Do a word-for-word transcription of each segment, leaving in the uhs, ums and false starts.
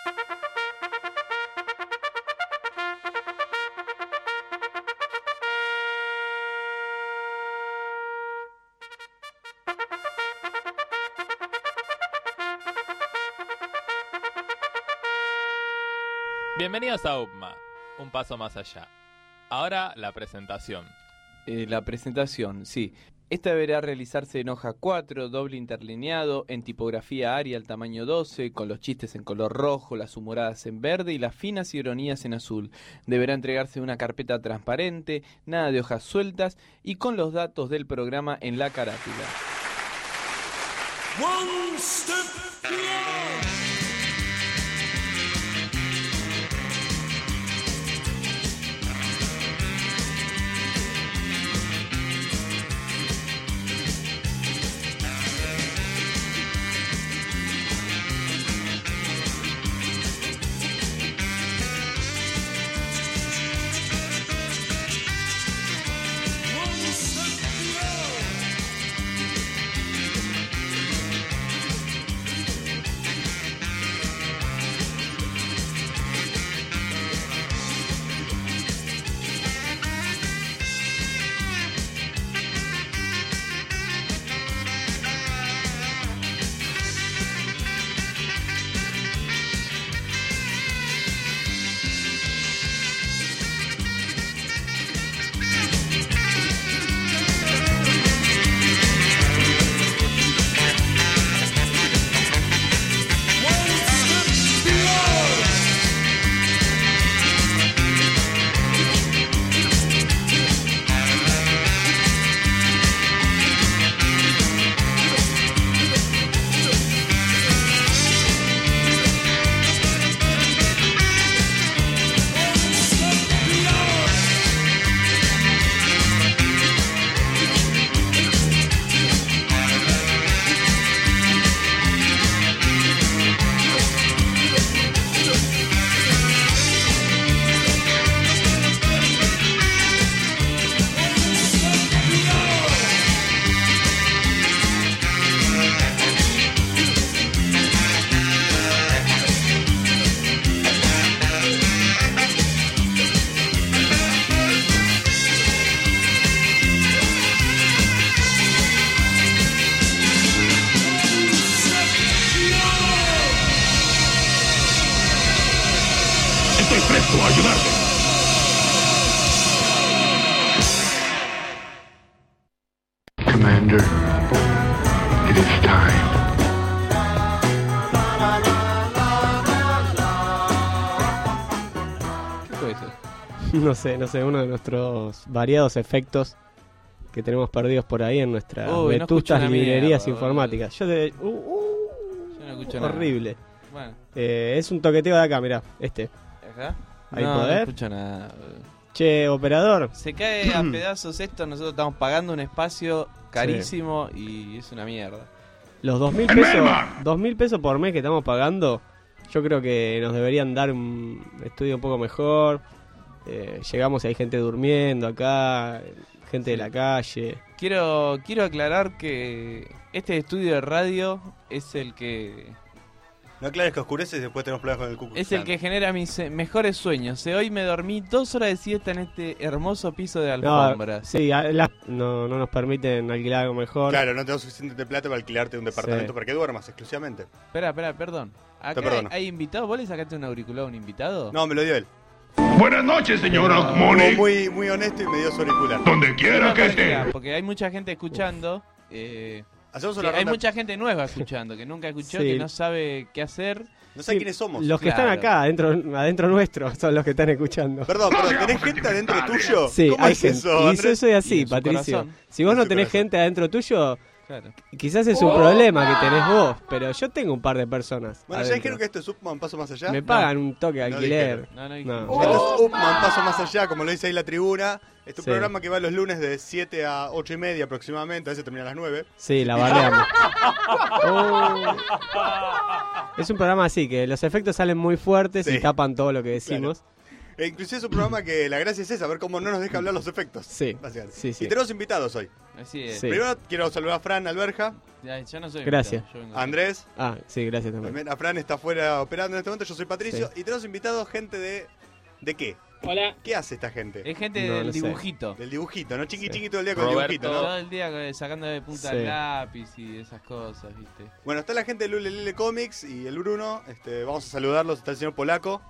Bienvenidos a U P M A, un paso más allá. Ahora la presentación. Eh, la presentación, sí. Esta deberá realizarse en hoja cuatro, doble interlineado, en tipografía Arial tamaño doce, con los chistes en color rojo, las humoradas en verde y las finas ironías en azul. Deberá entregarse una carpeta transparente, nada de hojas sueltas y con los datos del programa en la carátula. One step beyond. presto a ayudarte. Commander, it is time. ¿Qué fue eso? No sé, no sé, uno de nuestros variados efectos que tenemos perdidos por ahí en nuestras Uy, no vetustas escucho una librerías mierda, informáticas. Yo de... Uh, uh, Yo no escucho nada. horrible. Bueno, Eh, es un toqueteo de acá, mirá, este. ¿acá? Ahí no, poder. no escucho nada. Che, operador. Se cae a pedazos esto, nosotros estamos pagando un espacio carísimo y es una mierda. Los dos mil pesos, dos mil pesos por mes que estamos pagando, yo creo que nos deberían dar un estudio un poco mejor. Eh, llegamos y hay gente durmiendo acá, gente de la calle. Quiero, quiero aclarar que este estudio de radio es el que... No aclares que oscurece y después tenemos problemas con el Ku Klux Es el Klan. que genera mis eh, mejores sueños. Eh, Hoy me dormí dos horas de siesta en este hermoso piso de No, alfombras. sí, a- las- no, no nos permiten alquilar algo mejor. Claro, no tengo suficiente plata para alquilarte un departamento Sí. para que duermas exclusivamente. Espera, espera, perdón. Acá perdono. hay, hay invitados. ¿Vos le sacaste un auricular a un invitado? No, me lo dio él. Buenas noches, señor Fue Akmoni. muy, muy honesto y me dio su auricular. Donde quiera No, que para que- esté. Porque hay mucha gente escuchando. eh, Hacemos que una hay ronda. mucha gente nueva escuchando, que nunca escuchó, Sí. que no sabe qué hacer. No sé Sí, quiénes somos. Los que Claro. están acá, adentro, adentro nuestro, son los que están escuchando. Perdón, perdón, ¿tenés gente adentro tuyo? Sí, ¿Cómo hay es gente. eso, y Andrés? yo soy Y así, en su Patricio. corazón. Si vos En no su tenés corazón. gente adentro tuyo, Claro. quizás es un problema que tenés vos, pero yo tengo un par de personas. Bueno, ya adentro. dijeron que esto es Upman Paso Más Allá. Me pagan un toque de No alquiler. dijeron. No, no, No. Esto es Upman Paso Más Allá, como lo dice ahí la tribuna. Es un Sí. programa que va los lunes de siete a ocho y media aproximadamente. A veces termina a las nueve. Sí, la bardeamos. Oh. Es un programa así, que los efectos salen muy fuertes Sí. y tapan todo lo que decimos. E inclusive es un programa que la gracia es esa, ver cómo no nos deja hablar los efectos. Sí, básicamente. sí, sí. Y tenemos invitados hoy. Así es. Sí. Primero quiero saludar a Fran Alberja. Ya, yo no soy Gracias. invitado, yo vengo A Andrés. Ah, sí, gracias también. También a Fran está afuera operando en este momento. Yo soy Patricio. Sí. Y tenemos invitados gente de... ¿De qué? Hola. ¿Qué hace esta gente? Es gente No, del no sé. dibujito. Del dibujito, ¿no? Chiqui Sí. chiqui todo el día con Roberto. el dibujito, Todo ¿no? el día eh, sacando de punta Sí. el lápiz y esas cosas, ¿viste? Bueno, está la gente de Lule Lule Comics y el Bruno. Este, vamos a saludarlos. Está el señor Polaco.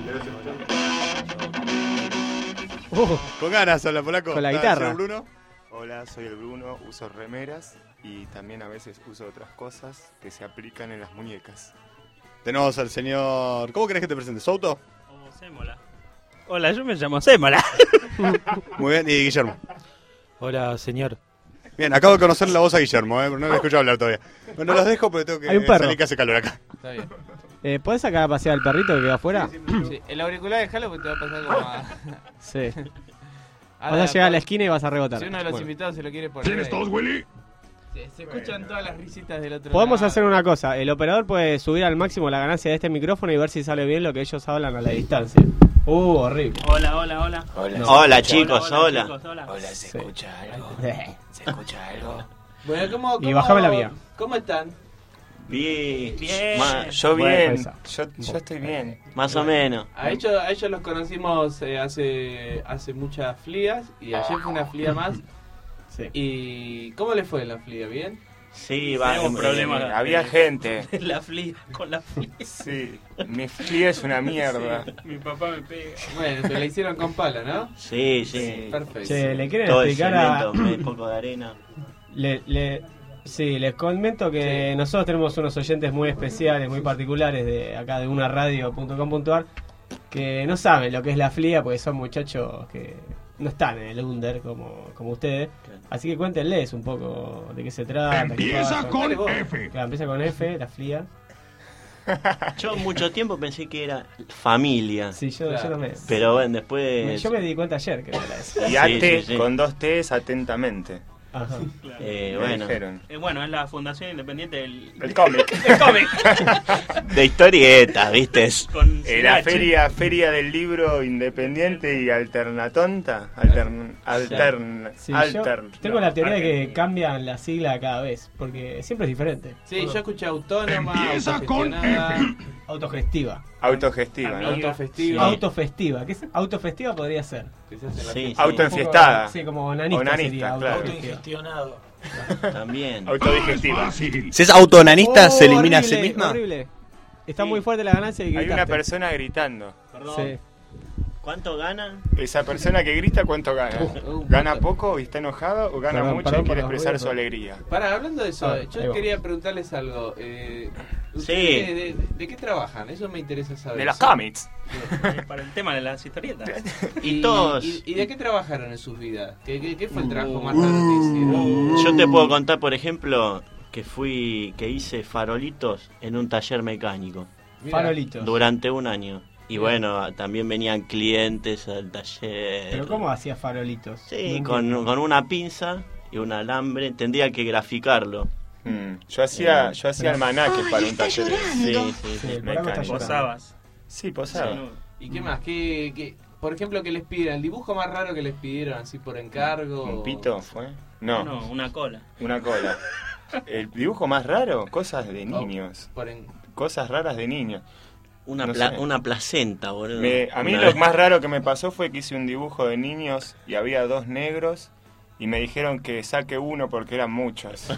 Uh, Con ganas habla Polaco. Con la Está el guitarra. señor Bruno. Hola, soy el Bruno, uso remeras y también a veces uso otras cosas que se aplican en las muñecas. Tenemos al señor... ¿Cómo querés que te presente? ¿Souto? O Sémola. Hola, yo me llamo Sémola. Muy bien. Y Guillermo. Hola, señor. Bien, acabo de conocer la voz a Guillermo, ¿eh? Pero no lo he escuchado hablar todavía. Bueno, los dejo porque tengo que Hay un perro. salir que hace calor acá. Está bien. eh, ¿Podés sacar a pasear al perrito que queda afuera? Sí, el auricular déjalo porque te va a pasar como a... Sí. a Vas a llegar a la esquina y vas a rebotar. Si uno de los Bueno. invitados se lo quiere poner... ¿Tienes tos, Willy? Se, se escuchan todas las risitas del otro Podemos lado. hacer una cosa. El operador puede subir al máximo la ganancia de este micrófono y ver si sale bien lo que ellos hablan a la distancia. Uh, horrible. Hola, hola, hola. Hola, No. hola chicos, hola. chicos, hola. Hola, ¿se Sí. escucha algo? ¿Se escucha algo? Bueno, ¿cómo, Y cómo- bajame la vía. ¿Cómo están? Bien. Bien. Ma- Yo Bueno, bien, esa. yo, yo estoy bien. más o menos. A ellos, a ellos los conocimos eh, hace hace muchas flias y ayer fue una flia más. Sí. ¿Y cómo le fue en la flia? ¿Bien? Sí, va. Tenemos eh, problemas. Eh, había gente. La flia, con la flia. Sí, mi fría es una mierda. Mi papá me pega. Bueno, se la hicieron con palo, ¿no? Sí, sí. Perfecto. Che, ¿le quieren Todo el explicar a...? cemento, un poco de arena. Le, le, sí, les comento que nosotros tenemos unos oyentes muy especiales, muy particulares de acá de una radio punto com punto ar que no saben lo que es la flia porque son muchachos que no están en el under como, como ustedes. Claro. Así que cuéntenles un poco de qué se trata. qué Empieza pasa. con Dale vos. F. Claro, empieza con F, la flia. Yo mucho tiempo pensé que era familia. Sí, yo, Claro. yo también. Pero bueno, después. Yo me di cuenta ayer que era eso. Y Sí, ate sí, sí. con dos T's atentamente. Ajá. Eh, Me bueno, dijeron. Eh, bueno, es la Fundación Independiente del, El cómic. del cómic. de historietas, ¿viste? Es- Con Eh, la H. feria, feria del libro independiente y alternatonta. Altern, altern, Sí, yo altern. tengo la teoría de que Argentina. cambian la sigla cada vez, porque siempre es diferente. Sí, yo escuché autónoma, Empieza con autogestionada, F. Autogestiva. Autogestiva, ¿no? autofestiva. Autofestiva. ¿Qué es? Autofestiva podría ser. que se hace en la Sí, fiesta. Autoenfiestada. Sí, como onanista, Onanista, sería. claro. Autogestiva. también. Autodigestiva. Fácil. Si es autonanista, Oh, se elimina a sí horrible, misma. horrible. Está Sí. muy fuerte la ganancia y Hay una gritaste. persona gritando. Sí. ¿Cuánto ganan? Esa persona que grita, ¿cuánto gana? Uh, ¿Gana poco y está enojado o gana Perdón, mucho perdón y quiere por los expresar ruidos, su pero- alegría? Pará, hablando de eso, Ah, yo ahí va. quería preguntarles algo. Eh, Sí. ¿ustedes de, de- de qué trabajan? Eso me interesa saber. De los Sí. cómics. Eh, Para el tema de las historietas. ¿Y, todos. y, y de qué trabajaron en sus vidas? ¿Qué, qué, qué fue el trabajo Uh. más raro que hicieron? Yo te puedo contar, por ejemplo, que fui, que hice farolitos en un taller mecánico Mirá, Farolitos. durante un año. Y Bien. bueno, también venían clientes al taller. ¿Pero cómo hacías farolitos? Sí, No con, entiendo. con una pinza y un alambre. Tendría que graficarlo. Mm, Yo hacía, Eh, yo hacía almanaques para un taller. de- Sí, sí, Sí, sí. el Polaco está Mecánico. llorando. Posabas. Sí, posaba. Sí, ¿Y qué más? ¿Qué, qué, por ejemplo, ¿qué les pidieron? ¿El dibujo más raro que les pidieron así por encargo? ¿Un pito fue? No, No, una cola. una cola. El dibujo más raro, cosas de niños. Por en- Cosas raras de niños. Una, No pla- sé. una placenta, boludo. Me- a mí Una lo vez. más raro que me pasó fue que hice un dibujo de niños y había dos negros y me dijeron que saque uno porque eran muchos.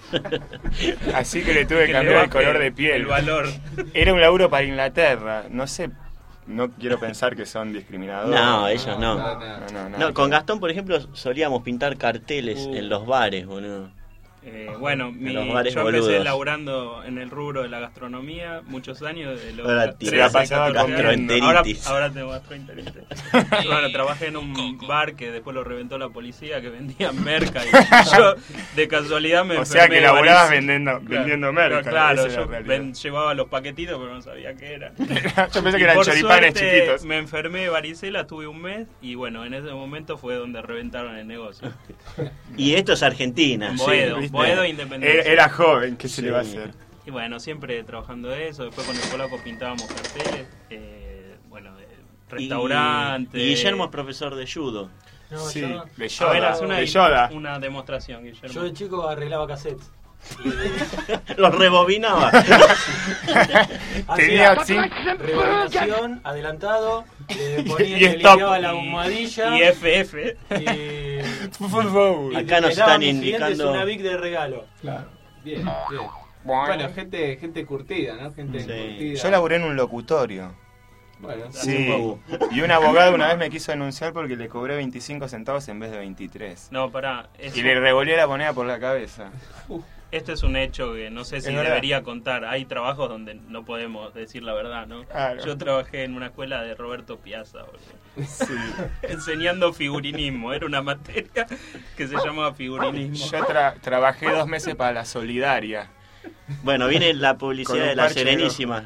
Así que le tuve que Que le cambiar el baje color de piel. El valor. Era un laburo para Inglaterra. No sé, no quiero pensar que son discriminadores. No, ellos no. no, no. No, no, No, nada con que- Gastón, por ejemplo, solíamos pintar carteles Uh. en los bares, boludo. Eh, bueno, mi, los bares yo empecé boludos. laburando en el rubro de la gastronomía muchos años. De los Ahora trece, se la pasaba catorce años. gastroenteritis. Ahora, ahora tengo gastroenteritis. Bueno, trabajé en un bar que después lo reventó la policía, que vendía merca. Y yo, de casualidad, me O sea enfermé que de laburabas varices. vendiendo, Claro, vendiendo merca. pero Claro, esa es la yo realidad. ven- llevaba los paquetitos, pero no sabía qué era. Yo pensé que Y eran por choripanes suerte, chiquitos. Me enfermé de varicela, tuve un mes y bueno, en ese momento fue donde reventaron el negocio. Y esto es Argentina. En sí. Boedo, ¿viste? Boedo Independencia. Era, era joven, ¿qué se Sí. le va a hacer? Y bueno, siempre trabajando de eso. Después con el polaco pintábamos carteles. eh, bueno, eh, restaurante. Y, y Guillermo es profesor de judo. No, Sí, yo, de A Yoda. ver, haz una, de Yoda. una demostración, Guillermo. yo de chico arreglaba cassettes. Los rebobinaba. Tenía Hacía cinco- rebobinación, adelantado, le ponía, Y le stop. limpiaba la almohadilla. Y F F. Y, Fútbol. y Acá nos le daba a están mis clientes indicando- una Vic de regalo. Claro. Bien, bien. Bueno, gente, gente curtida, ¿no? Gente Sí. curtida. Yo laburé en un locutorio. Bueno, Sí. Y un abogado una vez me quiso denunciar porque le cobré veinticinco centavos en vez de veintitrés. No, pará. es- Y le revolví la moneda por la cabeza. Este es un hecho que no sé si Es verdad. debería contar. Hay trabajos donde no podemos decir la verdad, ¿no? Claro. Yo trabajé en una escuela de Roberto Piazza, boludo. Sí. Enseñando figurinismo. Era una materia que se llamaba figurinismo. Yo tra- trabajé dos meses para la Solidaria. Bueno, viene la Con publicidad un de la parche Serenísima.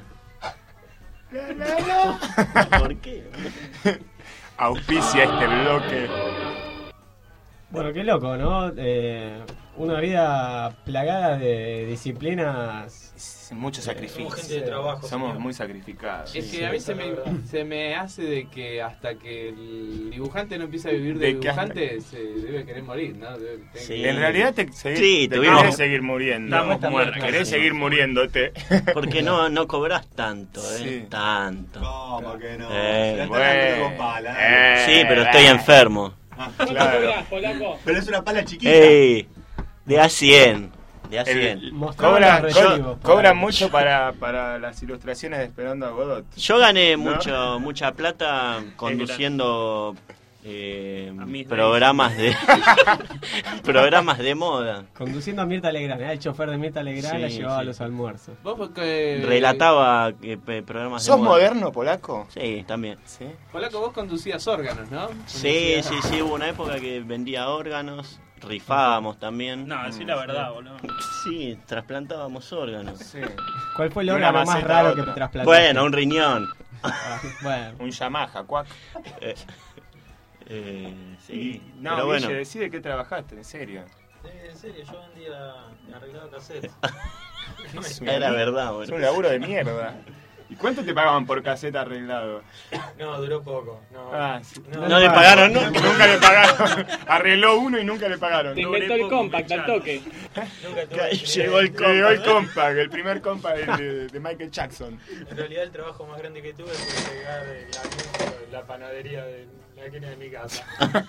¿Por qué? Auspicia este bloque. Bueno, qué loco, ¿no? Eh, una vida plagada de disciplinas. Mucho Somos sacrificio. gente de trabajo. Somos señor. muy sacrificados. Es que Sí, a mí esa se es la me, verdad. se me hace de que hasta que el dibujante no empieza a vivir de, De que dibujante se debe querer morir, ¿no? Debe- tiene Sí. que- En realidad te, se- Sí, te tuvimos- querés seguir muriendo. Estamos muertos. Querés seguir muriéndote. Porque no, no cobras tanto, ¿eh? Sí. Tanto. ¿Cómo que no? Eh, Se la están bueno. dando con pala. Eh, Sí, pero estoy enfermo. Claro. Pero es una pala chiquita. ¡Ey! De A cien. De A El- cien. Mostraba Cobran, los co- recibos, por cobran ahí. mucho para, para las ilustraciones de Esperando a Godot. Yo gané ¿No? mucho, mucha plata conduciendo eh, A mis programas de programas de moda. Conduciendo a Mirta Legrand, era el chofer de Mirta Legrand, Sí, la llevaba a sí. los almuerzos. Vos porque... Relataba eh, pe- programas de ¿Sos moda. moderno, polaco? Sí, también. Sí. Polaco, vos conducías órganos, ¿no? Sí, Conducías- sí, sí, hubo una época que vendía órganos, rifábamos también. No, decí la verdad, boludo. Sí, trasplantábamos órganos. Sí. ¿Cuál fue el Y una órgano más maceta a raro que otra. trasplantaste? Bueno, un riñón. Ah, bueno. Un Yamaha, cuac. Eh, eh, sí, No, pero Guille, bueno. decí de qué trabajaste, en serio. Eh, en serio, yo vendía, arreglaba cassettes. Es un- Era verdad, Es bueno. un laburo de mierda. ¿Y cuánto te pagaban por caseta arreglado? No, duró poco. No, Ah, sí. No le pagaron, ¿no? Nunca le pagaron. Arregló uno y nunca le pagaron. inventó el compact al toque. Nunca tuve Llegó el Llegó el compact. compact, el primer compact de, de- de Michael Jackson. En realidad el trabajo más grande que tuve fue llegar el anuncio de la panadería de la esquina de mi casa.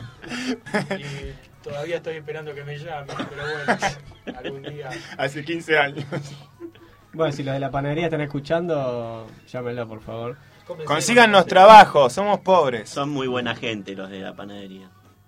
Y todavía estoy esperando que me llamen, pero bueno, algún día. Hace quince años. Bueno, si los de la panadería están escuchando, llámenlo, por favor. Cómense, Consíganos cómense. trabajo, somos pobres. Son muy buena gente los de la panadería.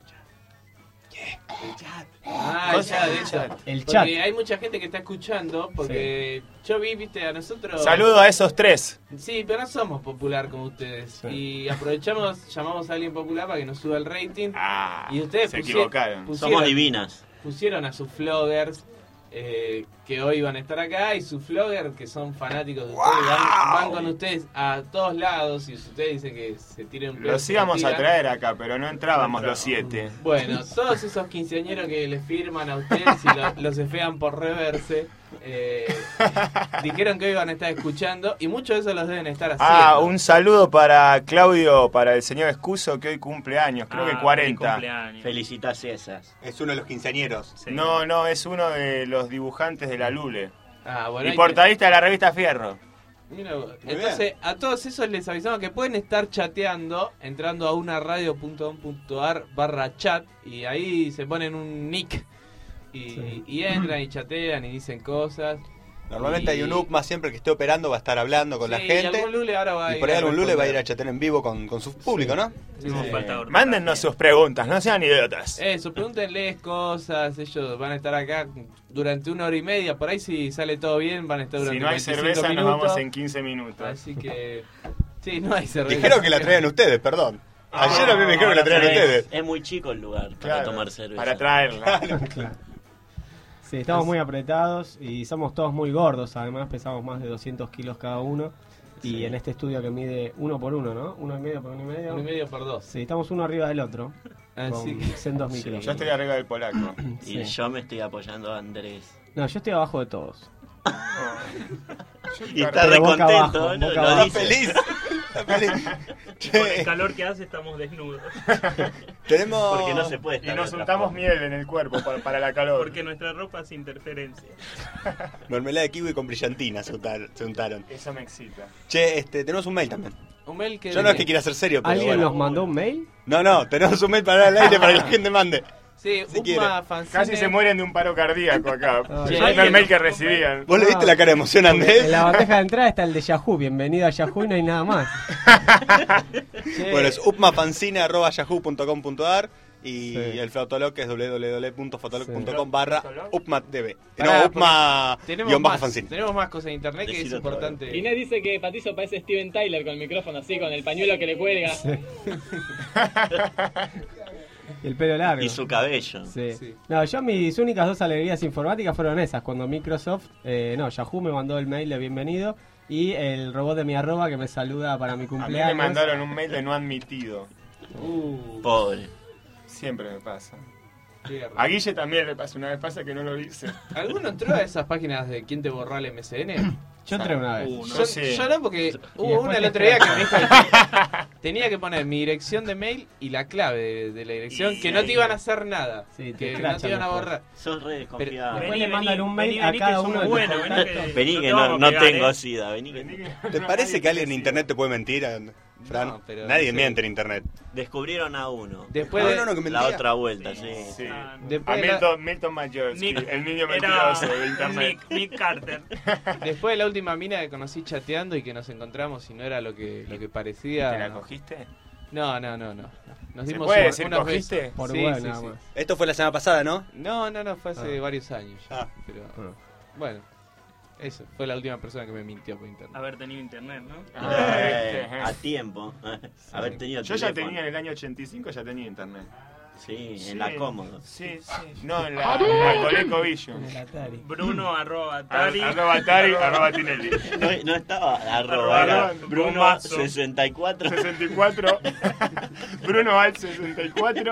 Ah, Cosa ya, de del hecho. chat. El Porque chat. hay mucha gente que está escuchando, porque yo vi, viste, a nosotros... Saludo a esos tres. Sí, pero no somos popular como ustedes. Sí. Y aprovechamos, llamamos a alguien popular para que nos suba el rating. Ah, Y ustedes se pusie- equivocaron. pusieron- Somos divinas. Pusieron a sus vloggers eh, que hoy van a estar acá y sus vloggers que son fanáticos de ustedes, van, van con ustedes a todos lados y ustedes dicen que se tiren un pedo, Los se íbamos la a tiran. traer acá, pero no entrábamos los siete. Bueno, todos esos quinceañeros que les firman a ustedes y lo- los efean por reverse, eh, dijeron que hoy van a estar escuchando y muchos de esos los deben estar haciendo. Ah, un saludo para Claudio, para el señor Excuso, que hoy cumple años, creo Ah, que cuarenta. feliz cumpleaños. Felicitas esas. Es uno de los quinceañeros. Sí. No, no, es uno de los dibujantes de la Lule. Ah, bueno, Y hay portadista de la revista Fierro. que- mira vos. Muy Entonces, a todos esos les avisamos que pueden estar chateando entrando a unaradio.com.ar barra chat y ahí se ponen un nick y, Sí. y entran y chatean y dicen cosas. Normalmente Y- hay un U P M A siempre que esté operando, va a estar hablando con la Sí, y gente. algún Lule ahora va a Y ir por ahí a algún Lule va a ir a responder. chatear en vivo con, con su público, ¿no? Sí, No sí. falta ortografía. Mándennos sus preguntas, no sean idiotas. Eso, pregúntenles cosas, ellos van a estar acá durante una hora y media, por ahí si sale todo bien van a estar durante Si no hay veinticinco cerveza, nos minutos. vamos en quince minutos. Así que, sí, no hay cerveza. Dijeron que la traían ustedes, perdón. Ayer a mí me dijeron que la traían Es, ustedes. es muy chico el lugar para Claro, tomar cerveza. Para traerla. Sí, estamos muy apretados y somos todos muy gordos, además pesamos más de doscientos kilos cada uno. Y en este estudio que mide uno por uno, ¿no? Uno y medio por uno y medio. Uno y medio por dos. Sí, estamos uno arriba del otro. Así Con que- sendos Sí. micrófonos. Yo estoy arriba del polaco. Y Sí. yo me estoy apoyando a Andrés. No, yo estoy abajo de todos. Y está Pero re boca contento, abajo, ¿no? boca Lo abajo. dice. ¡Feliz! Con el calor que hace estamos desnudos. Tenemos... Porque no se puede estar Y nos de otra untamos forma. miel en el cuerpo para, para la calor. Porque nuestra ropa hace interferencia. Mermelada de kiwi con brillantina se untaron. Se untaron. Eso me excita. Che, este, tenemos un mail también. Un mail que... Yo no es que quiera ser serio, pero ¿Alguien bueno. nos mandó un mail? No, no, tenemos un mail para dar al aire para que la gente mande. Sí, Si Upma Fanzine. Casi se mueren de un paro cardíaco acá. Ah, Sí, sí. el mail que recibían. ¿Vos le viste la cara de emoción a En Andrés? la bandeja de entrada está el de Yahoo. Bienvenido a Yahoo y no hay nada más. Che, Bueno, es upmafanzine arroba yahoo punto com punto ar y Sí. el Fotolog que es doble u doble u doble u punto fotolog punto com Sí. barra ¿Fotolog? upmatdb. Pará, No, upma Tenemos guión bajo más, fanzine. tenemos más cosas en internet que es Decilo otra importante. Inés dice que Patizo parece Steven Tyler con el micrófono así, con el pañuelo que le cuelga. el pelo largo. Y su cabello. Sí. Sí. No, yo mis únicas dos alegrías informáticas fueron esas, cuando Microsoft, eh, no, Yahoo me mandó el mail de bienvenido y el robot de mi arroba que me saluda para mi A mí cumpleaños. me mandaron un mail de no admitido. Uh, Pobre. Siempre me pasa. qué A Guille también le pasa una vez, pasa que no lo dice. ¿Alguno entró a esas páginas de quién te borró el M S N? Yo entré una vez. Uh, no yo, sé. yo no, porque hubo después una el te- otro día que me dijo que tenía que poner mi dirección de mail y la clave de, de la dirección, Y que no te ahí- iban a hacer nada, Sí, te que no escrachan te iban a después. borrar. Sos re desconfiado. Después le mandan un mail a que cada somos uno de tus buenos, vení contactos. que, Vení no que te no, vamos a no pegar, tengo eh. sida. Vení que... ¿Te parece que alguien en internet te puede mentir, Fran? No, pero Nadie no sé. miente en internet. Descubrieron a uno. Después No, de- no, no, que mentía. La otra vuelta, sí. Sí. Ah, Después A de la- Milton, Milton Majorsky, Nick- el niño era mentiroso de internet. Nick, Nick Carter. Después de la última mina que conocí chateando y que nos encontramos y no era lo que, lo que parecía. ¿Te la cogiste? No, no, no, no. Nos ¿Se dimos puede un- decir unos cogiste? besos. Por Sí, web sí, nada sí. más. Esto fue la semana pasada, ¿no? No, no, no, fue hace Ah. varios años ya. Ah. Pero Ah. bueno, eso fue la última persona que me mintió por internet. Haber tenido internet, ¿no? Ah, Eh, este, a tiempo. Haber tenido Yo ya teléfono. tenía en el año ochenta y cinco, ya tenía internet. Sí, Sí. en la cómodo. Sí, sí. No, en la, en la ColecoVision. En el Atari. Bruno arroba Ar- Atari. Arroba Atari, arroba Tinelli. No, no estaba arroba, Arroba, era Bruno bombazo. sesenta y cuatro. sesenta y cuatro. Bruno Al sesenta y cuatro.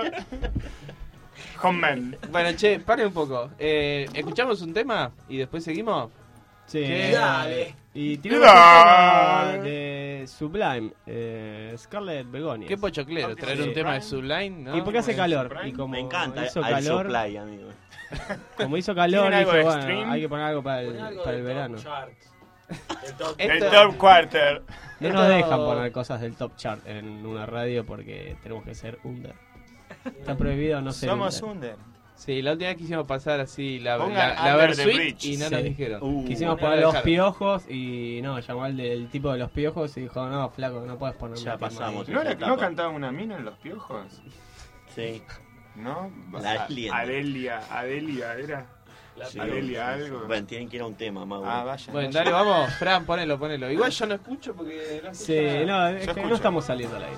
Homeman. Bueno, che, pare un poco. Eh, ¿Escuchamos un tema y después seguimos? Sí. ¿Qué? Dale. Y tiramos Dale. un tema de Sublime, eh, Scarlett Begonia. Qué pochoclero, traer Sí. un tema de Sublime, ¿no? Y porque hace Bueno, calor. Sublime. Y como Me encanta hizo al calor, supply, amigo. como hizo calor, ¿Tienen algo dije, de bueno, Extreme? hay que poner algo para el, Poné algo para el del top verano. chart. El top- El Esto- top quarter. No nos Esto- dejan poner cosas del top chart en una radio porque tenemos que ser under. Está prohibido no ser Somos under. under. Sí, la última vez quisimos pasar así la, Pongan la, la Under Versuit the Bridge. y no Sí. nos dijeron. Uh, Quisimos no poner la los dejaron. piojos y no, llamó al del tipo de los piojos y dijo, no, flaco, no puedes poner Ya un tema pasamos. ahí". ¿No, era- ¿No cantaba una mina en Los Piojos? Sí. ¿No? La A- aliena. Adelia, Adelia era. Sí. Adelia algo. Bueno, tienen que ir a un tema, Mauro. Ah, vaya. Bueno, vaya. dale, vamos, Fran, ponelo, ponelo. Igual yo no escucho porque no escucho Sí, nada. no, es Yo que escucho. no estamos saliendo al aire.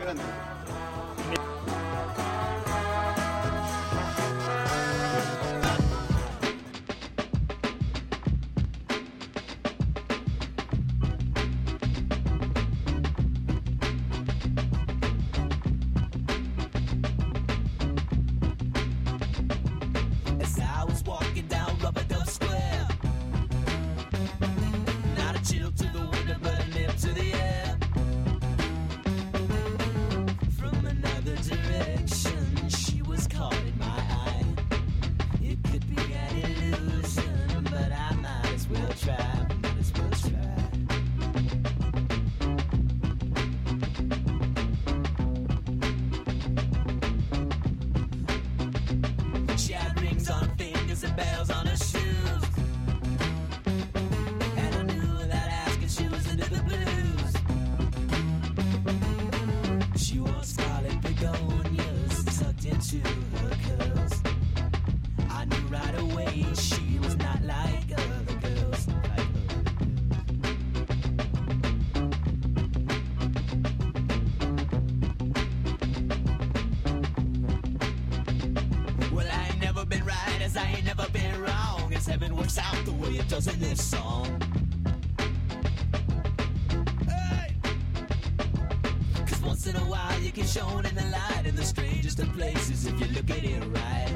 As I was walking down Rubber Dub Square, not a chill to the window, but a nip to the air. From another direction, she was caught in my eye. It could be an illusion, but I might as well try. Might as well try. She had rings on her fingers and bells on her shoes. And I knew without asking she was into the blues. She wore scarlet begonias tucked into her curls. I knew right away she was not like other girls. Like other girls. Well, I ain't never been right as I ain't never been wrong. As heaven works out the way it does in this song. Hey! Cause once in a while you get shown in the light in the strangest of places if you look at it right.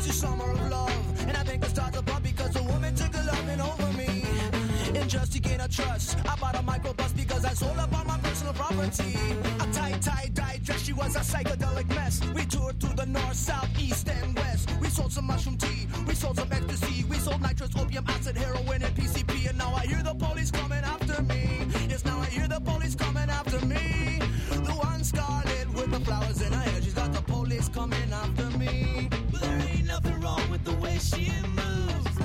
It's your summer of love, and I think the stars above because a woman took a loving over me. And just to gain a trust, I bought a microbus because I sold up on my personal property. A tight, tight, dye dress, she was a psychedelic mess. We toured through the north, south, east, and west. We sold some mushroom tea, we sold some ecstasy, we sold nitrous, opium, acid, heroin, and P C P. And now I hear the police coming after me. Yes, now I hear the police coming after me. The one scarlet with the flowers in her hair, she's got the police coming after me. But there ain't nothing wrong with the way she moves.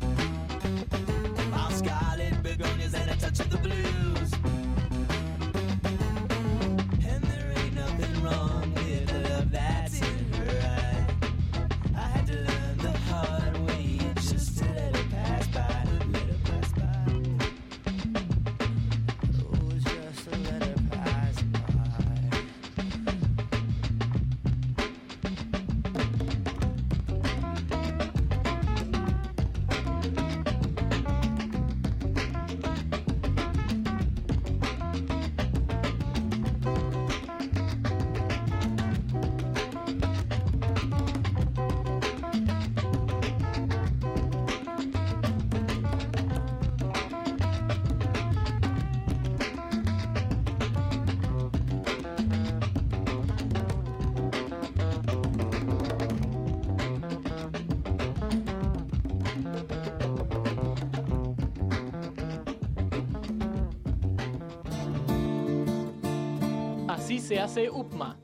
All scarlet begonias and a touch of the blues. And there ain't nothing wrong with the love that's in her eye. I had to learn the hard way just to let it pass by, let it pass by. Oh, just to let it pass by. Así se hace U P M A.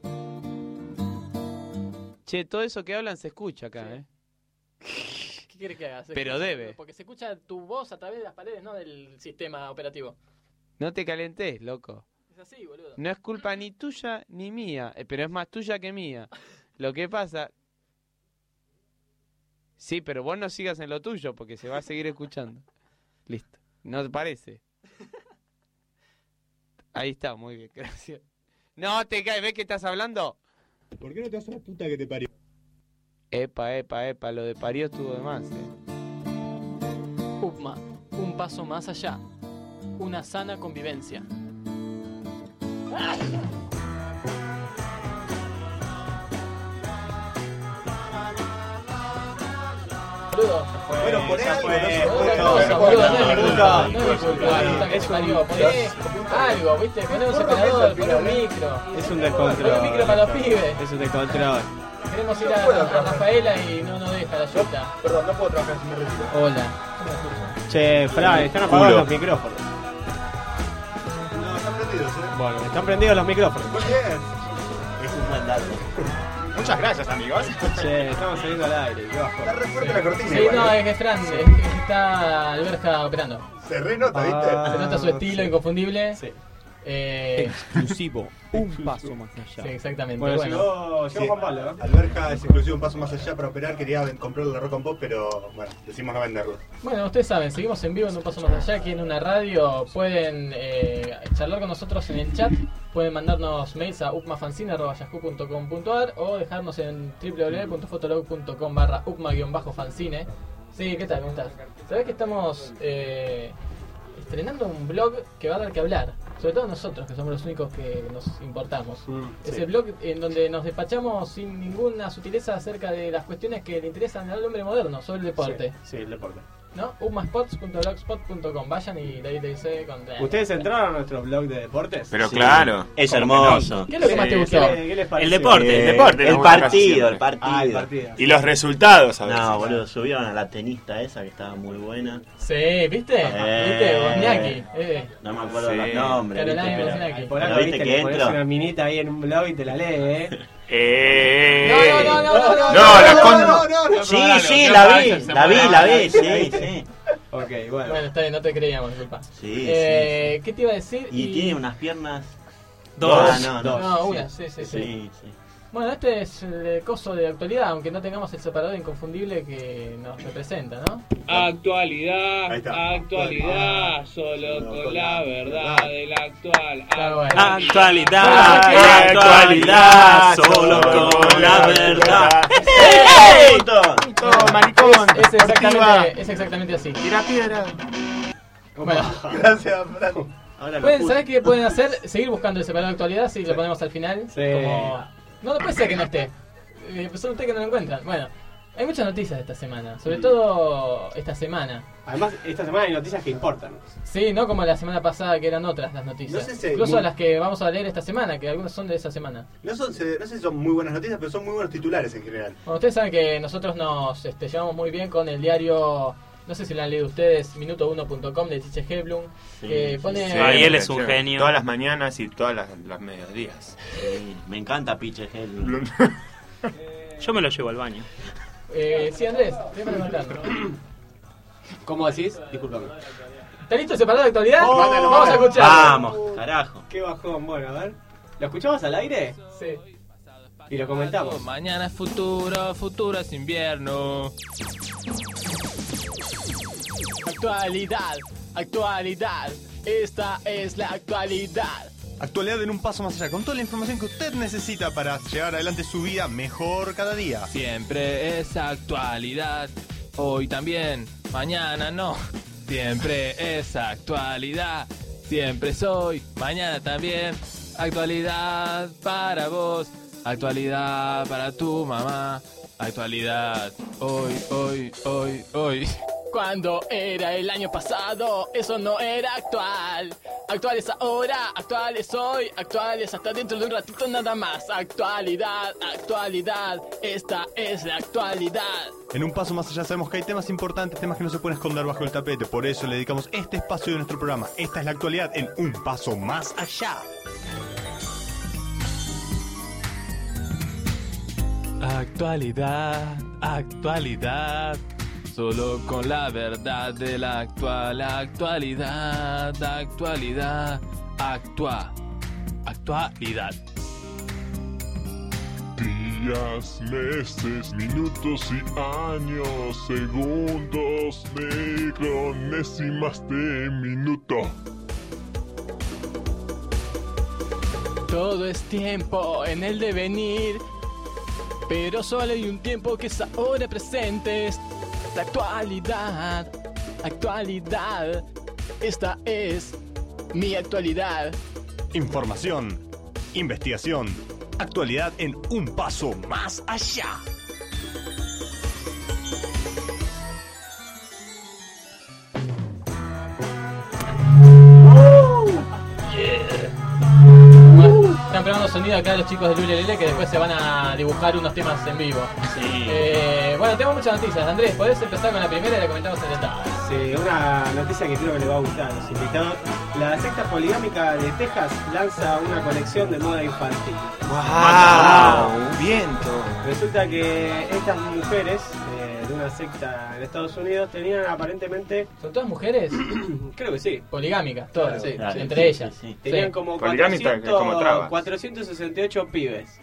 Che, todo eso que hablan se escucha acá, ¿eh? ¿Qué quieres que haga? Se Pero escucha- debe. Porque se escucha tu voz a través de las paredes, no del sistema operativo. No te calentes, loco. Es así, boludo. No es culpa ni tuya ni mía, eh, pero es más tuya que mía. Lo que pasa... Sí, pero vos no sigas en lo tuyo porque se va a seguir escuchando. Listo. ¿No te parece? Ahí está, muy bien, gracias. No te caes, ¿ves que estás hablando? ¿Por qué no te haces la puta que te parió? Epa, epa, epa, lo de parió estuvo de más, eh. U P M A, un paso más allá. Una sana convivencia. Boludo. Bueno, poné Ya algo, fue, no sé. otra Bueno, cosa, no, boludo, no, no es mi no, culpa, no, no es mi culpa, la puta que te parió. Poné algo, viste, poné un separador, poné un micro. Es un Poné descontrol. un micro para los pibes. Es un descontrol. Queremos ir a, a Rafaela y no nos deja la yuta. Perdón, no puedo trabajar si me retiro. Hola. Che, Fra, están apagados Culo. los micrófonos. No, están prendidos, ¿eh? Bueno, están prendidos los micrófonos. Muy bien. Es un buen dato. Muchas gracias, amigos. Che, estamos saliendo al aire. Qué bajo. Está re fuerte la cortina. Sí, igual, no, ¿eh? es que es Fran, es que está Alberja operando. Se re nota, ¿viste? Ah, Se nota su estilo sí. inconfundible. Sí. Eh, Exclusivo, un paso más allá. sí, exactamente. Bueno, Bueno, llegó, Sí. llegó Juan Pablo, ¿eh? Alberja es exclusivo, un paso más allá para operar. Quería ven- comprarlo de Rock and Pop, pero bueno, decimos no venderlo. bueno, ustedes saben, seguimos en vivo en Un Paso Más Allá, aquí en una radio. Pueden eh, charlar con nosotros en el chat. Pueden mandarnos mails a upmafanzine arroba yahoo punto com punto ar o dejarnos en w w w punto fotolog punto com barra upma-fanzine. Sí, ¿qué tal? ¿Cómo estás? ¿Sabés que estamos eh, estrenando un blog que va a dar que hablar? Sobre todo nosotros, que somos los únicos que nos importamos. Mm, Es sí. el blog en donde nos despachamos sin ninguna sutileza acerca de las cuestiones que le interesan al hombre moderno sobre el deporte. Sí, sí, el deporte. ¿No? upmasports punto blogspot punto com. Vayan y de ahí te dice con... ¿Ustedes entraron a nuestro blog de deportes? Pero Sí. claro. Es ¿cómo hermoso. ¿Qué es lo que más te gustó? ¿Qué, qué les El pareció? deporte, el Eh, deporte. nos El gusta casi partido, siempre. el partido. Ah, el partido. Y los resultados, a veces. No, boludo, subieron a la tenista esa que estaba muy buena. Sí, ¿viste? Eh. ¿Viste? Bosniaki. Eh. No me acuerdo Sí. los nombres. Caroline ¿viste? Wozniacki. Pero, Por pero algo, viste viste, que le pones entro. una minita ahí en un blog y te la lee, ¿eh? Eh. No, no, no, no, no, No, no, la no, con- no, no, no. Sí, sí, la vi, la vi, la vi, sí, sí. Ok, bueno. Bueno, está bien, no te creíamos, disculpa. Sí, eh, ¿Qué te iba a decir? Y tiene unas piernas. Dos. Ah, no, no. No, sí. una, sí, sí, sí. Sí, sí. Bueno, este es el coso de actualidad, aunque no tengamos el separador inconfundible que nos representa, ¿no? Actualidad, Ahí está. actualidad, solo con la verdad del actual. Claro, bueno. Actualidad, Bueno, actualidad, solo con la verdad. ¡Ey! Punto. Todo maricón. Es, es exactamente, es exactamente así. Tira piedra. Bueno, Gracias, Fran. Ahora lo pueden, puse. ¿sabés qué pueden hacer? Seguir buscando el separador de actualidad si lo ponemos al final. Sí. Como... No, no puede ser que no esté. Eh, pues son ustedes que no lo encuentran. Bueno, Hay muchas noticias esta semana, sobre todo esta semana. Además, esta semana hay noticias que importan. Sí, no como la semana pasada que eran otras las noticias. No sé si- Incluso muy- las que vamos a leer esta semana, que algunas son de esa semana. No, son, se- no sé si son muy buenas noticias, pero son muy buenos titulares en general. Bueno, ustedes saben que nosotros nos este, llevamos muy bien con el diario, no sé si lo han leído ustedes, minuto uno punto com de Chiche Helblum, Sí, que sí, pone... sí. Ahí él es un genio. Todas las mañanas y todas las, las mediodías. Sí, me encanta Piche Hell. Yo me lo llevo al baño. Eh, sí, Andrés, voy a preguntar. ¿Cómo decís? Disculpame. ¿Está listo el separador de actualidad? Oh, mándalo, Vamos a mándalo. escuchar. Vamos, carajo. Qué bajón, bueno, a ver. ¿Lo escuchamos al aire? Sí. Y lo comentamos. Mañana es futuro, futuro es invierno. Actualidad, actualidad, esta es la actualidad. Actualidad en un paso más allá, con toda la información que usted necesita para llevar adelante su vida mejor cada día. Siempre es actualidad. Hoy también, mañana no. Siempre es actualidad. Siempre soy, mañana también. Actualidad para vos. Actualidad para tu mamá. Actualidad. Hoy, hoy, hoy, hoy. Cuando era el año pasado, eso no era actual. Actual es ahora, actual es hoy, actual es hasta dentro de un ratito nada más. Actualidad, actualidad, esta es la actualidad. En un paso más allá sabemos que hay temas importantes, temas que no se pueden esconder bajo el tapete. Por eso le dedicamos este espacio de nuestro programa. Esta es la actualidad en un paso más allá. Actualidad, actualidad. Solo con la verdad de la actual actualidad, actualidad, actua, actualidad. Días, meses, minutos y años, segundos, micronésimas de minuto. Todo es tiempo en el devenir, pero solo hay un tiempo que es ahora presente. Es la actualidad, actualidad, esta es mi actualidad. Información, investigación, actualidad en un paso más allá. Están probando sonido acá los chicos de Lulelele, que después se van a dibujar unos temas en vivo. Sí. Eh, bueno, tenemos muchas noticias. Andrés, ¿podés empezar con la primera y la comentamos en detalle? Sí, una noticia que creo que le va a gustar a los invitados. La secta poligámica de Texas lanza una colección de moda infantil. ¡Wow! ¡Viento! Resulta que estas mujeres eh, de una secta en Estados Unidos tenían aparentemente... ¿Son todas mujeres? Creo que sí. Poligámicas, todas, Sí, claro, sí, entre sí, ellas. sí, sí. Tenían Sí. como Poligámica, cuatrocientos, como trabas. cuatrocientos sesenta y ocho pibes.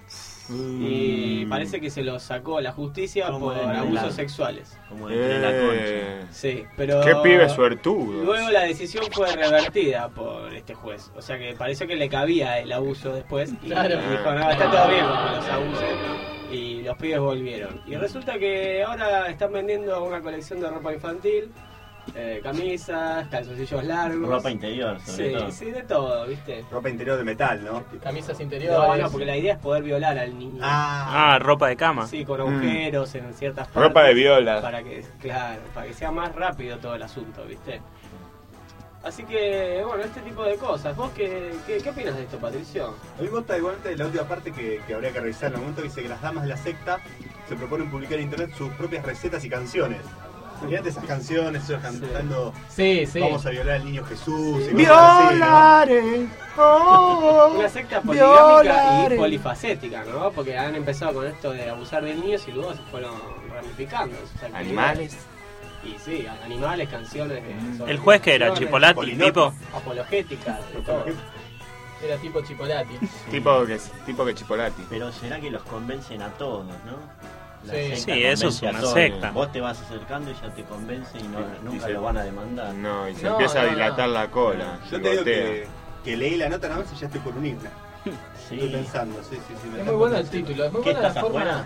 Y parece que se los sacó la justicia Como por en el abusos lado. sexuales. Como entre la Eh, concha. Sí, pero... ¡Qué pibe suertudo! Luego la decisión fue revertida por este juez. O sea que pareció que le cabía el abuso después. Y Claro. dijo, no, está todo bien con que los abusen. Y los pibes volvieron. Y resulta que ahora están vendiendo una colección de ropa infantil. Eh, camisas, calzoncillos largos. Ropa interior, sobre Sí, todo. sí, de todo, ¿viste? Ropa interior de metal, ¿no? Camisas No, interiores. no, porque la idea es poder violar al niño. Ah, ropa de cama. Sí, con agujeros en ciertas partes. Ropa de viola. Para que, claro, para que sea más rápido todo el asunto, ¿viste? Así que, bueno, este tipo de cosas. ¿Vos qué, qué, qué opinas de esto, Patricio? A mí me gusta igualmente de la última parte que, que habría que revisar en el momento que dice que las damas de la secta se proponen publicar en internet sus propias recetas y canciones. Imagínate esas canciones, ellos cantando Sí, sí. vamos a violar al niño Jesús. y cosas así, ¿no? Violaré. Oh, Una secta poligámica violaré. y polifacética, ¿no? Porque han empezado con esto de abusar de niños y luego se fueron ramificando. sus actividades. Animales. Y sí, animales, canciones. de- sobre ¿El juez que era? canciones, ¿Chipolati, Polinoto. tipo? Apologéticas, de todo. Era tipo Chipolati. Tipo que, tipo que Chipolati. Pero será que los convencen a todos, ¿no? La Sí. secta Sí, eso es convence a una todos. secta. Vos te vas acercando y ya te convence y no, nunca se- lo van a demandar. No, y se No, empieza a no, dilatar no. la cola. Yo se te digo gotea. que, que leí la nota nada más y ya estoy por unirme. Sí. Estoy pensando, sí, sí, sí. me Es está muy bueno el convenciendo. título, es muy ¿Qué buena la estás forma. afuera?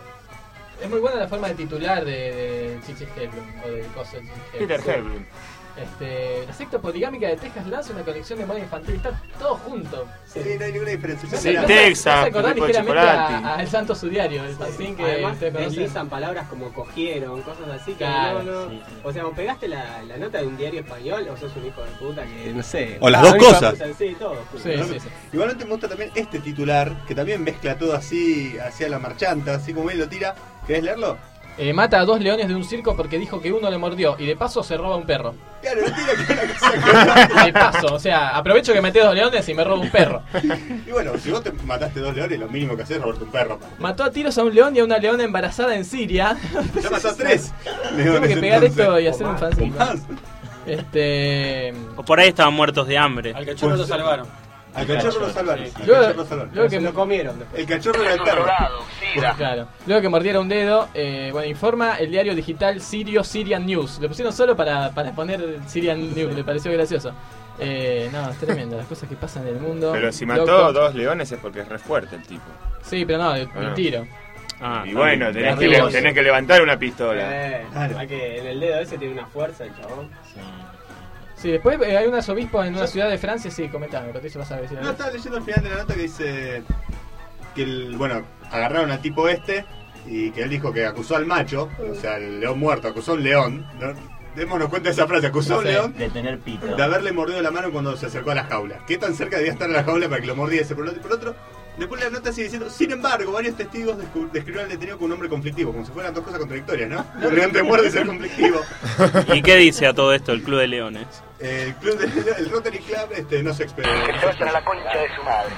Es muy buena la forma de titular de, de Chiche Helblum o de cosas de Chiche Peter Helblum. Helblum. Este, la secta poligámica de Texas lanza una colección de moda infantil. Está todo junto. Sí, no hay ninguna diferencia. Sí, Me hace- Texas, me hace acordar grupo de ligeramente a- chocolate. al Santo Sudiario, el fanzine que Además, ustedes conocen. deslizan palabras como cogieron, cosas así que Claro, no, no. sí, sí. O sea, o pegaste la, la nota de un diario español o sos un hijo de puta que no sé. O las Ah, dos a mí me cosas. gustan, Sí, todo. Sí, sí, sí. Igualmente me gusta también este titular, que también mezcla todo así, hacia la marchanta, así como él lo tira. ¿Querés leerlo? Eh, mata a dos leones de un circo porque dijo que uno le mordió y de paso se roba un perro. Claro, lo tira que es una cosa que... De paso, o sea, aprovecho que maté dos leones y me robo un perro. Y bueno, si vos te mataste dos leones, lo mínimo que haces es robarte un perro. Mató a tiros a un león y a una leona embarazada en Siria. Ya mató a tres. Tengo que pegar entonces. esto y O hacer un más, fanzine. o más. Este. O por ahí estaban muertos de hambre. Al cachorro lo salvaron. Al cachorro lo salvaron. Al Luego- cachorro lo salvaron. luego que Se lo comieron después. El cachorro era el perro. Claro. Luego que mordiera un dedo, eh, bueno, informa el diario digital Sirio Syrian News. Lo pusieron solo para, para poner Syrian News, le pareció gracioso. Eh, no, es tremendo, las cosas que pasan en el mundo. Pero si mató Loco. dos leones es porque es re fuerte el tipo. Sí, pero no, el, Ah, no. el tiro. Ah, Y bueno, tenés que, Arriba. le- tenés que levantar una pistola. Eh, Claro. hay que en el dedo ese tiene una fuerza el chabón. Sí, después eh, hay un arzobispo en una ciudad de Francia, sí, comentame, Patricio, vas a decir No, algo. estaba leyendo al final de la nota que dice que el, bueno, agarraron al tipo este y que él dijo que acusó al macho, o sea, el león muerto, acusó a un león. ¿No? Démonos cuenta de esa frase, acusó a un No sé. león De tener pito. de haberle mordido la mano cuando se acercó a la jaula. ¿Qué tan cerca debía estar a la jaula para que lo mordiese? Por, lo- por otro, después la nota sigue diciendo, sin embargo, varios testigos descu- describieron al detenido como un hombre conflictivo, como si fueran dos cosas contradictorias, ¿no? Un león te muerde y ser conflictivo. ¿Y qué dice a todo esto el Club de Leones? El club de, el Rotary Club este, no se expresa. la concha de su madre.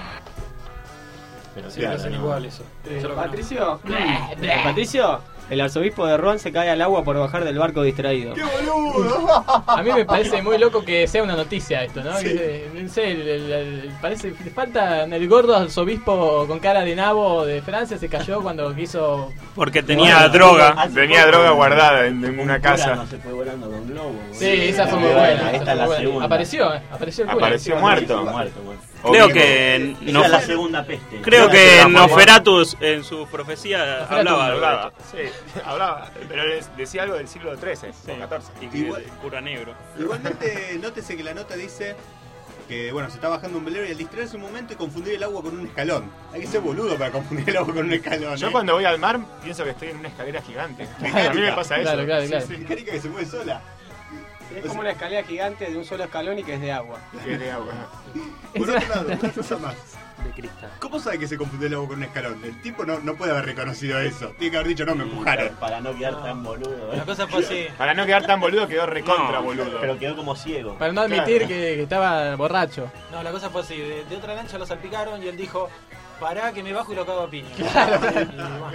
Pero sí, Claro, hacen no. igual eso. Eh, Yo lo Patricio, Eh, Patricio, el arzobispo de Rouen se cae al agua por bajar del barco distraído. ¡Qué boludo! A mí me parece muy loco que sea una noticia esto, ¿no? Sí. Que, no sé, el- el- el- parece que le falta el gordo arzobispo con cara de nabo de Francia se cayó cuando quiso. Porque tenía Bueno, droga. hace Tenía poco, droga guardada en, en una un cura casa. No se fue volando con globo. boludo. Sí, esa fue muy Bueno, buena. esa Esta fue es la buena. segunda. Apareció, ¿eh? Apareció el cura. Apareció muerto. Muerto, bueno. Creo Obvio. que Esa no es la fue- segunda peste. Creo Sí, que sí, sí, Nosferatus en su profecía Nosferatu hablaba, Hablaba, hablaba. sí, hablaba, pero les- decía algo del siglo trece Sí. o catorce. Y que Igual- el cura negro. Igualmente, nótese que la nota dice que, bueno, se está bajando un velero y al distraerse un momento y confundir el agua con un escalón. Hay que ser boludo para confundir el agua con un escalón. Yo ¿eh? cuando voy al mar pienso que estoy en una escalera gigante. A mí me pasa eso. Claro, claro, claro. Sí, sí, Carica que se mueve sola. Es como una escalera gigante de un solo escalón y que es de agua. Que es de agua. Por otro lado, una cosa más. De cristal. ¿Cómo sabe que se confundió el agua con un escalón? El tipo no, no puede haber reconocido eso. Tiene que haber dicho, no, me empujaron. Para no quedar tan boludo. ¿eh? La cosa fue así. Para no quedar tan boludo quedó recontra No, boludo. Pero quedó como ciego. Para no admitir que, que estaba borracho. No, la cosa fue así. De, de otra lancha lo salpicaron y él dijo, pará que me bajo y lo cago a piña. Y, bueno,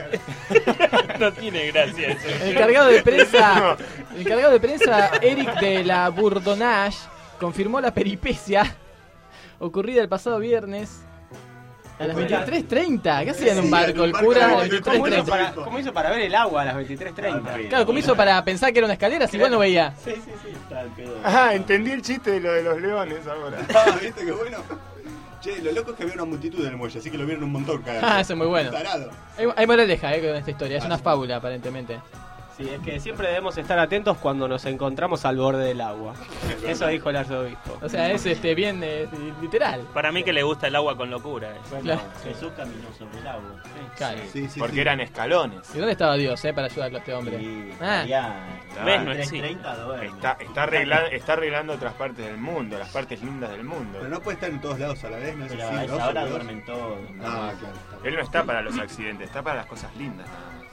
No tiene gracia eso. El encargado de prensa, el encargado de prensa Eric de la Bourdonnage confirmó la peripecia ocurrida el pasado viernes a las veintitrés treinta. ¿Qué hacía en un Sí, barco en un el barco cura? de a las veintitrés ¿Cómo hizo, veintitrés treinta? para, cómo hizo para ver el agua a las veintitrés treinta? Claro, ¿cómo hizo para pensar que era una escalera si vos no veías? Sí, sí, sí. Está al pedo. Ah, entendí el chiste de lo de los leones ahora. Ah, ¿viste qué bueno? Che, lo loco es que había una multitud en el muelle, así que lo vieron un montón cada Ah, eso es muy bueno. Tarado. Hay, hay moraleja eh, con esta historia, es una fábula aparentemente. Sí, es que siempre debemos estar atentos cuando nos encontramos al borde del agua. Eso dijo el arzobispo. O sea, es este bien eh, literal. Para mí que le gusta el agua con locura. eh. Bueno, Claro. Jesús caminó sobre el agua. Claro. Sí, sí, Porque sí. eran escalones. ¿Y dónde estaba Dios eh, para ayudarlo a este hombre? Y Ah. allá, ¿Ves? No tres existe. treinta duerme. Está, está, arregla- está arreglando otras partes del mundo, las partes lindas del mundo. Pero no puede estar en todos lados a la vez, no es Pero así. a ¿no? esa hora Son dos. duermen todos. Ah, claro. está bien. Él no está para los accidentes, está para las cosas lindas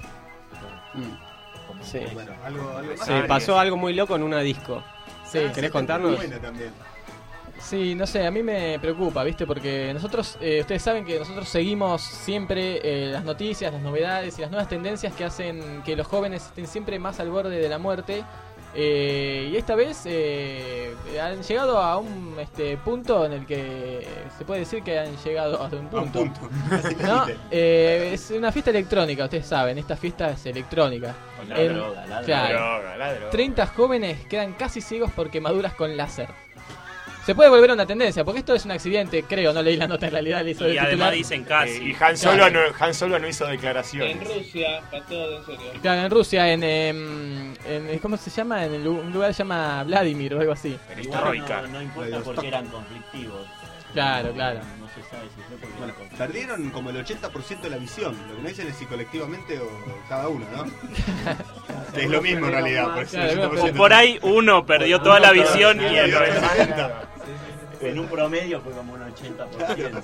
nada más. Sí. Bueno, algo, algo más. Sí, pasó algo muy loco en una disco. Sí, Ah, ¿querés sí, contarnos? Buena también. Sí, no sé, a mí me preocupa, ¿viste? Porque nosotros, eh, ustedes saben que nosotros seguimos siempre eh, las noticias, las novedades y las nuevas tendencias que hacen que los jóvenes estén siempre más al borde de la muerte. Eh, y esta vez eh, han llegado a un este, punto en el que se puede decir que han llegado a un A un punto. punto. Casi ¿No? límite. Eh, es una fiesta electrónica, ustedes saben, esta fiesta es electrónica. La En- droga, la claro. droga. Droga, la droga. treinta jóvenes quedan casi ciegos por quemaduras con láser. se puede volver una tendencia, porque esto es un accidente, creo, no leí la nota en realidad, le hizo Y el además titular. dicen casi. Eh, y Han Solo, no, Han Solo no hizo declaraciones. En Rusia, para todo, en serio. Claro, en Rusia, en, em, en ¿cómo se llama? En el lu- un lugar que se llama Vladimir o algo así. Igual no, no importa porque eran conflictivos. Claro, claro. No se sabe si fue porque Bueno, eran conflictivos. perdieron como el ochenta por ciento de la visión. Lo que no dicen es si colectivamente o cada uno, ¿no? Que es lo mismo en realidad. Por, eso el ochenta por ciento. O por ahí uno perdió toda la visión y el el resto. En un promedio fue como un ochenta por ciento.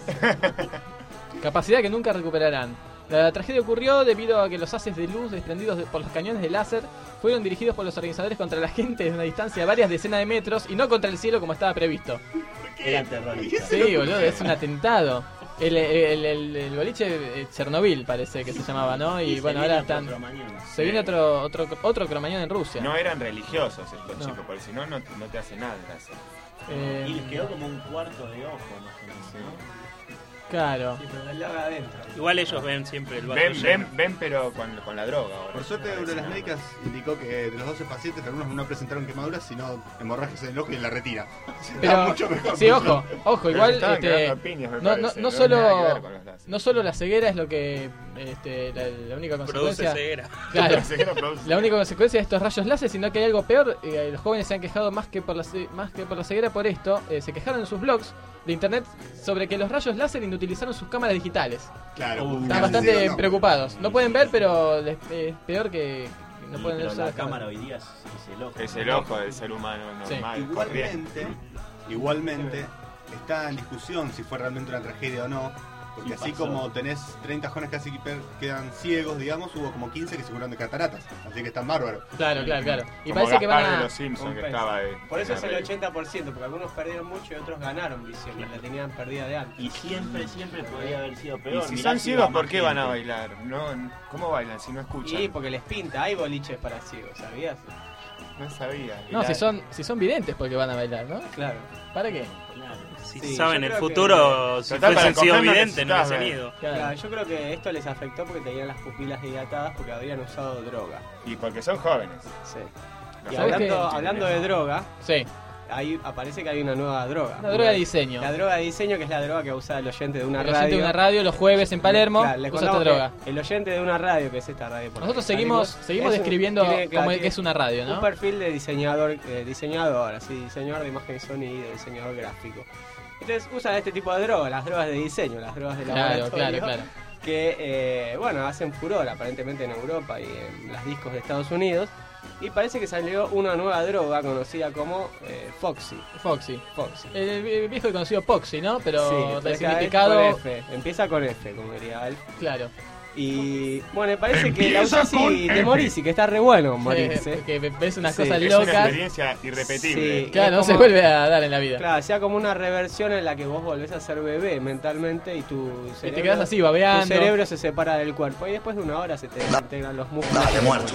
Capacidad que nunca recuperarán. La tragedia ocurrió debido a que los haces de luz desprendidos de- por los cañones de láser fueron dirigidos por los organizadores contra la gente desde una distancia de varias decenas de metros y no contra el cielo como estaba previsto. Eran terroristas. Sí, boludo, es un atentado. El, el, el, el boliche eh, Chernobyl parece que se llamaba, ¿no? Y, Y bueno, se ahora viene otro están... cromañón. Se viene otro otro otro cromañón en Rusia. No eran religiosos estos No. chicos, porque si no, no no te hace nada. gracias. Eh, Y les quedó como un cuarto de ojo, más o menos, ¿no? Claro. Sí, pero el lado adentro. Igual ellos ven siempre el vaso Ven, lleno. ven, ven, pero con, con la droga ahora. Por suerte, una de las médicas indicó que de los doce pacientes, algunos no presentaron quemaduras, sino hemorragias en el ojo y en la retina. Está Pero, mucho mejor. sí, ojo, ojo, Pero igual se estaban este, cagando a piñas, me no, no, parece, no no tiene nada que solo ver con los láser. no solo la ceguera es lo que este, la, la única Produce consecuencia ceguera. claro, La ceguera produce la única consecuencia de estos rayos láser, sino que hay algo peor. Eh, los jóvenes se han quejado más que por la ce- más que por la ceguera por esto, eh, se quejaron en sus blogs de internet sobre que los rayos láser inutilizaron sus cámaras digitales. Claro, Uh, Están sí, bastante sí, no. preocupados. No pueden ver, pero les- es peor que, que no Sí, pueden pero usar la las cámara cámaras. hoy día es, es el ojo. Es el ojo del ser humano Sí. normal. Igualmente, igualmente, está en discusión si fue realmente una tragedia o no. Porque Sí, así pasó. como tenés treinta jóvenes casi que per- quedan ciegos, digamos, hubo como quince que se curaron de cataratas. Así que están bárbaros. Claro, claro, claro. Y Como parece que van Gaspar de a los Simpsons que Compensa. estaba de, Por eso de es el la- ochenta por ciento, porque algunos perdieron mucho y otros ganaron visión, y la tenían perdida de antes. Y siempre, siempre podría haber sido Y peor. si Mirá son si ciegos, iba ¿por más qué van a gente. bailar? No, ¿cómo bailan si no escuchan? Y porque les pinta, hay boliches para ciegos, ¿sabías? No sabía. Y No, la- si son si son videntes porque van a bailar, ¿no? Claro. ¿Para qué? Claro. Si Sí, saben yo el creo futuro, si Total, fuesen para sido coger no videntes, no necesitas hubiesen ver. ido. Claro. Claro, yo creo que esto les afectó porque tenían las pupilas dilatadas porque habían usado droga. Y porque son jóvenes. Sí. Los Y ¿Sabes hablando, qué? hablando de droga, Sí. ahí aparece que hay una nueva droga. Una droga de diseño. La droga de diseño, que es la droga que usa el oyente de una El radio. oyente de una radio los jueves en Palermo Claro, les usa esta contamos droga. que el oyente de una radio, que es esta radio. por la Nosotros que seguimos salimos, seguimos es un- describiendo tiene- claro, cómo es que tiene es una radio, Un ¿no? perfil de diseñador, eh, diseñador, así, diseñador de imagen y sonido, de diseñador gráfico. Entonces usan este tipo de drogas, las drogas de diseño, las drogas de Claro, laboratorio, claro, claro. que eh, bueno, hacen furor aparentemente en Europa y en las discos de Estados Unidos. Y parece que salió una nueva droga conocida como eh, Foxy. Foxy. Foxy. El, el viejo y conocido Poxy, ¿no? Pero Sí, pero acá resignificado. es con F. Empieza con F, como diría Alf. Claro. Y bueno, me parece que la Empieza usás con y te F. morís y que está re bueno morirse. Eh, que ves unas Sí, cosas Es una locas. experiencia irrepetible. Sí. Claro, no Es se como- vuelve a dar en la vida. Claro, sea como una reversión en la que vos volvés a ser bebé mentalmente y tu Y cerebro, te quedas así, babeando. tu cerebro se separa del cuerpo. Y después de una hora se te integran los músculos. Dale, muerto.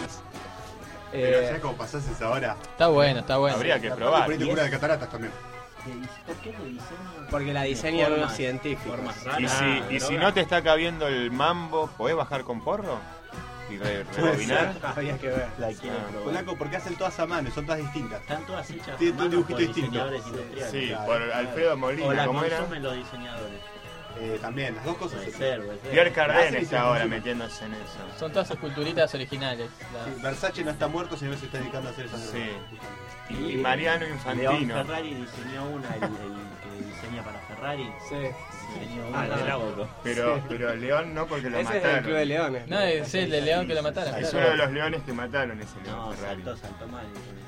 Pero Eh, ¿sabes cómo pasás esa hora? Está bueno, está bueno. Habría que La probar. parte cura de cataratas también. ¿Por qué lo diseñan? porque la De diseñan formas- unos científicos. formas raras. Y si, y droga. si no te está cabiendo el mambo, ¿podés bajar con porro? Y re- rebobinar. Habría que ver. La quieren Ah. probar. Polaco, porque hacen todas a mano y son todas distintas. Están todas hechas Tiene a un mano dibujito por distinto. diseñadores industriales. Sí, Claro, por Alfredo O Molina, la ¿cómo era? consumen los diseñadores. Eh, también, las dos cosas. Puede se- ser, puede ser. Pierre Cardin Ah, sí, sí, está ahora sí. metiéndose en eso. Son todas esculturitas originales. la- Sí, Versace no está muerto, sino que se está dedicando a hacer esas Sí. drogas. Y Mariano León Infantino. Ferrari diseñó una, el, el que diseña para Ferrari. Sí. Diseñó Ah, una no. del auto. Pero, pero León no porque lo Ese es el Club de mataron. Leones. No, es el de León que lo mataron. Es claro. uno de los leones que mataron ese León No, Ferrari. saltó, saltó mal.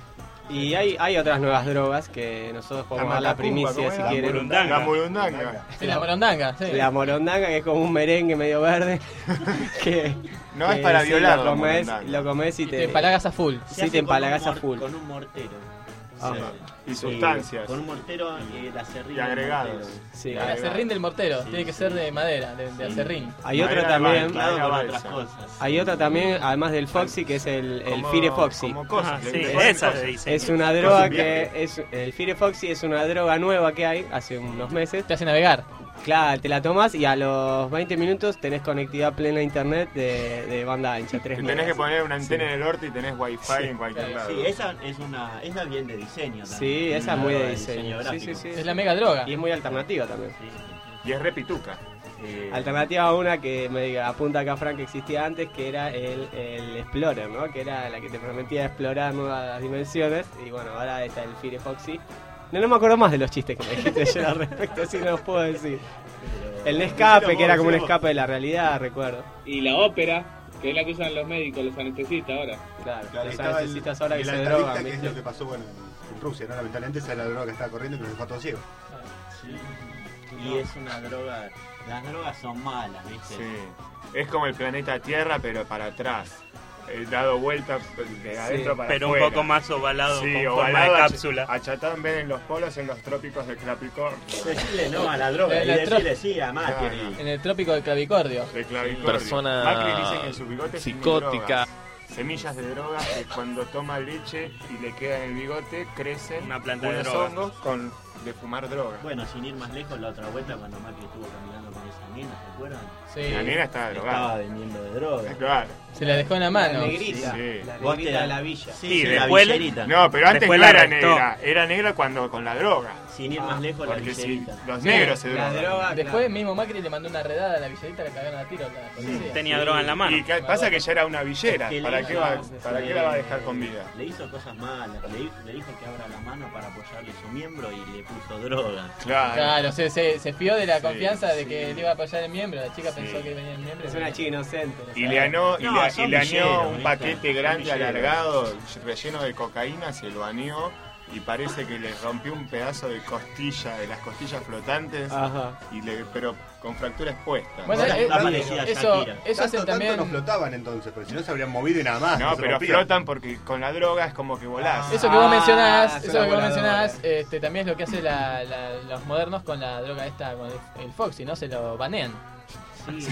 Y hay, hay otras nuevas drogas que nosotros podemos dar la Matacumba, primicia ¿cómo si era? quieren. Murundanga. La murundanga. Sí, la morondanga, sí. La morondanga, que es como un merengue medio verde. que, No es que para sí, violar lo la comes, morondanga. lo comes y Y te, te empalagas a full. Se Sí, hace te con empalagas un a mor- full. Con un mortero. Ajá. Y Sí, sustancias. Con un mortero y el acerrín. Y agregados. del mortero. Sí. El acerrín del mortero, Sí, tiene que sí. ser de madera, de, de acerrín. Hay otra Madera también. de Mezclado con balsa. otras cosas. Hay otra también, además del Foxy, que es el, el Como- Fire Foxy. Como cosas. Ah, le sí, ponen esa cosas. de diseño. Es una droga un viaje. que es el Fire Foxy es una droga nueva que hay hace unos meses. Te hace navegar. Claro, te la tomas y a los veinte minutos tenés conectividad plena a internet de, de banda ancha, tres Te megas. tenés que poner una antena Sí. en el orto y tenés wifi Sí. en cualquier lado. Sí, esa es una esa es bien de diseño también. Sí, esa es Una muy de droga diseño. Sí, gráfico. sí, sí. Es la mega droga. Y es muy alternativa también. Y es repituca. Eh, Alternativa a una que me diga, apunta acá Frank, que existía antes, que era el, el Explorer, ¿no? Que era la que te permitía explorar nuevas dimensiones. Y bueno, ahora está el Firefoxy. No, no me acuerdo más de los chistes que me dijiste ayer al respecto, así no los puedo decir. El Nescape, que era como un escape de la realidad, recuerdo. Y la ópera, que es la que usan los médicos, los anestesistas ahora. Claro, Claro, los estaba el- anestesistas ahora que el se altavista, drogan, que es ¿viste? lo que pasó bueno, en, en Rusia, ¿no? Lamentablemente esa es la droga que estaba corriendo y que nos dejó a todos ciegos. Sí. Y es una droga. Las drogas son malas, ¿viste? Sí. Es como el planeta Tierra, pero para atrás. Eh, dado vuelta de adentro para Pero un afuera. poco más ovalado, Sí, con forma ovalado, de ach- cápsula. Achatado en vez de en los polos, en los trópicos de Capricornio. Decirle no a la droga En y el decirle tro- sí a Macri. En el trópico del clavicordio. De clavicordio. Persona Macri dice que en su bigote tiene psicótica. drogas. Semillas de droga que cuando toma leche y le queda en el bigote crecen Una planta de unos drogas. hongos con, de fumar droga. Bueno, sin ir más lejos, la otra vuelta cuando Macri estuvo caminando con esa nena, ¿se acuerdan? Sí. La nena estaba drogada. Estaba vendiendo de droga. Claro. Se la dejó en la mano. La negrita, Sí. la Vos negrita te- de la villa. Sí, Sí, sí, la después- villerita. No, pero antes Después no la era arrestó. negra. Era negra cuando con la droga. Sin ir más lejos, la Porque si villerita. los Sí, negros se la drogan. droga, Después claro. mismo Macri le mandó una redada a la villarita, la cagaron a tiro a la policía. Tenía droga en la mano. Y que pasa que ya era una villera. Es que le ¿Para hizo- qué, va, sí, ¿para sí. qué la va a dejar con vida? Le hizo cosas malas, le, le dijo que abra la mano para apoyarle su miembro y le puso droga. Claro. Claro, se, se, se fió de la Sí, confianza de que sí. le iba a apoyar el miembro. La chica Sí. pensó que venía el miembro. Es una chica inocente. no Y sabe. le anó, y No, le, son y le añó villeros, un ¿viste? paquete Son grande villeros. alargado, relleno de cocaína, se lo aneó y parece que le rompió un pedazo de costilla, de las costillas flotantes, Ajá. y le, pero con fractura expuesta. Bueno, Está eh, parecida a eso, Shakira. eso hacen Tanto, también. tanto no flotaban entonces, porque si no se habrían movido y nada más. no, se pero rompían. flotan porque con la droga es como que volás. Eso que vos Ah, mencionás, es eso una que vos voladora. mencionás, este, también es lo que hacen la, la- los modernos con la droga esta, con el, el Foxy, ¿no? Se lo banean. Sí.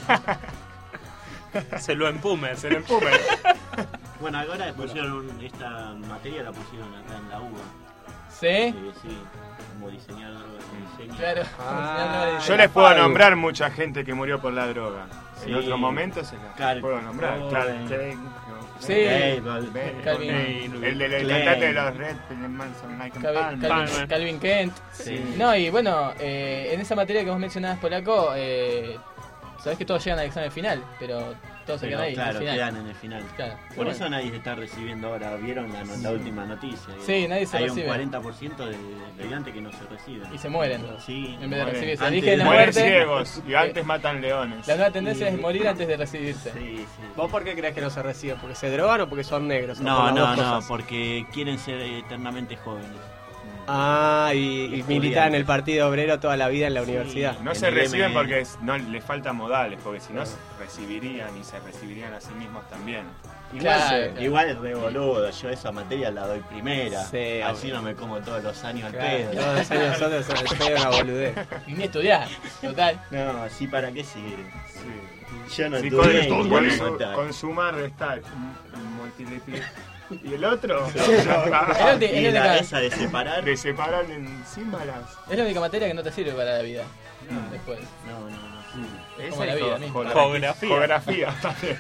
Se lo empume. Se le empume. Bueno, ahora pusieron esta materia, la pusieron acá en la U B A. ¿Sí? Sí, sí, como diseñar droga con diseño. Claro. Ah, Yo les puedo nombrar mucha gente que murió por la droga. Sí. En otro momento se las Cal- puedo nombrar. Cohen. Clark Kent, Sí. Hey, Ben- Calvin- Ben- el del Klein. cantante de los Red Hot Manson, Michael Calvin, Palmer. Calvin- Palmer. Calvin Kent. Sí. No, y bueno, eh, en esa materia que vos mencionabas, Polaco, eh, sabés que todos llegan al examen final, pero todos se Pero, quedan ahí, claro, al final. quedan en el final. Claro. Por Bueno. eso nadie se está recibiendo ahora. ¿Vieron la, no- la última noticia? Sí, nadie se Hay recibe. un cuarenta por ciento de estudiantes que no se reciben. Y se mueren. Sí. En vez de Mueren. recibirse. Antes Eligen la Mueren muerte. ciegos y antes matan leones. La nueva tendencia es morir antes de recibirse. Sí, sí. ¿Vos por qué crees que no se reciben? ¿Porque se drogan o porque son negros? ¿O por No, las no, dos no, cosas? porque quieren ser eternamente jóvenes. Ah, y, y militar en el Partido Obrero toda la vida en la universidad. No En se el reciben M. porque es- no les falta modales, porque si no se recibirían y se recibirían a sí mismos también. Igual, Claro. sí, igual es re boludo, yo esa materia la doy primera. Sí, así obvio. no me como todos los años al Claro, pedo. todos los años nosotros son el pedo, una boludez. Y ni estudiar, total. No, así para qué sirve. Sí. Yo no Sí, estudié con, y con, quiero su- matar. con sumar, restar, mm, multiplicar. ¿Y el otro? Es la ulti- Y es la la, única- esa de separar. De separar en símbolas. es la única materia que no te sirve para la vida. No. Después. No, no, no. Es Esa como la y vida jo- misma. Geografía. Geografía también.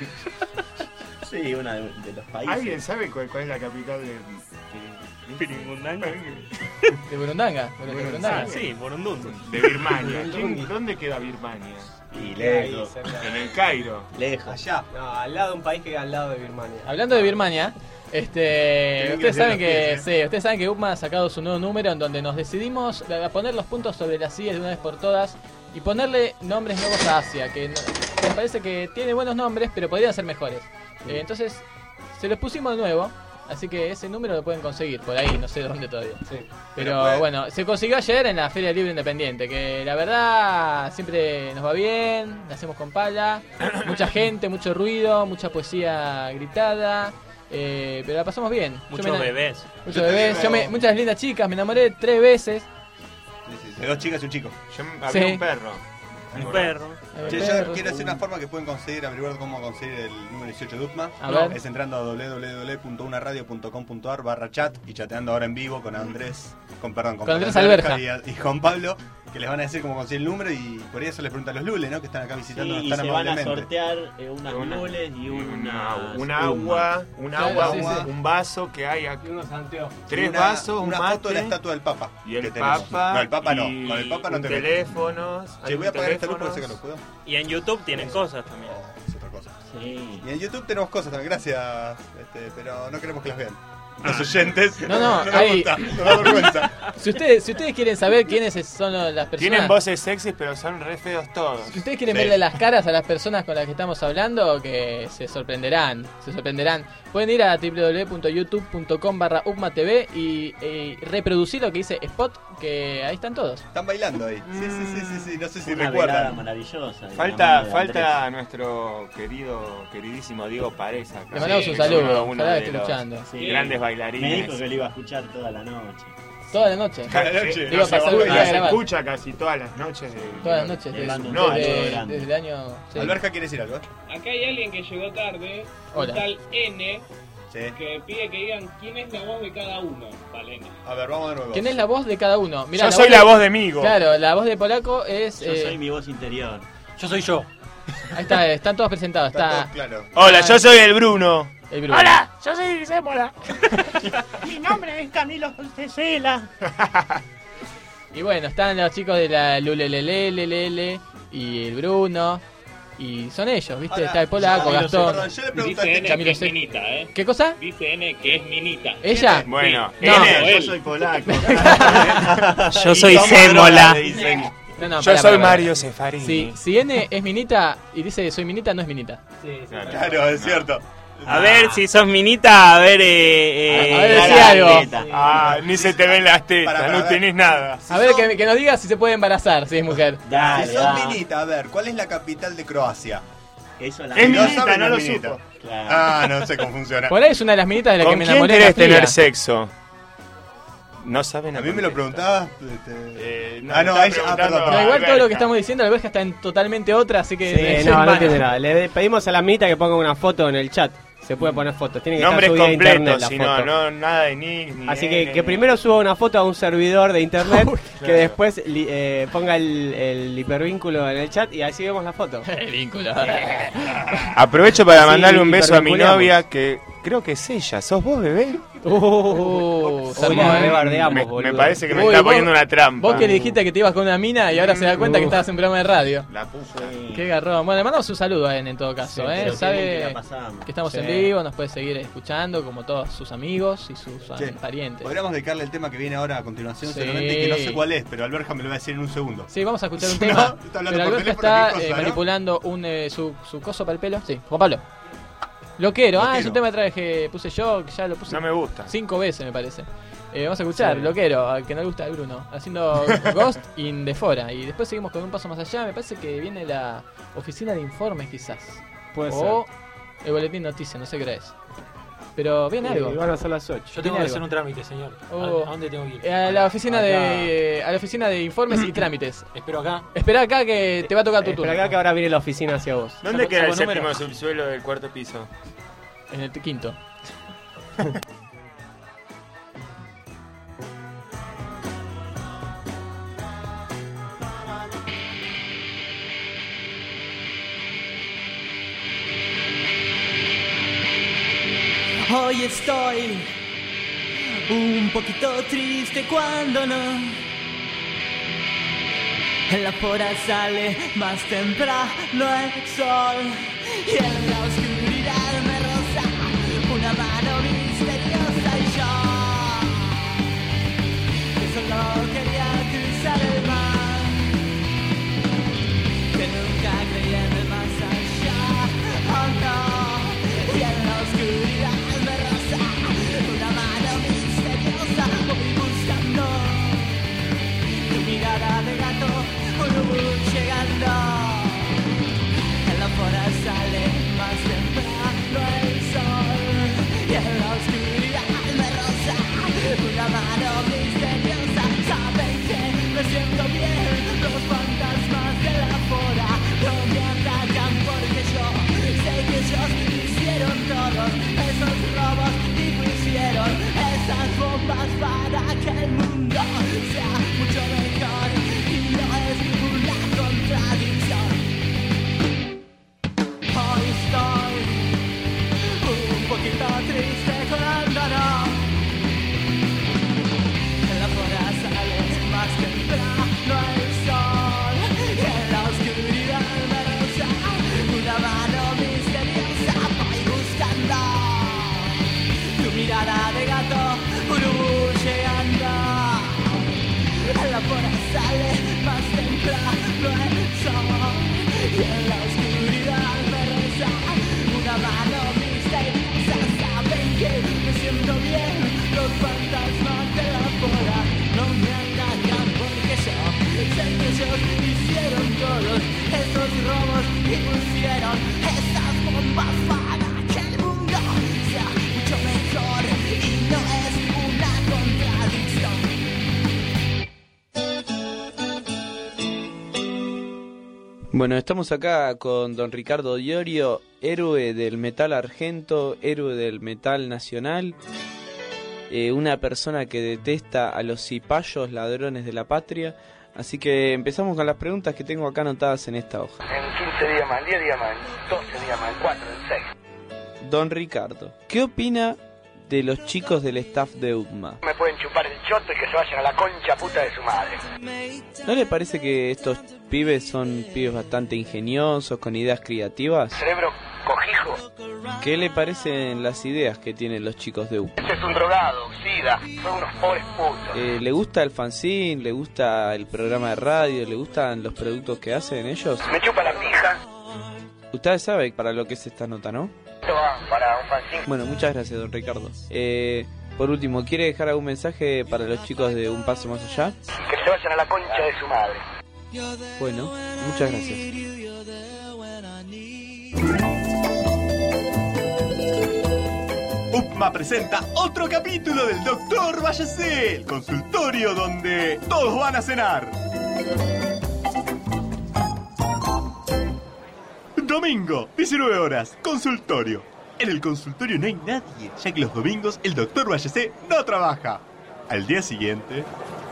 Sí, una de, de los países. ¿Alguien sabe cuál, cuál es la capital de, de, Piringundanga. De Burundanga. De Bueno, Burundanga. Ah, sí, Borundundu. de Birmania? ¿Quién- ¿Dónde queda Birmania? Y Ahí, lejos. cerca. En el Cairo. Lejos. Allá. No, al lado de un país que queda al lado de Birmania. Hablando de Birmania, este, Tienen que ustedes hacer saben los que pies, sí, ustedes saben que U P M A ha sacado su nuevo número en donde nos decidimos a poner los puntos sobre las sillas de una vez por todas y ponerle nombres nuevos a Asia, que no- me parece que tiene buenos nombres, pero podrían ser mejores. Eh, entonces, se los pusimos de nuevo, así que ese número lo pueden conseguir por ahí, no sé dónde todavía. Sí. Pero Pero puede- bueno, se consiguió ayer en la Feria Libre Independiente, que la verdad siempre nos va bien, la hacemos con pala, mucha gente, mucho ruido, mucha poesía gritada, eh, pero la pasamos bien. Yo Muchos me- bebés. Muchos Yo bebés, también yo me- me- muchas lindas chicas, me enamoré tres veces. Sí, sí, sí. De dos chicas y un chico. Yo, había Sí. un perro. Un perro. eh, Che, yo perros. quiero hacer una forma que pueden conseguir, averiguar cómo conseguir el número dieciocho de U P M A. A ver. Es entrando a doble u doble u doble u punto una radio punto com punto a r barra chat y chateando ahora en vivo con Andrés, con perdón, Con Andrés Alberja Alberja. y, y Juan Pablo. que les van a decir cómo conseguir el número y por eso les preguntan a los lules, ¿no? Que están acá visitando Sí, y tan se van a amablemente. sortear eh, unas lules y una, Un agua, un Claro, agua, sí, un, sí. un vaso que hay aquí. Y unos anteojos. Tres Y una- vasos, un una mate. foto de la estatua del Papa. Y el que tenemos. Papa. No, el Papa no. y Con el Papa no un te metes. teléfonos. Che, hay voy a apagar esta luz porque teléfonos. sé que no puedo. Y en YouTube tienen cosas también. Es otra cosa. Sí. Y en YouTube tenemos cosas también, gracias. Este, pero no queremos que las vean. Los oyentes. No, no, nos hay- gusta, nos da vergüenza. Si ustedes, si ustedes quieren saber quiénes son las personas... Tienen voces sexys, pero son re feos todos. Si ustedes quieren Sí. verle las caras a las personas con las que estamos hablando, que se sorprenderán, se sorprenderán. Pueden ir a w w w punto youtube punto com barra upma t v y, y reproducir lo que dice Spot, que ahí están todos. Están bailando ahí. Sí, sí, sí, sí, sí. No sé si Una velada recuerdan. maravillosa. de la Falta, mano de falta Andrés. nuestro querido, queridísimo Diego Párez acá. Le mandamos un que saludo, es uno- uno ojalá de que esté los escuchando. Sí. Grandes Me bailarines. dijo que lo iba a escuchar toda la noche. Toda la noche. Cada noche. Le iba a Se pasar un día a escucha, se grabar. escucha casi todas las noches. de- Todas las noches, Le desde, mando un No, desde- saludo grande. desde el año... sí. Alberja quiere decir algo. ¿eh? Acá hay alguien que llegó tarde, Hola. un tal N, Sí. que pide que digan quién es la voz de cada uno. Valena. A ver, vamos de nuevo. ¿Quién es la voz de cada uno? Mirá, Yo soy la voz de Migo. Claro, la voz de Polaco es... Yo eh, soy mi voz interior. Yo soy yo. Ahí está, están todos presentados. Está Está todo claro. Hola, yo soy el Bruno. el Bruno. Hola, yo soy Grisémola. Mi nombre es Camilo Cela. Y bueno, están los chicos de la Lulelelelelele y el Bruno. Y son ellos, ¿viste? Ahora, Está el Polaco, yo- Gastón. Perdón, yo le pregunto a Dice este N Camilo que es Se- minita, ¿eh? ¿Qué cosa? Dice N que es minita. ¿Ella? Bueno, No, N, Yo soy polaco. Yo soy Y tomo Sémola. droga, le dicen. No, no, yo pará, soy pará, pará. Mario Cefarini. Si, si N es minita y dice soy minita, no es minita. Claro, es cierto. A ver, si sos minita, a ver... Eh, eh, A ver, Cara decí de algo. atleta. Ah, ni se te ven las tetas, Para, para, no ver. tenés nada. A ver, que, que nos diga si se puede embarazar, si es mujer. Dale, Si sos dale. minita, a ver, ¿cuál es la capital de Croacia? Eso la Es no minita, saben, no no lo es minita. supo. Claro. Ah, no sé cómo funciona. Por ahí es una de las minitas de las que ¿Con me quién enamoré. querés en la tener fría. sexo? No saben A mí me lo preguntabas. este, Eh, Ah, no, está ella- ah, preguntando perdón, No, perdón. igual todo lo que Alberca. estamos diciendo, la Alberja está en totalmente otra, así que... Sí, es no, no humana. entiende nada. Le pedimos a la minita que ponga una foto en el chat. Se puede poner fotos. Tiene que Nombres estar subida a internet completos, la si foto. no, no, nada de nick, ni Así N, que, que ni- primero suba una foto a un servidor de internet, que Claro. después li- eh, ponga el, el hipervínculo en el chat y así vemos la foto. El vínculo. Aprovecho para Sí, mandarle un beso a mi hipervinculamos. novia, que creo que es ella. ¿Sos vos, bebé? Uh, se Uy, armó, la ¿eh? rebardeamos, Me, boludo. me parece que me Uy, está vos- poniendo una trampa. Vos que le dijiste que te ibas con una mina y ahora se da cuenta que Uh. estabas en programa de radio. La puso. Sí. Qué garrón. Bueno, le mandamos un saludo a él en todo caso, Sí, ¿eh? Pero qué bien Sabe que la pasamos. que estamos Sí. en vivo, nos puede seguir escuchando como todos sus amigos y sus Che, eh, parientes. Podríamos dedicarle el tema que viene ahora a continuación, Sí. solamente que no sé cuál es, pero Alberja me lo va a decir en un segundo. Sí, vamos a escuchar un No, tema. está hablando Pero por Alberto teléfono, está qué cosa, eh, ¿no? manipulando un, eh, su, su coso para el pelo. Sí, Juan Pablo. Loquero, ah, Loquero. es un tema que traje, que puse yo, que ya lo puse No me gusta. cinco veces, me parece. Eh, vamos a escuchar Sí. Loquero, al que no le gusta el Bruno, haciendo Ghost in the Fora. Y después seguimos con un paso más allá. Me parece que viene la oficina de informes, quizás. Puede o el boletín noticias, no sé qué es. Pero viene ser. algo. Y van a ser las ocho. Yo tengo Tiene que algo. hacer un trámite, señor. ¿A- Oh. ¿A dónde tengo que ir? Eh, A la oficina de a la oficina de informes y trámites. Espero acá. Espera acá que te va a tocar tu Espera turno. acá que ahora viene la oficina hacia vos. ¿Dónde Saco- queda el saco séptimo número. subsuelo del cuarto piso? En el quinto. Hoy estoy un poquito triste cuando no. En la fora sale más temprano el sol y en la oscuridad me roza una mano misteriosa y yo que solo quería cruzar el mar, que nunca creí en el más allá. Oh no, y en la oscuridad me roza una mano misteriosa, voy buscando tu mirada de gato, voy llegando. En la fora sale más temprano me siento bien, los fantasmas de la boda no me atacan porque yo sé que ellos hicieron todos esos robos y pusieron esas bombas para que el mundo sea mucho mejor y no es una contradicción. Bueno, estamos acá con don Ricardo Diorio, héroe del metal argento, héroe del metal nacional, eh, una persona que detesta a los cipayos ladrones de la patria. Así que empezamos con las preguntas que tengo acá anotadas en esta hoja. En quince días más, en diez días más, en doce días más, en cuatro, en seis. Don Ricardo, ¿qué opina de los chicos del staff de U T M A? Me pueden chupar el choto y que se vayan a la concha puta de su madre. ¿No le parece que estos pibes son pibes bastante ingeniosos, con ideas creativas? Cerebro cojijo. ¿Qué le parecen las ideas que tienen los chicos de U T M A? Este es un drogado, sida, son unos pobres putos. Eh, ¿Le gusta el fanzine? ¿Le gusta el programa de radio? ¿Le gustan los productos que hacen ellos? Me chupa la pija. Usted sabe para lo que es esta nota, ¿no? Esto va para un fanzine. Bueno, muchas gracias, don Ricardo. Eh, por último, ¿quiere dejar algún mensaje para los chicos de Un Paso Más Allá? Que se vayan a la concha de su madre. Bueno, muchas gracias. U P M A presenta otro capítulo del Doctor Váyase, el consultorio donde todos van a cenar. Domingo, diecinueve horas, consultorio. En el consultorio no hay nadie, ya que los domingos el Doctor Váyase no trabaja. Al día siguiente...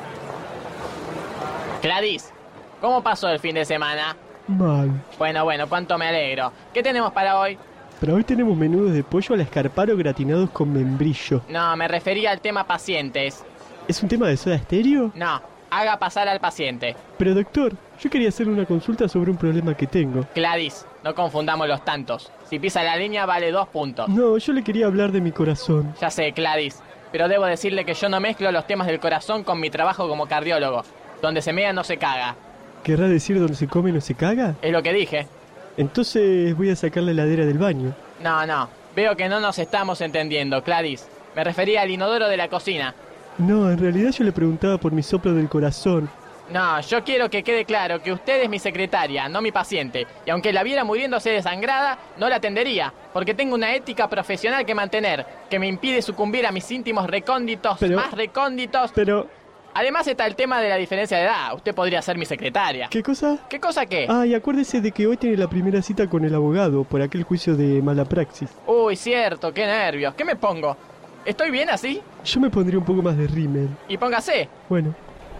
Gladys, ¿cómo pasó el fin de semana? Mal. Bueno, bueno, cuánto me alegro. ¿Qué tenemos para hoy? Para hoy tenemos menudos de pollo al escarparo gratinados con membrillo. No, me refería al tema pacientes. ¿Es un tema de Soda Stereo? No, haga pasar al paciente. Pero doctor, yo quería hacerle una consulta sobre un problema que tengo. Gladys, no confundamos los tantos. Si pisa la línea vale dos puntos. No, yo le quería hablar de mi corazón. Ya sé, Gladys, pero debo decirle que yo no mezclo los temas del corazón con mi trabajo como cardiólogo. Donde se mea no se caga. ¿Querrá decir donde se come no se caga? Es lo que dije. Entonces voy a sacar la heladera del baño. No, no, veo que no nos estamos entendiendo, Gladys. Me refería al inodoro de la cocina. No, en realidad yo le preguntaba por mi soplo del corazón. No, yo quiero que quede claro que usted es mi secretaria, no mi paciente. Y aunque la viera muriéndose desangrada, no la atendería, porque tengo una ética profesional que mantener, que me impide sucumbir a mis íntimos recónditos, pero, más recónditos. Pero... Además está el tema de la diferencia de edad. Usted podría ser mi secretaria. ¿Qué cosa? ¿Qué cosa qué? Ah, y acuérdese de que hoy tiene la primera cita con el abogado por aquel juicio de mala praxis. Uy, cierto, qué nervios. ¿Qué me pongo? ¿Estoy bien así? Yo me pondría un poco más de rímel. Y póngase. Bueno.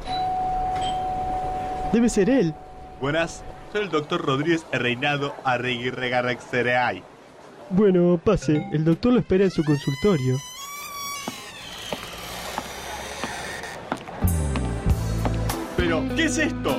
Debe ser él. Buenas, soy el doctor Rodríguez Reinado Arreguirregarrexereay. Bueno, pase. El doctor lo espera en su consultorio. Pero, ¿qué es esto?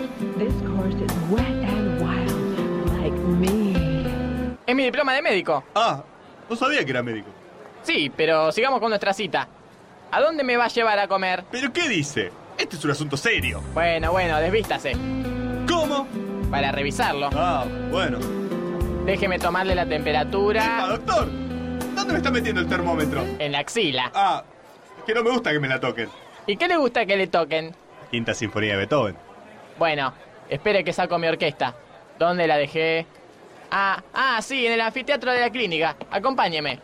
Es mi diploma de médico. Ah, no sabía que era médico. Sí, pero sigamos con nuestra cita. ¿A dónde me va a llevar a comer? ¿Pero qué dice? Este es un asunto serio. Bueno, bueno, desvístase. ¿Cómo? Para revisarlo. Ah, bueno. Déjeme tomarle la temperatura. ¡Epa, doctor! ¿Dónde me está metiendo el termómetro? En la axila. Ah, es que no me gusta que me la toquen. ¿Y qué le gusta que le toquen? Quinta Sinfonía de Beethoven. Bueno, espere que saco mi orquesta. ¿Dónde la dejé? Ah, ah, sí, en el anfiteatro de la clínica. Acompáñeme.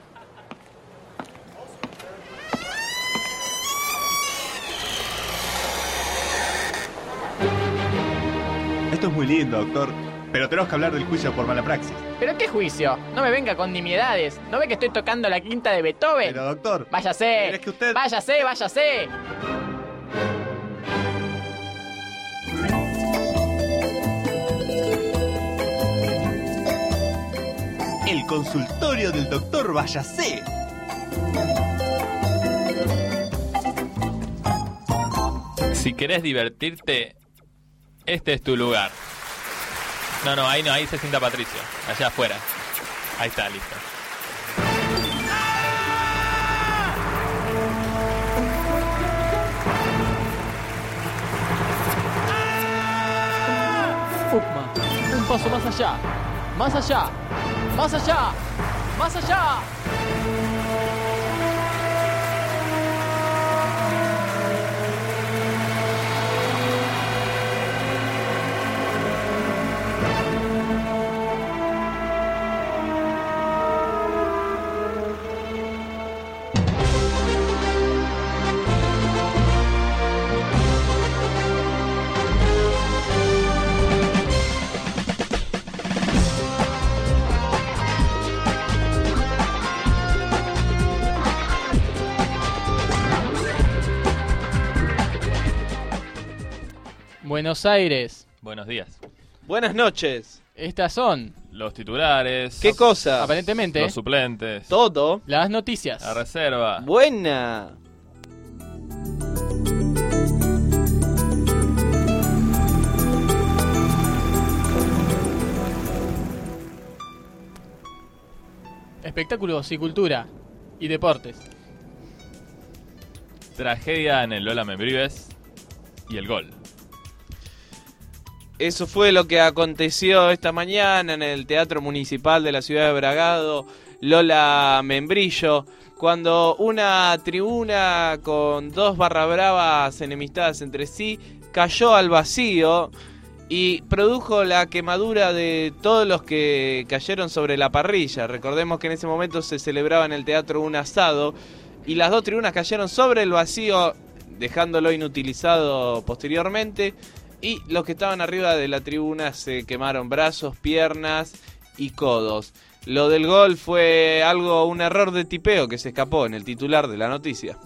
Esto es muy lindo, doctor. Pero tenemos que hablar del juicio por mala praxis. ¿Pero qué juicio? No me venga con nimiedades. ¿No ve que estoy tocando la quinta de Beethoven? Pero, doctor... Váyase. ¿Es que usted... Váyase, váyase. El consultorio del doctor Váyase. Si querés divertirte, este es tu lugar. No, no, ahí no, ahí se sienta Patricio. Allá afuera. Ahí está, listo. U P M A, un paso más allá. Más allá. Más allá. Más allá. Buenos Aires. Buenos días. Buenas noches. Estas son los titulares. ¿Qué cosa? Aparentemente. Los suplentes. Todo. Las noticias. La reserva. Buena. Espectáculos y cultura. Y deportes. Tragedia en el Lola Membrives. Y el gol. Eso fue lo que aconteció esta mañana en el Teatro Municipal de la ciudad de Bragado, Lola Membrillo, cuando una tribuna con dos barra bravas enemistadas entre sí cayó al vacío y produjo la quemadura de todos los que cayeron sobre la parrilla. Recordemos que en ese momento se celebraba en el teatro un asado y las dos tribunas cayeron sobre el vacío, dejándolo inutilizado posteriormente. Y los que estaban arriba de la tribuna se quemaron brazos, piernas y codos. Lo del gol fue algo, un error de tipeo que se escapó en el titular de la noticia.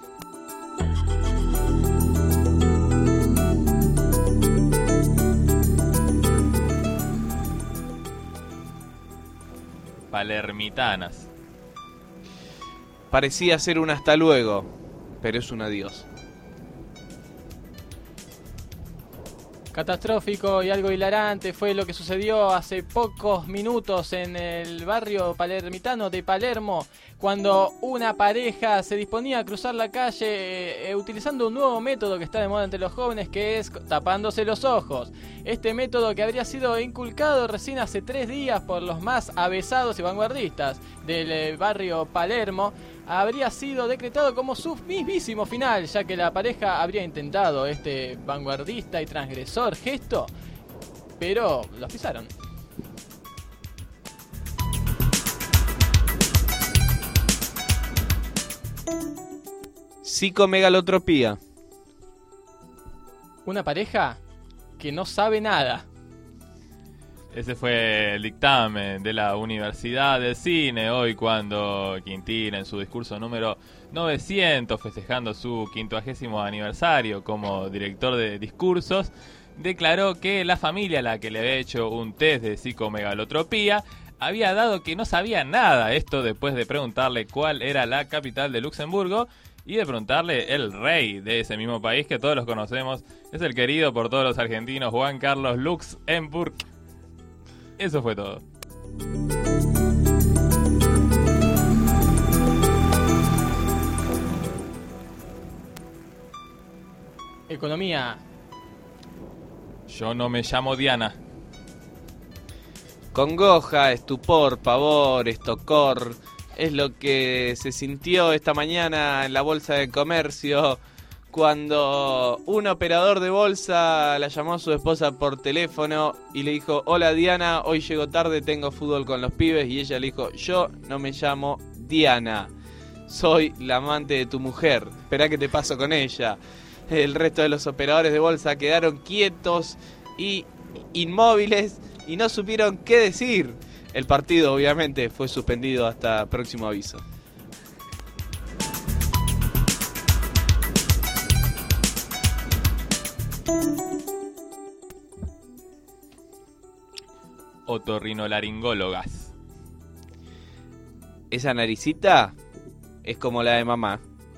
Palermitanas. Parecía ser un hasta luego, pero es un adiós. Catastrófico y algo hilarante fue lo que sucedió hace pocos minutos en el barrio palermitano de Palermo, cuando una pareja se disponía a cruzar la calle eh, utilizando un nuevo método que está de moda entre los jóvenes, que es tapándose los ojos. Este método, que habría sido inculcado recién hace tres días por los más avesados y vanguardistas del eh, barrio Palermo, habría sido decretado como su mismísimo final, ya que la pareja habría intentado este vanguardista y transgresor gesto, pero los pisaron. Psicomegalotropía. Una pareja que no sabe nada. Ese fue el dictamen de la Universidad del Cine hoy, cuando Quintín, en su discurso número novecientos, festejando su quincuagésimo aniversario como director de discursos, declaró que la familia a la que le había hecho un test de psicomegalotropía había dado que no sabía nada. Esto después de preguntarle cuál era la capital de Luxemburgo y de preguntarle el rey de ese mismo país que todos los conocemos. Es el querido por todos los argentinos Juan Carlos Luxemburg. Eso fue todo. Economía. Yo no me llamo Diana. Congoja, estupor, pavor, estocor, es lo que se sintió esta mañana en la Bolsa de Comercio cuando un operador de bolsa la llamó a su esposa por teléfono y le dijo: hola Diana, hoy llego tarde, tengo fútbol con los pibes. Y ella le dijo: yo no me llamo Diana, soy la amante de tu mujer, esperá que te paso con ella. El resto de los operadores de bolsa quedaron quietos y inmóviles y no supieron qué decir. El partido obviamente fue suspendido hasta próximo aviso. Otorrinolaringólogas. Esa naricita es como la de mamá.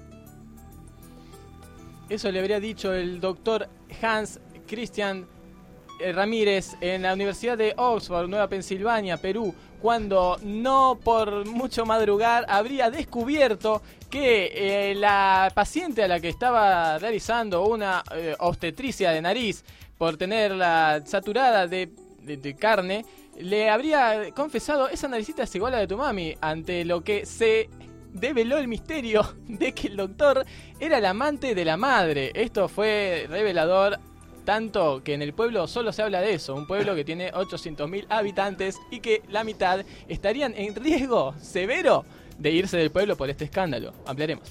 Eso le habría dicho el doctor Hans Christian Ramírez en la Universidad de Oxford, Nueva Pensilvania, Perú, cuando no por mucho madrugar habría descubierto que eh, la paciente a la que estaba realizando una eh, obstetricia de nariz por tenerla saturada de, de, de carne, le habría confesado: esa naricita es igual a la de tu mami, ante lo que se develó el misterio de que el doctor era el amante de la madre. Esto fue revelador, tanto que en el pueblo solo se habla de eso, un pueblo que tiene ochocientos mil habitantes y que la mitad estarían en riesgo severo de irse del pueblo por este escándalo. Ampliaremos.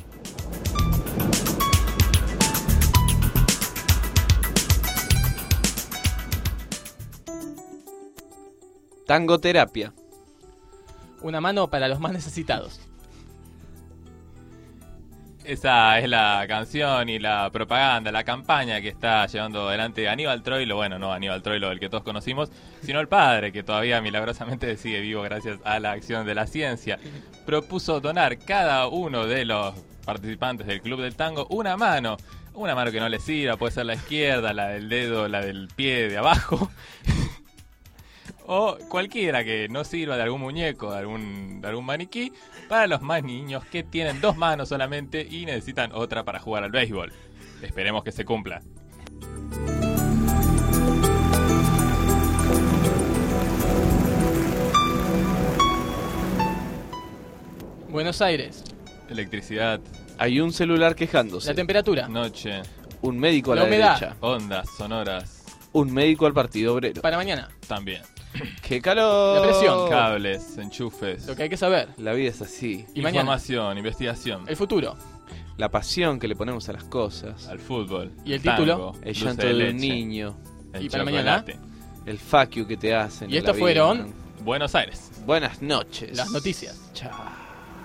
Tangoterapia. Una mano para los más necesitados. Esa es la canción y la propaganda, la campaña que está llevando adelante Aníbal Troilo. Bueno, no Aníbal Troilo, el que todos conocimos, sino el padre, que todavía milagrosamente sigue vivo gracias a la acción de la ciencia. Propuso donar cada uno de los participantes del Club del Tango una mano. Una mano que no le sirva, puede ser la izquierda, la del dedo, la del pie de abajo. O cualquiera que no sirva, de algún muñeco, de algún, de algún maniquí, para los más niños que tienen dos manos solamente y necesitan otra para jugar al béisbol. Esperemos que se cumpla. Buenos Aires. Electricidad. Hay un celular quejándose. La temperatura. Noche. Un médico a La la, humedad. derecha. Ondas sonoras. Un médico al Partido Obrero. Para mañana. También. ¡Qué calor! La presión. Cables, enchufes. Lo que hay que saber. La vida es así. Y mañana. Información, investigación. El futuro. La pasión que le ponemos a las cosas. Al fútbol. Y el tango, título. El dulce llanto de de un leche, niño. el Y para chocolate. mañana. El fuck you que te hacen. Y en la estos fueron vida. Buenos Aires. Buenas noches. las noticias. Chao.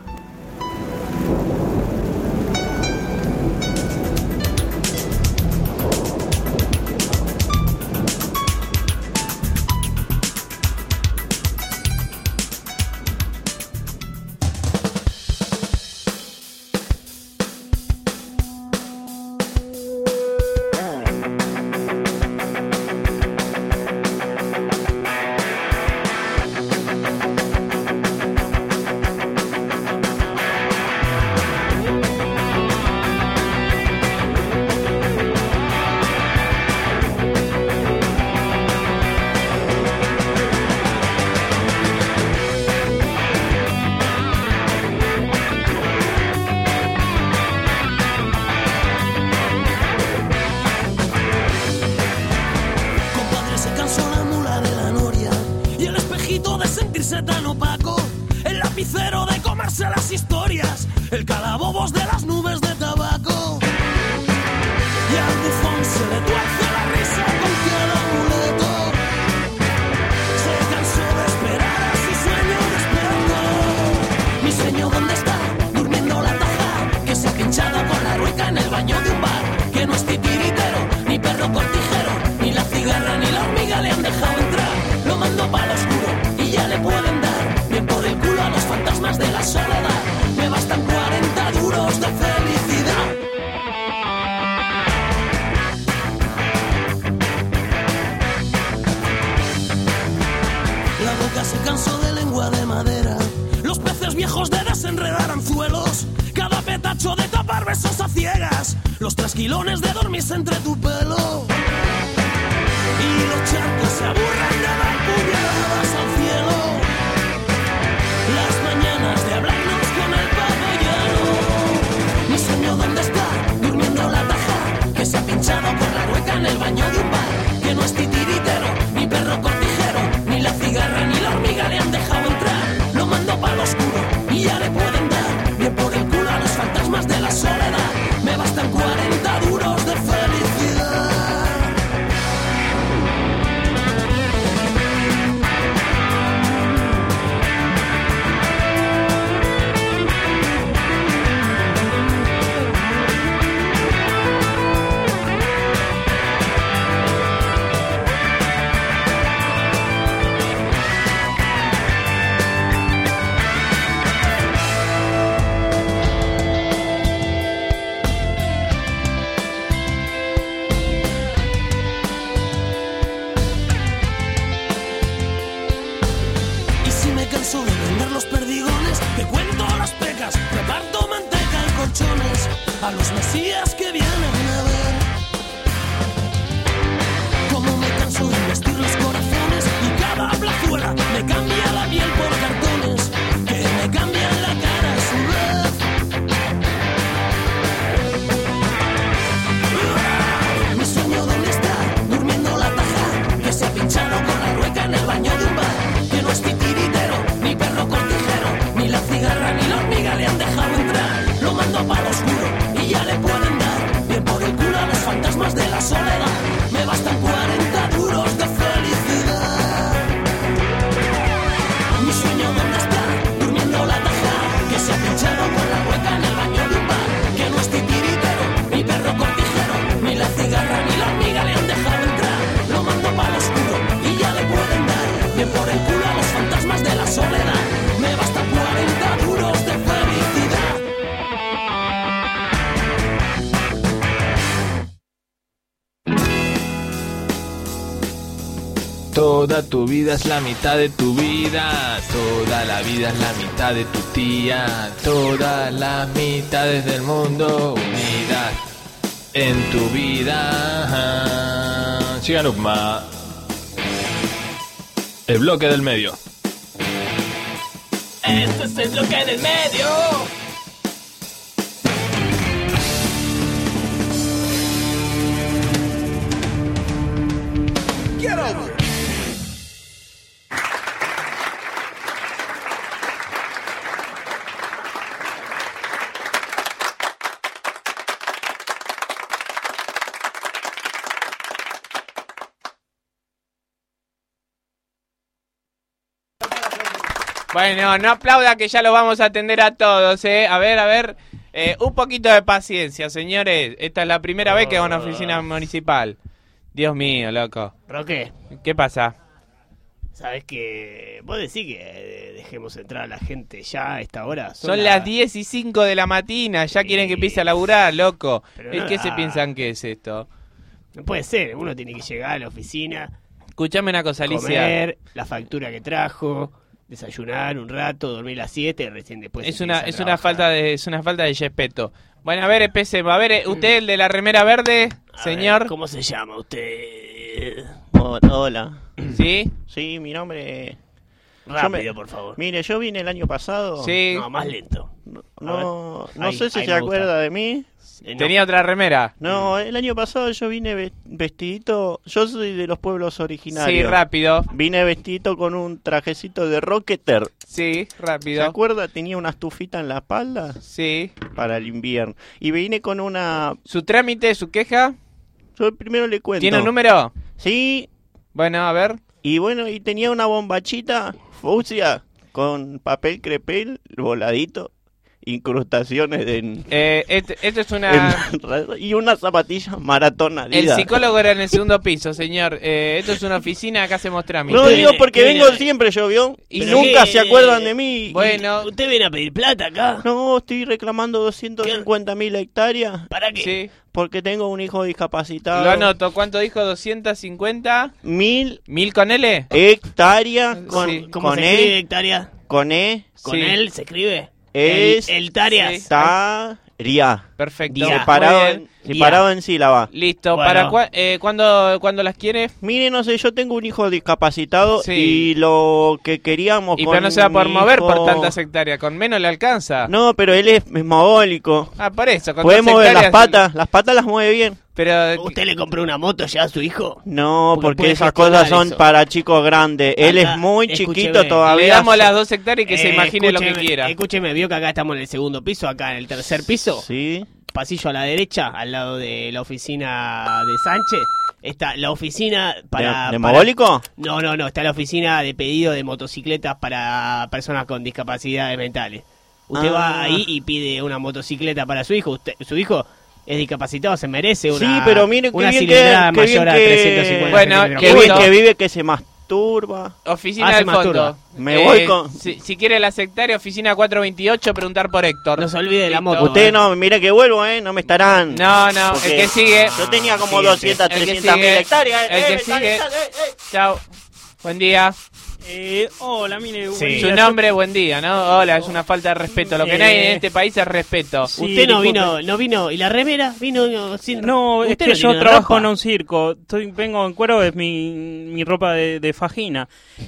Compadre, se cansó la mula de la noria y el espejito de sentirse tan opaco, el lapicero de comerse las historias, el calabobos de las nubes de tabaco. Y al bufón se le tuerce la risa con cada amuleto. Se cansó de esperar a su sueño despierto. Mi sueño, ¿dónde está? Durmiendo la taja que se ha pinchado con la rueca en el baño de un bar, que no es titiritero, ni perro cortijero, ni la cigarra ni la hormiga le han dejado entrar. Lo mando para lo oscuro y ya le pueden dar bien por el culo a los fantasmas de la soledad. Me bastan cuarenta duros de felicidad. La boca se cansó de lengua de madera, los peces viejos de desenredar anzuelos, cada petacho de tapar besos a ciegas, los trasquilones de dormirse entre tu pelo. Y los charcos se aburren de dar puñaladas al cielo, las mañanas de hablarnos con el pavo llano. Mi sueño, ¿dónde está? Durmiendo la taja que se ha pinchado con la rueca en el baño de un bar, que no es titiritero, ni perro cortijero, ni la cigarra ni la hormiga le han dejado entrar. Lo mando para lo oscuro y ya le pueden dar bien por el culo a los fantasmas de la soledad. Me bastan cuarenta duros de felicidad. Y si me canso de vender los perdigones, te cuento las pecas, reparto manteca y colchones a los mesías que vienen a ver. Como me canso de investir los corazones y cada plazuela me cambia la piel por cartones que me cambian la cara a su vez. Mi sueño, ¿dónde está? Durmiendo la taja que se ha pinchado con la rueca en el baño de un bar, que no es titiritero, ni perro cortijero, ni la cigarra ni la hormiga le han dejado entrar. Lo mando para lo oscuro y ya le pueden dar bien por el culo a los fantasmas de la soledad. Me bastan cuarenta duros de felicidad. Mi sueño, ¿dónde está? Durmiendo la taja que se ha pinchado con la rueca en el baño de un bar, que no Toda tu vida es la mitad de tu vida, toda la vida es la mitad de tu tía, todas las mitades del mundo unidas en tu vida. Sigan Upma. El bloque del medio. Este es el bloque del medio. Get over it. Bueno, no aplauda que ya lo vamos a atender a todos, ¿eh? A ver, a ver, eh, un poquito de paciencia, señores. Esta es la primera vez que va a una oficina municipal. Dios mío, loco. Roque, ¿Qué pasa? ¿sabes qué? Vos decís que eh, dejemos entrar a la gente ya a esta hora. Son las diez y cinco de la mañana, ya quieren que empiece a laburar, loco. Pero ¿Y no qué da. se piensan que es esto? No puede ser, uno tiene que llegar a la oficina, Escuchame una cosa, Alicia. comer, la factura que trajo, desayunar un rato, dormir las siete y recién después Es empieza una, a es una trabajar. falta de, es una falta de respeto. Bueno, a ver, empecemos. A ver, eh, usted, el de la remera verde, A señor. ver, ¿cómo se llama usted? Hola. ¿Sí? Sí, mi nombre... Rápido, Yo me- por favor. Mire, yo vine el año pasado. Sí. No, más lento. No, A ver, no ahí- sé si ahí se me acuerda gusta. de mí. Eh, no. Tenía otra remera. No, el año pasado yo vine ve- vestidito. Yo soy de los pueblos originarios. Sí, rápido. Vine vestidito con un trajecito de rocketer. Sí, ¿Se rápido. acuerda? Tenía una estufita en la espalda Sí. para el invierno. Y vine con una... ¿Su trámite, su queja? Yo primero le cuento. ¿Tiene un número? Sí. Bueno, a ver. Y bueno, y tenía una bombachita fucsia con papel crepel voladito, incrustaciones de... Eh, este- esto es una... y una zapatilla maratona. El psicólogo era en el segundo piso, señor. Eh, esto es una oficina, acá hacemos trámite. No digo porque vengo siempre yo, ¿vio? Y Pero nunca qué- se acuerdan de mí. Bueno. ¿Usted viene a pedir plata acá? No, estoy reclamando doscientas cincuenta mil hectáreas. ¿Para qué? Sí. Porque tengo un hijo discapacitado. Lo anoto. ¿Cuánto dijo? ¿doscientos cincuenta? Mil ¿Mil con L? hectáreas con, Sí. ¿Cómo con se escribe E. hectárea? Con E. ¿Con Sí. él se escribe? Es... El, el Tarias. Taria. Perfecto. Dia. Separado, Muy en, bien. separado en sílaba. Listo. Bueno. ¿Para cua- eh, ¿cuándo, ¿Cuándo las quiere? Mire, no sé, yo tengo un hijo discapacitado Sí. y lo que queríamos Y con pero no se va a poder mi mover por hijo- tantas hectáreas. Con menos le alcanza. No, pero él es, es mogólico. Ah, por eso. Con Puede dos mover las hectáreas- patas, las patas las mueve bien. Pero ¿Usted le compró una moto ya a su hijo? No, Porque porque, puede esas gestionar cosas son eso. para chicos grandes. Él Acá, es muy escúcheme, chiquito le todavía. le damos las dos hectáreas y que se Eh, imagine lo que escúcheme, quiera. Escúcheme, vio que acá estamos en el segundo piso, acá en el tercer piso. Sí. Pasillo a la derecha, al lado de la oficina de Sánchez. Está la oficina para... ¿De, de para- mogólico? No, no, no, está la oficina de pedido de motocicletas para personas con discapacidades mentales. Usted Ah. va ahí y pide una motocicleta para su hijo. Usted, su hijo es discapacitado, se merece una, Sí, pero mire qué una bien cilindrada que, qué bien mayor a que- trescientos cincuenta Bueno, centímetros que, cúbicos. vi- que vive que se masturba. Oficina Ah, se del fondo. masturba. Me voy con- Si, si quiere la sectaria, oficina cuatrocientos veintiocho, preguntar por Héctor. No se olvide de la Listo. moto. Usted eh. no, mire que vuelvo, ¿eh? No me estarán. No, no, Porque el que sigue. Yo tenía como Siguiente. doscientas, El que trescientas mil sigue. hectáreas. El que eh, sigue. dale, dale, eh. Chao. Buen día. Eh, hola, mire, buen Sí. día. Su nombre, buen día, ¿no? Hola, es una falta de respeto. Lo que no hay en Eh. este país es respeto. Sí, Usted no disculpe. vino, no vino, y la remera vino no, sin No, es usted que no yo tiene trabajo ropa. en un circo, estoy, vengo en cuero, es mi, mi ropa de, de fajina.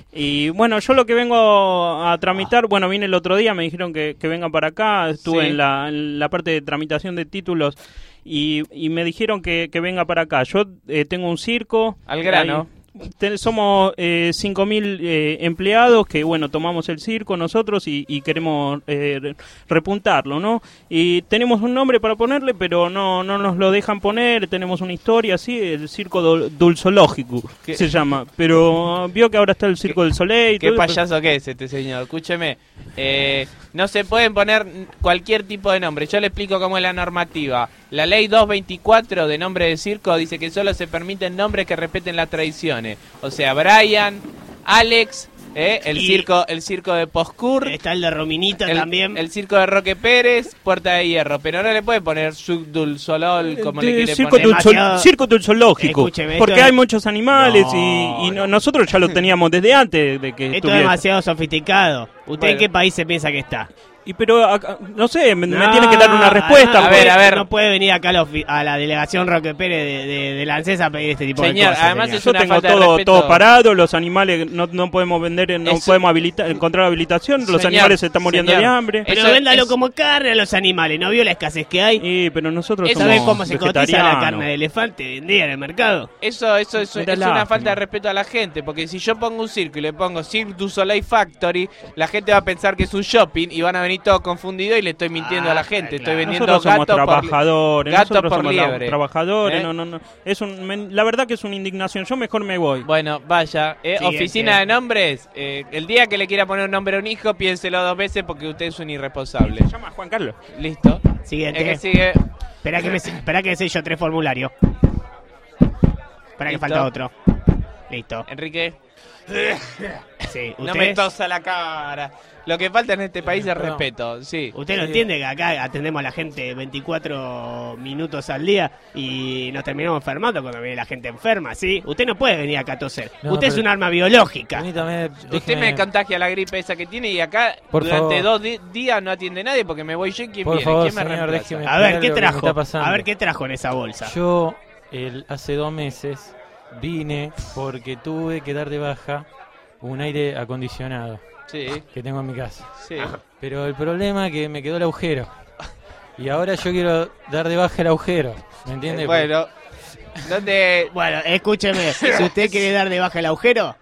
Y bueno, yo lo que vengo a tramitar, bueno, vine el otro día, me dijeron que, que venga para acá, estuve Sí. en, la, en la parte de tramitación de títulos y, y me dijeron que, que venga para acá. Yo eh, tengo un circo. Al grano. Ahí- Ten- somos eh, cinco mil eh, empleados que, bueno, tomamos el circo nosotros y, y queremos eh, re- repuntarlo, ¿no? Y tenemos un nombre para ponerle, pero no no nos lo dejan poner, tenemos una historia así, el circo dul- dulzológico ¿Qué? se llama, pero vio que ahora está el circo del Soleil. ¿Qué todo- payaso que es este señor? Escúcheme. Eh, no se pueden poner cualquier tipo de nombre. Yo le explico cómo es la normativa. La ley doscientos veinticuatro de nombre de circo dice que solo se permiten nombres que respeten las tradiciones. O sea, Brian, Alex, ¿eh? El Y- circo el circo de Poscur. Está el de Rominita el, también. El circo de Roque Pérez, Puerta de Hierro. Pero no le puede poner Subdul Solol como le De quiere circo, poner. del sol- circo del zoológico. Escúcheme, porque esto hay es- muchos animales No, y, y no- nosotros ya lo teníamos desde antes de que Esto es estuviera. demasiado sofisticado. ¿Usted Bueno. en qué país se piensa que está? Y pero, acá- no sé, me, me No, tiene que dar una respuesta. no, porque- a ver, No puede venir acá a la, ofi- a la delegación Roque Pérez de, de, de la ANSES a pedir este tipo de Señor, cosas. además señor. es Yo una tengo falta de todo, respeto. todo parado, los animales no, no podemos vender, no Eso- podemos habilitar, encontrar habilitación, los Señor, animales se están muriendo señor, de hambre. Pero Eso véndalo es- como carne a los animales, ¿no vio la escasez que hay? Sí, pero nosotros ¿Saben somos cómo se cotiza la vegetarianos. carne de elefante hoy en día en el mercado? Eso, eso, eso Me da es una lástima. falta de respeto a la gente, porque si yo pongo un circo y le pongo Cirque du Soleil Factory, la gente va a pensar que es un shopping y van a venir todos confundidos y le estoy mintiendo a la gente. Estoy vendiendo Nosotros somos gato por, trabajadores, gato nosotros por somos tra- liebre. trabajadores, ¿Eh? no, no, no. Es un, me- la verdad que es una indignación, yo mejor me voy. Bueno, vaya. Eh, Siguiente. oficina de nombres. eh, el día que le quiera poner un nombre a un hijo, piénselo dos veces porque usted es un irresponsable. Se llama Juan Carlos. Listo. Siguiente. El que sigue. Espera que me espera que sello tres formularios. Espera que Listo. falta otro. Listo. Enrique. Sí, No usted, me tosa la cara. Lo que falta en este país es Perdón. respeto, sí. usted no entiende que acá atendemos a la gente veinticuatro minutos al día y nos terminamos enfermando cuando viene la gente enferma, ¿sí? Usted no puede venir acá a toser. No, usted es pero- un arma biológica. Permítame, Usted me contagia la gripe esa que tiene y acá Por durante favor. dos di- días no atiende nadie porque me voy yo y quién Por viene, favor, quién me señor, reemplaza? déjeme- A ver, Mirá ¿qué lo que me trajo? está pasando. A ver, ¿qué trajo en esa bolsa? Yo el, hace dos meses vine porque tuve que dar de baja un aire acondicionado Sí, que tengo en mi casa. sí. Pero el problema es que me quedó el agujero. Y ahora yo quiero dar de baja el agujero. ¿Me entiende? Bueno, ¿dónde? Bueno, escúcheme, si usted quiere dar de baja el agujero,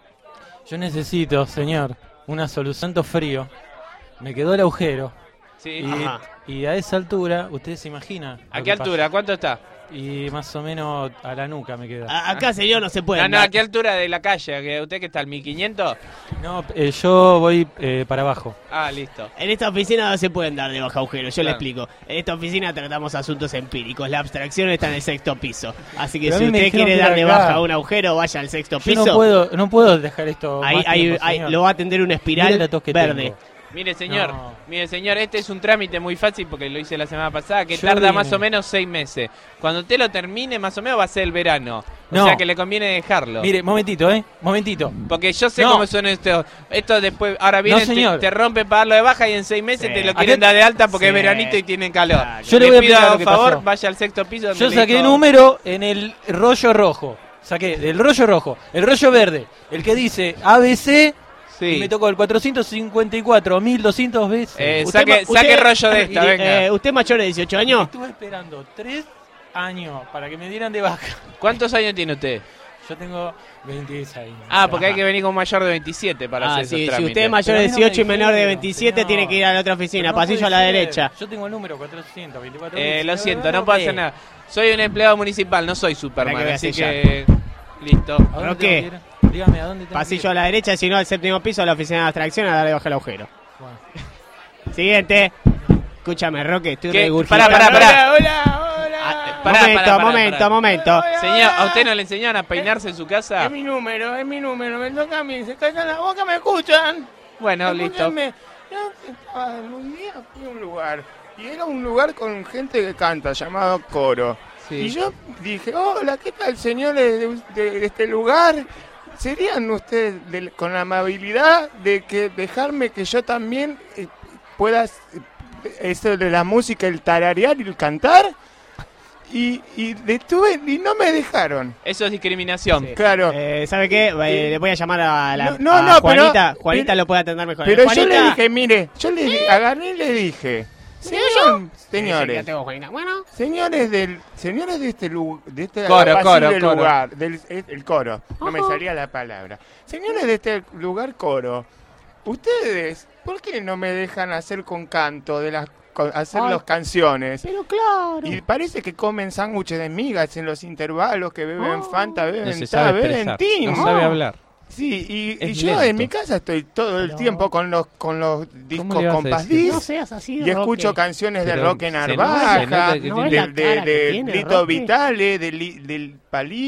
Yo necesito, señor, una solución to frío. Me quedó el agujero. Sí. Y, Ajá. y a esa altura, ¿usted se imagina? ¿A lo qué que pasa? altura? ¿Cuánto está? Y más o menos a la nuca me queda. a- acá señor no se puede. No, no, andar. ¿a qué altura de la calle? ¿Que ¿Usted que está al mil quinientos? No, eh, yo voy eh, para abajo. Ah, listo. En esta oficina no se pueden dar de baja agujeros, yo le Claro. explico. En esta oficina tratamos asuntos empíricos, la abstracción está en el sexto piso. Así que Pero a si mí me usted dijeron quiere que dar era de acá. baja un agujero, vaya al sexto Yo piso. no puedo, no puedo dejar esto Ahí, más ahí- tiempo, ahí señor. lo va a atender una espiral Mire la tos que verde. tengo. Mire, señor, No. mire, señor, este es un trámite muy fácil porque lo hice la semana pasada, que Yo tarda vine. más o menos seis meses. Cuando usted lo termine, más o menos va a ser el verano. O No. sea que le conviene dejarlo. Mire, momentito, ¿eh? Momentito. Porque yo sé No. cómo son estos. Esto después, ahora vienen, No, te, señor. te rompen para darlo de baja y en seis meses Sí. te lo ¿A quieren qué- dar de alta porque Sí. es veranito y tienen calor. Claro. Yo le voy a pido, explicar lo por que favor, pasó. vaya al sexto piso. Donde Yo le saqué dijo- número en el rollo rojo. Saqué del rollo rojo, el rollo verde, el que dice A B C. Sí. Y me tocó el cuatrocientos cincuenta y cuatro mil doscientos veces. Eh, Usted saque, ma- saque usted- rollo de esta, eh, venga. eh, ¿Usted es mayor de dieciocho años? Estuve esperando tres años para que me dieran de baja. ¿Cuántos años tiene usted? Yo tengo veintiséis. Ah, porque hay que venir con mayor de veintisiete para Ah, hacer sí, esos si trámites. usted es mayor Pero de a mí no me dieciocho y menor de dijeron, veintisiete, señor. tiene que ir a la otra oficina, Pero no pasillo a puede la ser. derecha. Yo tengo el número cuatrocientos veinticuatro. Eh, lo siento, no no puedo ve. hacer nada. Soy un empleado municipal, no soy Para Superman, que vea así sellar. que... Listo. ¿A dónde ¿Pero tengo qué? que ir? Dígame, ¿a dónde tengo Pasillo que a ir? la derecha, si no al séptimo piso, a la oficina de abstracción a darle baja el agujero. Bueno. Siguiente. Escúchame, Roque, estoy ¿Qué? regurgitando. Pará, pará, pará. Hola, hola, hola. Ah, pará, momento, pará, pará, momento, pará. momento. Señor, ¿a usted no le enseñaron a peinarse en su casa? Es mi número, es mi número, me toca a mí, se callan la boca, me escuchan. Bueno, listo. Escúchenme. Yo estaba- un día fui a un lugar, y era un lugar con gente que canta, llamado Coro. Sí. Y yo dije, hola, ¿qué tal, señores de, de- de este lugar? ¿Serían ustedes de- con la amabilidad de que dejarme que yo también eh, pueda eh, eso de la música, el tararear y el cantar? Y, y detuve y no me dejaron. Eso es discriminación. Claro. Eh, ¿Sabe qué? Eh, le voy a llamar a la No, no, a no, Juanita. pero- Juanita pero- lo puede atender mejor. Pero Juanita, yo le dije, mire, yo le di- agarré y le dije, señor, Sí, sí, señores, ya tengo Juanita. Bueno, señores del, señores de este lugar, de este Coro, apacible coro, coro. lugar, del el, el coro, no me Ajá. salía la palabra, señores de este lugar coro, ustedes, ¿por qué no me dejan hacer con canto de las con- hacer Ay, las canciones? pero claro. Y parece que comen sándwiches de migas en los intervalos, que beben Ah. Fanta, beben No se Ta, sabe beben expresar, Tim. no sabe hablar. Sí, y, Es y yo lento. en mi casa estoy todo el Pero- tiempo con los con los discos le vas a Compass decir? Disc No seas así, y escucho Roque. canciones de Pero Roque se nota- Narvaja, se nota que de, tiene- de, ¿No ves la cara que de tiene, Lito Roque? Vitale, de Li- del Palito,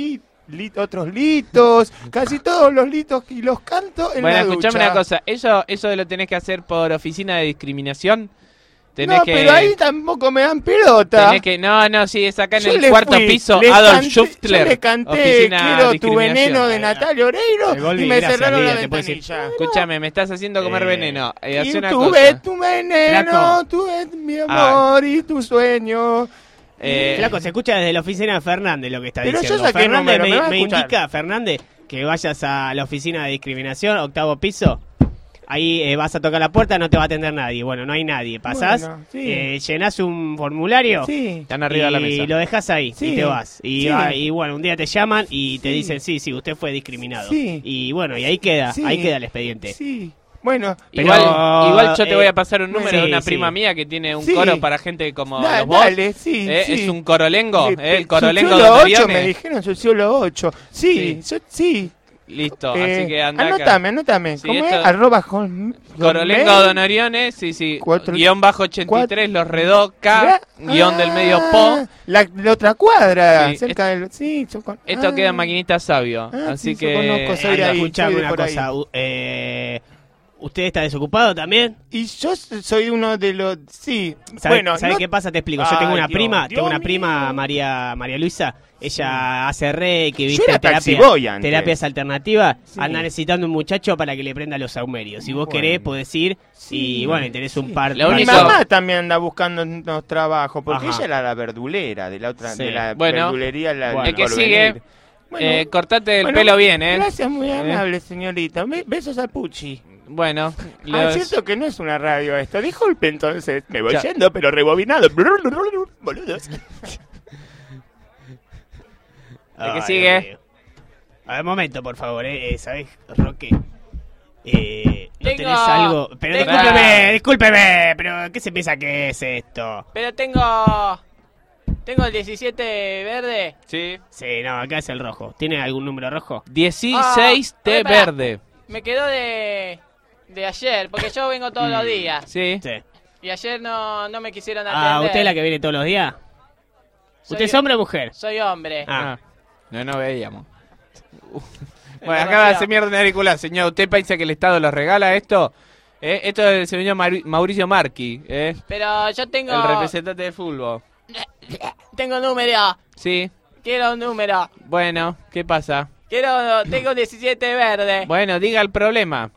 lit- otros litos, casi todos los litos y los canto en Bueno, la escuchame ducha. una cosa. Eso, eso lo tenés que hacer por oficina de discriminación. Tenés No, que... pero ahí tampoco me dan pelota. Tenés que... No, no, sí, es acá en Yo el le cuarto fui, piso, le Adolf canté- Schuftler. Yo le canté, oficina quiero tu discriminación. veneno de Natalia Oreiro Golbi, y me gracias, cerraron Lidia, la te puedo decir. ventanilla. Escúchame, me estás haciendo comer Eh, veneno. Eh, hacé Y una tuve cosa. tu veneno, Flaco. tuve mi amor y tu sueño. Eh, Flaco, se escucha desde la oficina de Fernández lo que está Pero yo diciendo. saqué Fernández número, me, ¿me va a me escuchar? indica, Fernández, que vayas a la oficina de discriminación, octavo piso. Ahí eh, vas a tocar la puerta, no te va a atender nadie. Bueno, no hay nadie. Pasás, Bueno, sí. eh, llenás un formulario Sí. Están arriba de la mesa. y lo dejas ahí Sí. y te vas. Y, Sí. va- y bueno, un día te llaman y te Sí. dicen, sí, sí, usted fue discriminado. Sí. Y bueno, y ahí queda, Sí. ahí queda el expediente. Sí. Bueno, Igual, Pero, igual yo te eh, voy a pasar un número sí, de una sí. prima mía que tiene un Sí. coro para gente como Da- los vos. dale, sí, Eh, sí. Es un corolengo, Eh, eh, el corolengo Suciolo de ocho, Marione. me dijeron Suciolo ocho. Sí, Sí. yo- sí. Listo, Eh, así que anda acá. anótame, anótame. Sí, ¿Cómo esto- es? Arroba home- Corolengo hotmail. Donorione, sí, sí. Cuatro- guión bajo ochenta y tres, los redó, K, guión del medio Ah, Po. La, la otra cuadra, Sí, cerca del... Sí, yo con- Esto ah. queda en Maquinita Sabio, Ah, así sí, yo que... conozco, soy de Anda, ahí, escuchame soy de una por ahí. cosa. u- eh, ¿Usted está desocupado también? Y yo soy uno de los... Sí, ¿Sabe, bueno... ¿sabe no- qué pasa? Te explico. Yo Ay, tengo una Dios, prima, Dios tengo una mío. prima, María María Luisa. Ella hace reiki, Yo viste, era terapia, taxiboy antes. terapias alternativas. Sí. Anda necesitando un muchacho para que le prenda los saumerios. Si vos Bueno. querés, podés ir Sí. y bueno, y tenés un par Lo Mi único- mamá también anda buscando unos trabajos, porque Ajá. ella era la verdulera de la otra, Sí. de la Bueno, verdulería la, bueno. del El que Porvenir. sigue, Bueno, eh, cortate el bueno, pelo bien, ¿eh? Gracias, muy Eh. amable, señorita. Be- Besos a Pucci. Bueno, Ah, los- es cierto que no es una radio esto. Disculpe, entonces. Me voy Ya. yendo, pero rebobinado. Boludos. el que Ay, sigue. Dios mío. A ver, momento, por favor, eh, eh, ¿sabés, Roque? Eh, ¿No Tengo- tenés algo? Pero tengo- discúlpeme, discúlpeme, pero ¿qué se piensa que es esto? Pero tengo... Tengo el diecisiete verde. Sí. Sí, no, acá es el rojo. ¿Tiene algún número rojo? dieciséis Ah, a té ver, pará. verde. Me quedó de... De ayer, porque yo vengo todos los días. Sí. Sí. Y ayer no, no me quisieron atender. Ah, ¿usted es la que viene todos los días? Soy- ¿Usted es hombre o mujer? Soy hombre. Ah, No, no veíamos. En Bueno, la acaba de realidad. hacer mierda en auricular, señor. ¿Usted piensa que el Estado lo regala esto? ¿Eh? Esto es el señor Mauri- Mauricio Marchi, ¿eh? Pero yo tengo... El representante del fútbol. Tengo número. Sí. Quiero un número. Bueno, ¿qué pasa? Quiero... Tengo diecisiete verde. Bueno, diga el problema.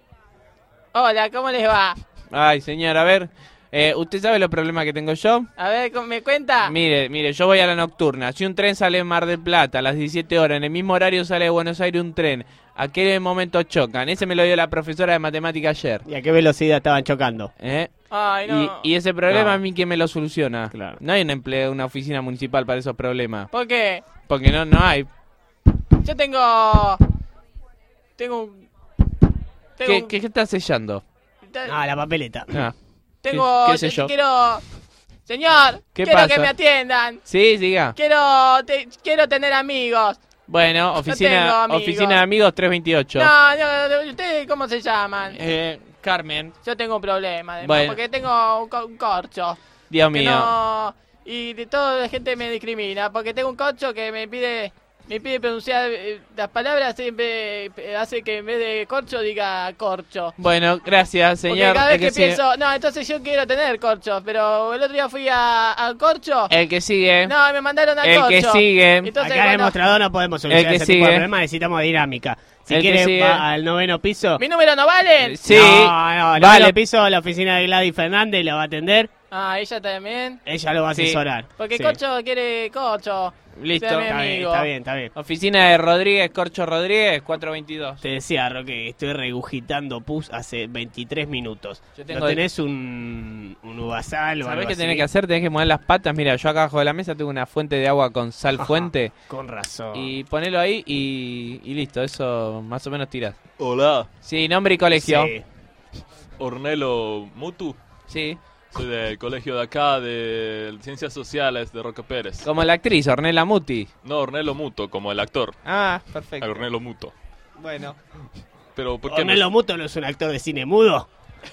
Hola, ¿cómo les va? Ay, señor, a ver. eh, ¿Usted sabe los problemas que tengo yo? A ver, ¿cómo- ¿me cuenta? Mire, mire, yo voy a la nocturna. Si un tren sale en Mar del Plata a las diecisiete horas, en el mismo horario sale de Buenos Aires un tren. ¿A qué momento chocan? Ese me lo dio la profesora de matemática ayer. ¿y a qué velocidad estaban chocando? ¿Eh? Ay, no. Y, y ese problema No. a mí, ¿quién me lo soluciona? Claro. No hay un empleo, una oficina municipal para esos problemas. ¿Por qué? Porque no, no hay. Yo tengo... Tengo un... Tengo ¿Qué, un- qué, qué está sellando? Ah, la papeleta. Ah, Tengo... ¿Qué, qué sé yo? Quiero... Señor, ¿Qué quiero pasa? que me atiendan. Sí, diga. Quiero... te- quiero tener amigos. Bueno, tengo oficina, amigos. oficina de amigos trescientos veintiocho. No, no, no, ¿ustedes cómo se llaman? Eh, Carmen, Yo tengo un problema, además, Bueno. porque tengo un, co- un corcho. Dios Que mío. no- y de toda la gente me discrimina, porque tengo un corcho que me pide me pide pronunciar eh, las palabras, siempre eh, hace que en vez de corcho diga corcho. Bueno, gracias, Porque señor. cada vez El que, que sigue. pienso, no, entonces yo quiero tener corchos, pero el otro día fui a- al corcho. El que sigue. No, y me mandaron al El corcho. que sigue. Entonces, Acá en el cuando- mostrador no podemos solucionar El que ese tipo de sigue. problemas, necesitamos dinámica. Si El que quiere, sigue. va al noveno piso. ¿Mi número no vale? Sí. No, no, el Va a noveno la- piso, la oficina de Gladys Fernández la va a atender. Ah, ella también. Ella lo va a Sí. asesorar. Porque Sí. Corcho quiere corcho. Listo. Sea mi Está bien, amigo. está bien, está bien. Oficina de Rodríguez, Corcho Rodríguez, cuatrocientos veintidós. Te decía, Roque, que estoy regurgitando pus hace veintitrés minutos. Yo tengo ¿No el- tenés un, un uvasal o ¿Sabés algo qué así? tenés que hacer? Tenés que mover las patas. Mira, yo acá abajo de la mesa tengo una fuente de agua con sal Ajá, fuente. Con razón. Y ponelo ahí y, y listo. Eso más o menos tirás. Hola, Sí, nombre y colegio. Sí. Ornelo Mutu. Sí. Soy del colegio de acá, de Ciencias Sociales de Roque Pérez. Como la actriz, Ornella Muti. No, Ornelo Muto, como el actor. Ah, perfecto. El Ornelo Muto. Bueno. Pero, ¿por qué Ornello me- Muto no es un actor de cine mudo.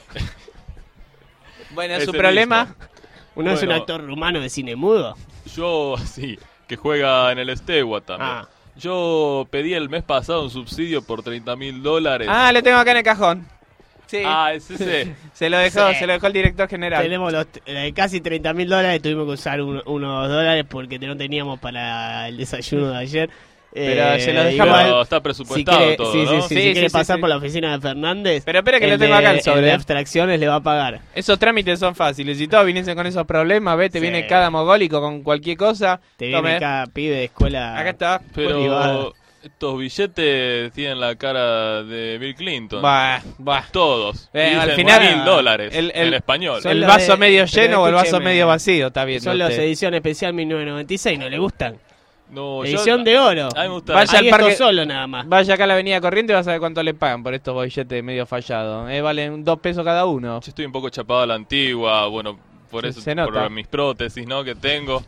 Bueno, Ese su problema. mismo. ¿Uno es un Bueno. actor rumano de cine mudo? Yo, sí, que juega en el Steaua también. Ah. Yo pedí el mes pasado un subsidio por treinta mil dólares. Ah, lo tengo acá en el cajón. Sí. Ah, es ese. Se lo dejó, Sí. se lo dejó el director general. Tenemos los eh, casi treinta mil dólares, tuvimos que usar un- unos dólares porque no teníamos para el desayuno de ayer. Pero Eh, se lo dejamos igual, Pero está presupuestado si quiere, todo, sí, ¿no? sí, sí, Sí, si sí, quiere sí, pasar sí. por la oficina de Fernández. Pero espera que el lo tengo de- acá el el sobre. de abstracciones le va a pagar. Esos trámites son fáciles. Si todos viniesen con esos problemas, ve, te Sí. viene cada mogólico con cualquier cosa. Te Tome. viene cada pibe de escuela. Acá está. Pero estos billetes tienen la cara de Bill Clinton. Bah, bah. Todos. Eh, Y al dicen final, mil dólares el- el- en español. son ¿El los vaso de- medio pero lleno o el vaso escúcheme, medio vacío? Está bien. Son los edición especial mil novecientos noventa y seis, ¿no le gustan? No, yo- Edición de oro. A mí me gusta. Vaya Hay al parque esto solo nada más. Vaya acá a la avenida Corriente y vas a ver cuánto le pagan por estos billetes medio fallados. Eh, valen dos pesos cada uno. Yo estoy un poco chapado a la antigua, bueno, por Se- eso, se nota. por mis prótesis, ¿no? Que tengo.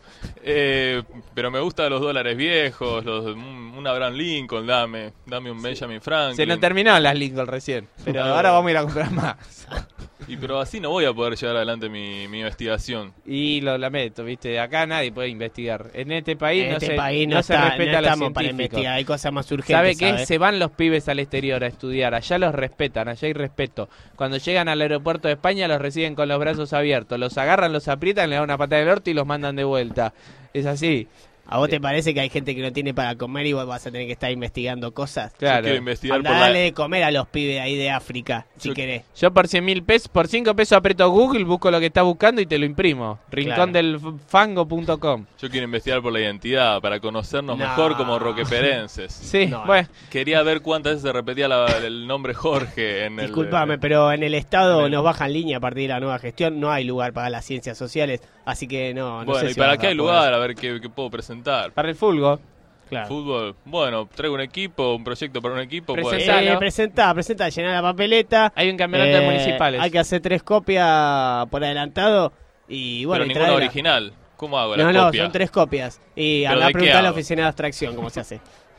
Eh, pero me gustan los dólares viejos, los, un, un Abraham Lincoln, dame, dame un Benjamin Franklin. Se nos terminaron las Lincoln recién. Pero Claro. ahora vamos a ir a comprar más. Y pero así no voy a poder llevar adelante mi, mi investigación. Y lo lamento, viste. Acá nadie puede investigar. En este país En no, este se, país no no se está- respeta no a los estamos para científicos. investigar, hay cosas más urgentes, ¿Sabe qué? ¿sabe? Se van los pibes al exterior a estudiar. Allá los respetan, allá hay respeto. Cuando llegan al aeropuerto de España los reciben con los brazos abiertos. Los agarran, los aprietan, le dan una patada del orto y los mandan de vuelta. Es así. ¿A vos te parece que hay gente que no tiene para comer y vos vas a tener que estar investigando cosas? Claro. Yo quiero investigar Andá, por la... dale de comer a los pibes ahí de África, si Yo- querés. Yo por cien mil pesos, por cinco pesos aprieto Google, busco lo que está buscando y te lo imprimo. rincón del fango punto com. Yo quiero investigar por la identidad, para conocernos No. mejor como roqueperenses. Sí, No. bueno. Quería ver cuántas veces se repetía la- el nombre Jorge en el... Disculpame, pero en el Estado en el- nos bajan línea a partir de la nueva gestión. No hay lugar para las ciencias sociales, así que no, no Bueno, sé ¿y si para vas qué a hay poder. lugar? A ver qué, qué puedo presentar. Para el fútbol. Claro. Fútbol. Bueno, traigo un equipo, un proyecto para un equipo. puede Presenta- ser. Eh, presenta, presenta, llenar la papeleta. Hay un campeonato de Eh, municipales. Hay que hacer tres copias por adelantado. Y bueno, Pero y ninguna traerla. original. ¿Cómo hago la No, no, copia? son tres copias. Y ¿Pero andá a de qué preguntar a la hago? oficina de abstracción cómo se hace.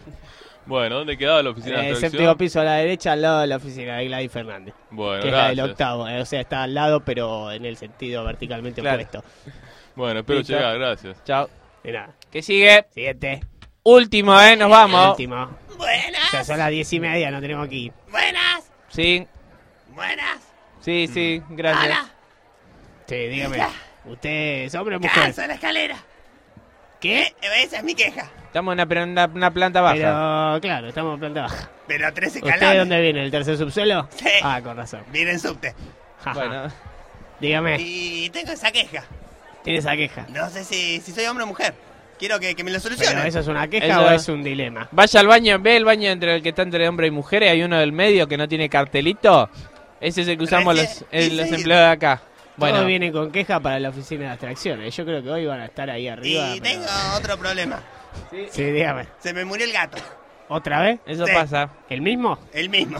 Bueno, ¿dónde quedaba la oficina de Eh, abstracción? séptimo piso a la derecha, al lado de la oficina de Gladys Fernández. Bueno, que es la gracias. del octavo. eh, o sea, está al lado, pero en el sentido verticalmente Claro. opuesto. Bueno, espero Listo. llegar, gracias. Chao. De nada. ¿Qué sigue? Siguiente. Último, eh, nos vamos. Último. Buenas. O sea, son las diez y media, no tenemos que ir. Buenas. Sí, Buenas. sí, sí, gracias. Hola. Sí, dígame. ¿Usted es hombre o mujer? Canso la escalera. ¿Qué? Eh, Esa es mi queja. Estamos en una, pero en una- una planta baja. Pero, claro, estamos en planta baja. Pero tres ¿Usted escalones. de dónde viene? ¿El tercer subsuelo? Sí. Ah, con razón. Viene en subte. Jaja. Bueno, Dígame, Y tengo esa queja. tiene esa queja. No sé si, si soy hombre o mujer. Quiero que, que me lo ¿Pero solucionen. eso es una queja Eso- o es un dilema? vaya al baño, ve el baño entre el que está entre hombres y mujeres. Hay uno del medio que no tiene cartelito. Ese es el que usamos los, Recién- eh, y los sí. empleados de acá. Bueno, Bueno, vienen con queja para la oficina de abstracciones. Yo creo que hoy van a estar ahí arriba. Y pero- tengo otro problema. Sí, dígame. Se me murió el gato. ¿Otra vez? eso Sí. pasa. ¿El mismo? El mismo.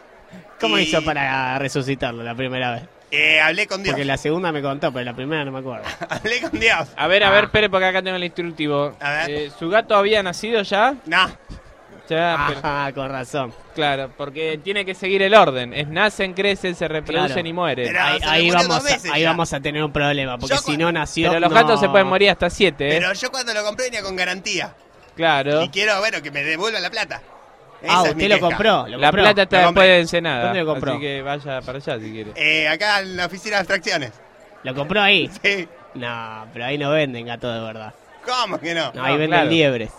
¿Cómo Y- hizo para resucitarlo la primera vez? Eh, hablé con Dios. Porque la segunda me contó, pero la primera no me acuerdo. Hablé con Dios. A ver, a ver, espere, porque acá tengo el instructivo. A ver. Eh, ¿Su gato había nacido ya? No. Ya, pero- Ah, con razón. claro, porque tiene que seguir el orden. Es nacen, crecen, se reproducen Claro. y mueren. Pero- Ahí, se me ahí murió vamos, dos veces a, ahí ya. vamos a tener un problema, porque Yo si cu- no nació... Pero los no- gatos se pueden morir hasta siete, ¿eh? Pero yo cuando lo compré venía con garantía. Claro. Y quiero, bueno, que me devuelvan la plata. Esa Ah, es mi usted lo queja. compró, lo La compró. plata está Lo después compré. de Ensenada. ¿Dónde lo compró? Así que vaya para allá si quiere. Eh, acá en la oficina de abstracciones. ¿Lo compró ahí? Sí. No, pero ahí no venden gatos de verdad. ¿Cómo que no? No, ahí No, venden claro. liebres.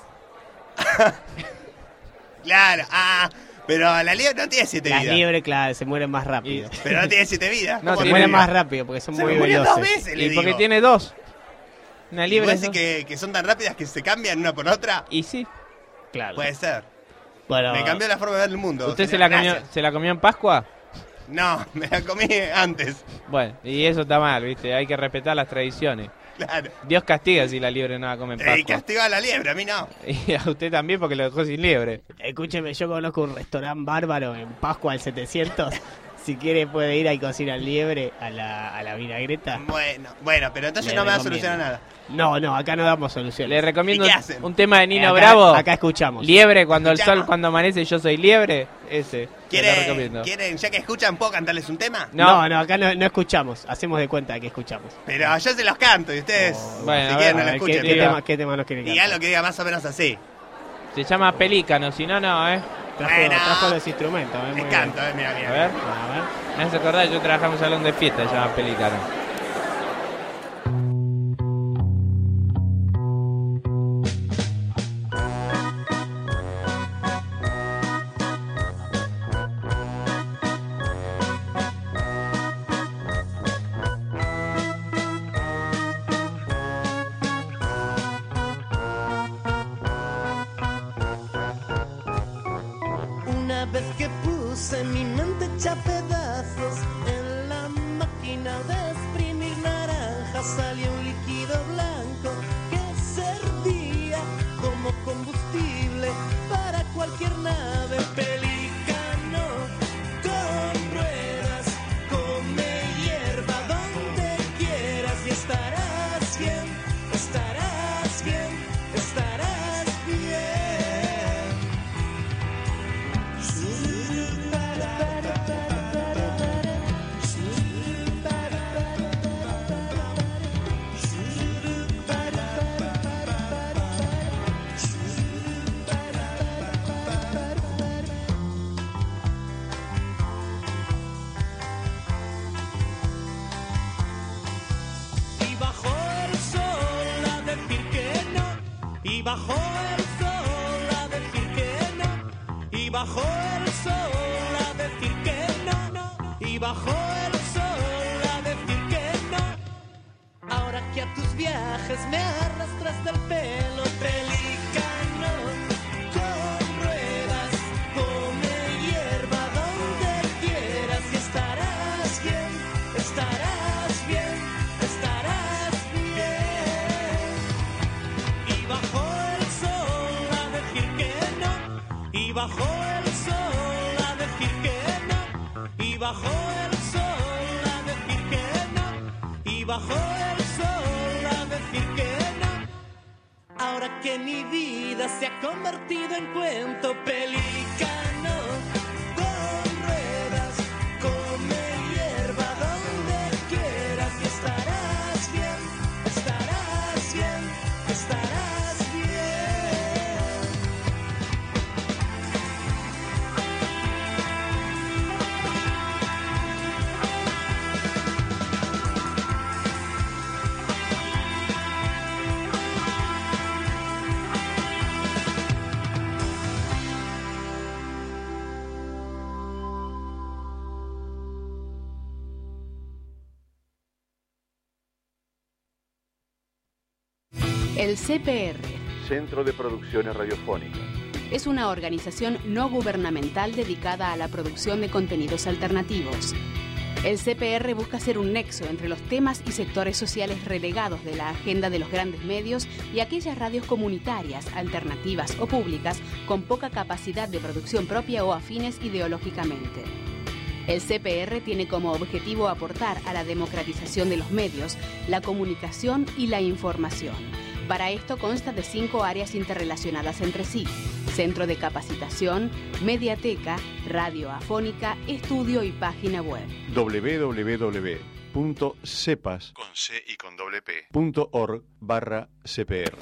Claro. Ah, pero la liebre no tiene siete Las vidas. liebres, claro, se mueren más rápido. Pero no tiene siete vidas. No, ¿Cómo se tiene no? mueren más rápido porque son Se muy me murió veloces. dos veces, le Y porque digo. tiene dos. Una ¿Y libre. vos decís que, que son tan rápidas que se cambian una por otra? Y sí. Claro. Puede ser. Bueno, Me cambió la forma de ver el mundo. ¿Usted se señor. la, comió, Gracias. se la comió en Pascua? No, me la comí antes. Bueno, y eso está mal, ¿viste? Hay que respetar las tradiciones. Claro. Dios castiga si la liebre no la come en Y Pascua. castigó a la liebre, a mí no. Y a usted también porque lo dejó sin liebre. escúcheme, yo conozco un restaurante bárbaro en Pascua al setecientos. Si quiere puede ir ahí y cocinar liebre a la, a la vinagreta. Bueno, bueno, pero entonces Le no me va a recomiendo. solucionar nada. No, no, acá no damos soluciones. Le recomiendo ¿Y qué un, hacen? un tema de Nino Acá- Bravo. Acá escuchamos. Liebre cuando el Escuchamos. sol cuando amanece yo soy liebre. Ese. Se lo ¿Quieren, recomiendo. ¿Quieren, ya que escuchan, puedo cantarles un tema? No, no, acá no, no escuchamos. Hacemos de cuenta que escuchamos. Pero yo se los canto y ustedes, Bueno, si a quieren, ver, no A lo ver, ¿qué, escuchen. qué diga- tema, ¿Qué tema nos quieren Diga cantar? lo que diga más o menos así. Se llama Pelícano, si no, no, ¿eh? Trajo, Bueno. trajo los instrumentos, ¿eh? Me Muy canto, bien. eh, mira, mira. A ver, A ver. me hace acordar, yo trabajaba en un salón de fiesta, se llama Pelícano. Una vez que puse mi mente hecha pedazos en la máquina de exprimir naranjas, salió un líquido blanco que servía como combustible para cualquier nave. Pelícano con ruedas, come hierba donde quieras y estarás bien, estarás bien, estarás bien. Y bajo el sol a decir que no, y bajo el sol a decir que no, y bajo el sol a decir que no, no, y bajo el sol a decir que no. Ahora que a tus viajes me arrastras del pelo, pelícano con ruedas, come hierba donde quieras y estarás bien, estarás bien, estarás bien. Y bajo el sol a decir que no, y bajo el sol a decir que no, y bajo el sol a decir que no, y bajo el sol a decir que no. Ahora que mi vida se ha convertido en cuento, pelícano con ruedas, come hierba donde quieras y estarás bien, estarás bien, estarás bien. El C P R Centro de Producciones Radiofónicas. es una organización no gubernamental dedicada a la producción de contenidos alternativos. El C P R busca ser un nexo entre los temas y sectores sociales relegados de la agenda de los grandes medios y aquellas radios comunitarias, alternativas o públicas con poca capacidad de producción propia o afines ideológicamente. El C P R tiene como objetivo aportar a la democratización de los medios, la comunicación y la información. Para esto consta de cinco áreas interrelacionadas entre sí: centro de capacitación, mediateca, radio afónica, estudio y página web. doble u doble u doble u punto cepas con C y con doble P punto org barra C P R.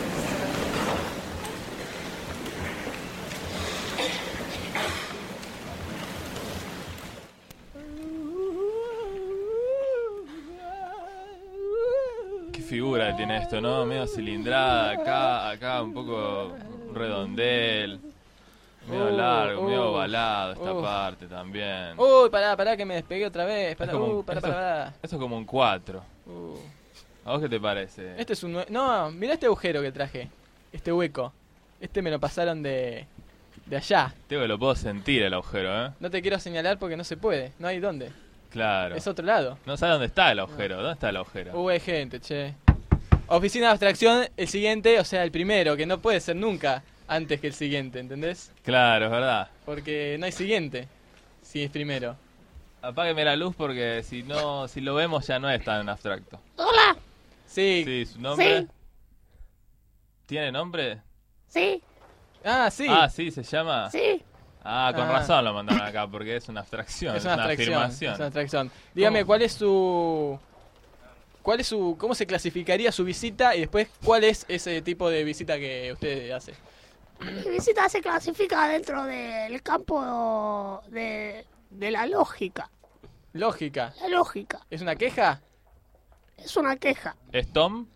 Qué figura tiene esto, ¿no? Medio cilindrada, acá, acá un poco redondel. Medio Uh, largo, uh, medio ovalado esta uh. parte también. Uy, pará, pará, que me despegué otra vez. Pará, Es como un- uh, pará, esto, pará, pará. esto es como un cuatro. Uh. ¿A vos qué te parece? Este es un... nue- No, mirá este agujero que traje. Este hueco. Este me lo pasaron de... De allá. Tengo que lo puedo sentir el agujero, ¿eh? No te quiero señalar porque no se puede. No hay dónde. Claro. Es otro lado. No sabes dónde está el agujero. ¿Dónde está el agujero? Uh, hay gente, che. Oficina de abstracción, el siguiente, o sea, el primero, que no puede ser nunca antes que el siguiente, ¿entendés? Claro, es verdad. Porque no hay siguiente si es primero. Apágueme la luz porque si no, si lo vemos ya no es tan abstracto. ¡Hola! Sí. Sí, su nombre. Sí. ¿Tiene nombre? Sí. Ah, sí. Ah, sí, se llama. Sí. Ah, con Ah. razón lo mandaron acá porque es una abstracción, Es una abstracción. afirmación. Es una abstracción. Dígame, ¿cuál es su... ¿Cuál es su... ¿Cómo se clasificaría su visita? Y después, ¿cuál es ese tipo de visita que usted hace? Mi visita se clasifica dentro del campo de, de la lógica. Lógica. La lógica. ¿Es una queja? Es una queja. ¿Es Tom?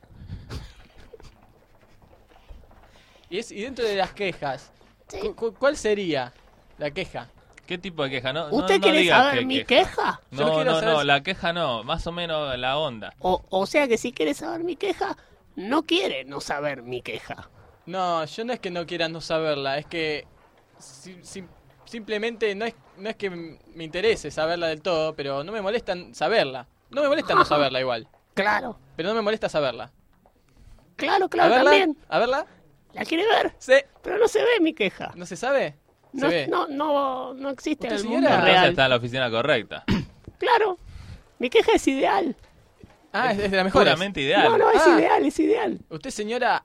Y, es, y dentro de las quejas, cu- cu- ¿cuál sería la queja? ¿Qué tipo de queja? No, ¿Usted no, no quiere digas saber qué mi queja? Yo No, quiero no, saber no, si- la queja no, más o menos la onda. O, o sea que si quiere saber mi queja, no quiere no saber mi queja. No, yo no es que no quiera no saberla, es que si- si- simplemente no es, no es que m- me interese saberla del todo, pero no me molesta saberla. No me molesta no saberla igual. Claro. Pero no me molesta saberla. Claro, claro, ¿A verla? también. ¿A verla? ¿La quiere ver? Sí. Pero no se ve mi queja. ¿No se sabe? Se No, ve. no, no, no existe en el ¿Usted, mundo señora? Entonces real. está en la oficina correcta. Claro. Mi queja es ideal. Ah, es de la mejor. Puramente ideal. No, no, es Ah. ideal, es ideal. Usted, señora,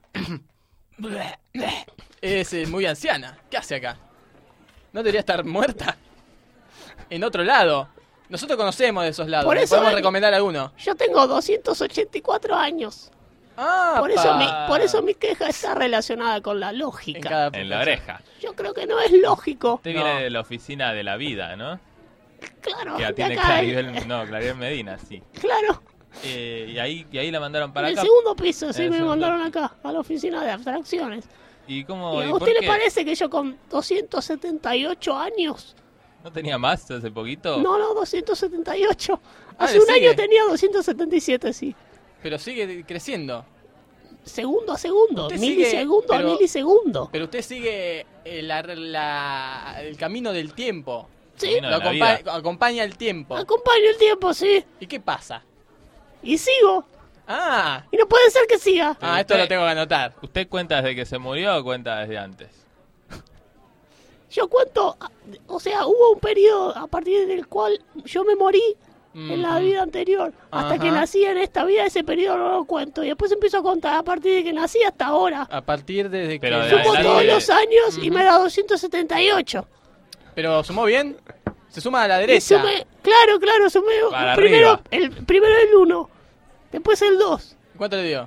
es eh, muy anciana. ¿Qué hace acá? ¿No debería estar muerta? En otro lado. Nosotros conocemos de esos lados. Por ¿Le eso podemos ven- recomendar alguno? Yo tengo doscientos ochenta y cuatro años. Ah, Por eso, mi, por eso mi queja está relacionada con la lógica. En la oreja. Yo creo que no es lógico. Usted viene de la oficina de la vida, ¿no? Claro, Que de atiende acá, Claribel, no, Claribel Medina, sí. claro. Eh, y, ahí, y ahí la mandaron para En el acá. segundo piso, sí, En el me segundo. mandaron acá, a la oficina de abstracciones. ¿Y cómo? ¿Y ¿Y a por usted le qué? parece que yo con doscientos setenta y ocho años? ¿No tenía más hace poquito? No, no, doscientos setenta y ocho. Ah, Hace ¿le un sigue? año tenía doscientos setenta y siete, sí. Pero sigue creciendo. Segundo a segundo, Usted milisegundo sigue, a pero- milisegundo. Pero usted sigue eh, la- la- el camino del tiempo. Sí. Camino Lo de la acompa- vida. acompaña el tiempo. Acompaño el tiempo, sí. ¿Y qué pasa? Y sigo. Ah, Y no puede ser que siga. ah esto lo tengo que anotar. ¿Usted cuenta desde que se murió o cuenta desde antes? Yo cuento, o sea, hubo un periodo a partir del cual yo me morí en la vida anterior. Hasta Ajá. que nací en esta vida, ese periodo no lo cuento. Y después empiezo a contar a partir de que nací hasta ahora. A partir de Pero que... de Sumo adelante- todos los años y me da doscientos setenta y ocho. ¿Pero sumó bien? Se suma a la Y derecha. sumé- claro, claro, sumé Para primero arriba. el, primero el uno, después el dos. ¿Cuánto le dio?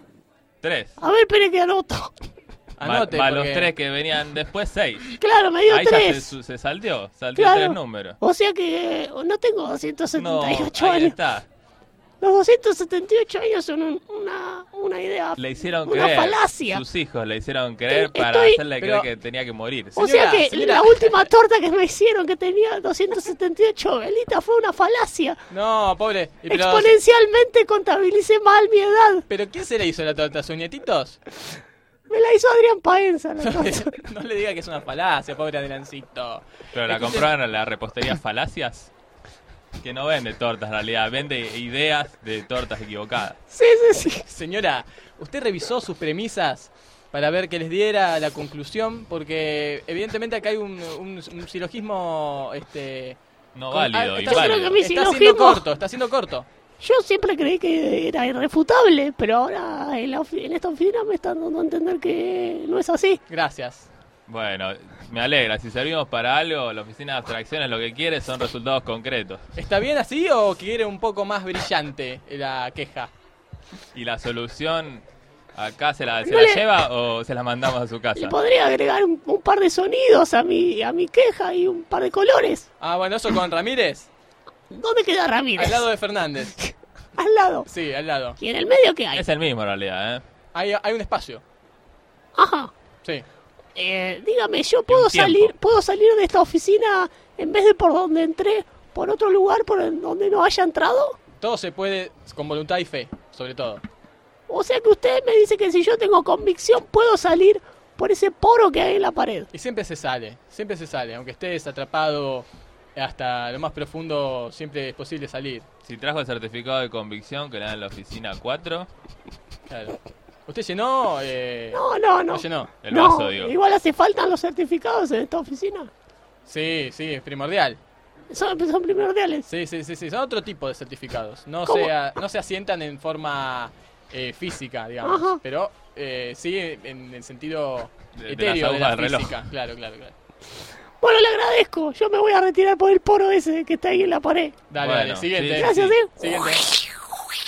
Tres. A ver, espere que anoto. Anote, Más los porque- tres que venían después, seis. Claro, me dio Ahí ya se, tres. su- se salteó, salteó Claro. tres números. O sea que eh, no tengo doscientos No, setenta y ocho ahí años. está. Los doscientos setenta y ocho años son un- una, una idea. Le hicieron Una creer. falacia. Sus hijos le hicieron creer Estoy- para hacerle pero- creer que tenía que morir. O Señora, sea que señora. la última torta que me hicieron que tenía doscientos setenta y ocho velitas fue una falacia. No, pobre. Y pero, Exponencialmente contabilicé mal mi edad. ¿Pero quién se le hizo la torta? ¿Sus nietitos? Me la hizo Adrián Paenza la No le, torta. no le diga que es una falacia, pobre Adriancito. Pero la Escuche- compraron en la repostería Falacias. Que no vende tortas en realidad, vende ideas de tortas equivocadas. Sí, sí, sí. Señora, ¿usted revisó sus premisas para ver que les diera la conclusión? Porque evidentemente acá hay un, un, un silogismo... Este, No con- válido, ah, y está, válido. está que mi está silogismo- siendo corto, está siendo corto. Yo siempre creí que era irrefutable, pero ahora en, la ofi- en esta oficina me están dando a entender que no es así. Gracias. Bueno, me alegra. Si servimos para algo, la oficina de abstracciones lo que quiere son resultados concretos. ¿Está bien así o quiere un poco más brillante la queja? ¿Y la solución acá se la, se No la le- lleva o se la mandamos a su Y casa? podría agregar un, un par de sonidos a mi, a mi queja y un par de colores. Ah, bueno, eso con Ramírez. ¿Dónde queda Ramírez? Al lado de Fernández. Al lado. Sí, al lado. ¿Y en el medio qué hay? Es el mismo en realidad, ¿eh? Hay, hay un espacio. Ajá. Sí. Eh, dígame, ¿yo puedo tiempo. salir puedo salir de esta oficina en vez de por donde entré, por otro lugar por el- donde no haya entrado? Todo se puede con voluntad y fe, sobre todo. O sea que usted me dice que si yo tengo convicción puedo salir por ese poro que hay en la pared. Y siempre se sale, siempre se sale. Aunque estés atrapado hasta lo más profundo, siempre es posible salir. Si trajo el certificado de convicción que le dan en la oficina cuatro, Claro. ¿Usted llenó? Eh, No, no, no. ¿No llenó? el No, vaso, digo. igual hace falta los certificados en esta oficina. Sí, sí, es primordial. Son, son primordiales. Sí, sí, sí, sí. Son otro tipo de certificados. No, ¿Cómo? se, no se asientan en forma eh, física, digamos. Ajá. Pero eh, sí en el sentido De- de las etéreo de, agujas la del reloj. física. Claro, claro, claro. Bueno, le agradezco. Yo me voy a retirar por el poro ese que está ahí en la pared. Dale, Bueno, dale. Siguiente. sí, Gracias, Sí. ¿eh? Siguiente.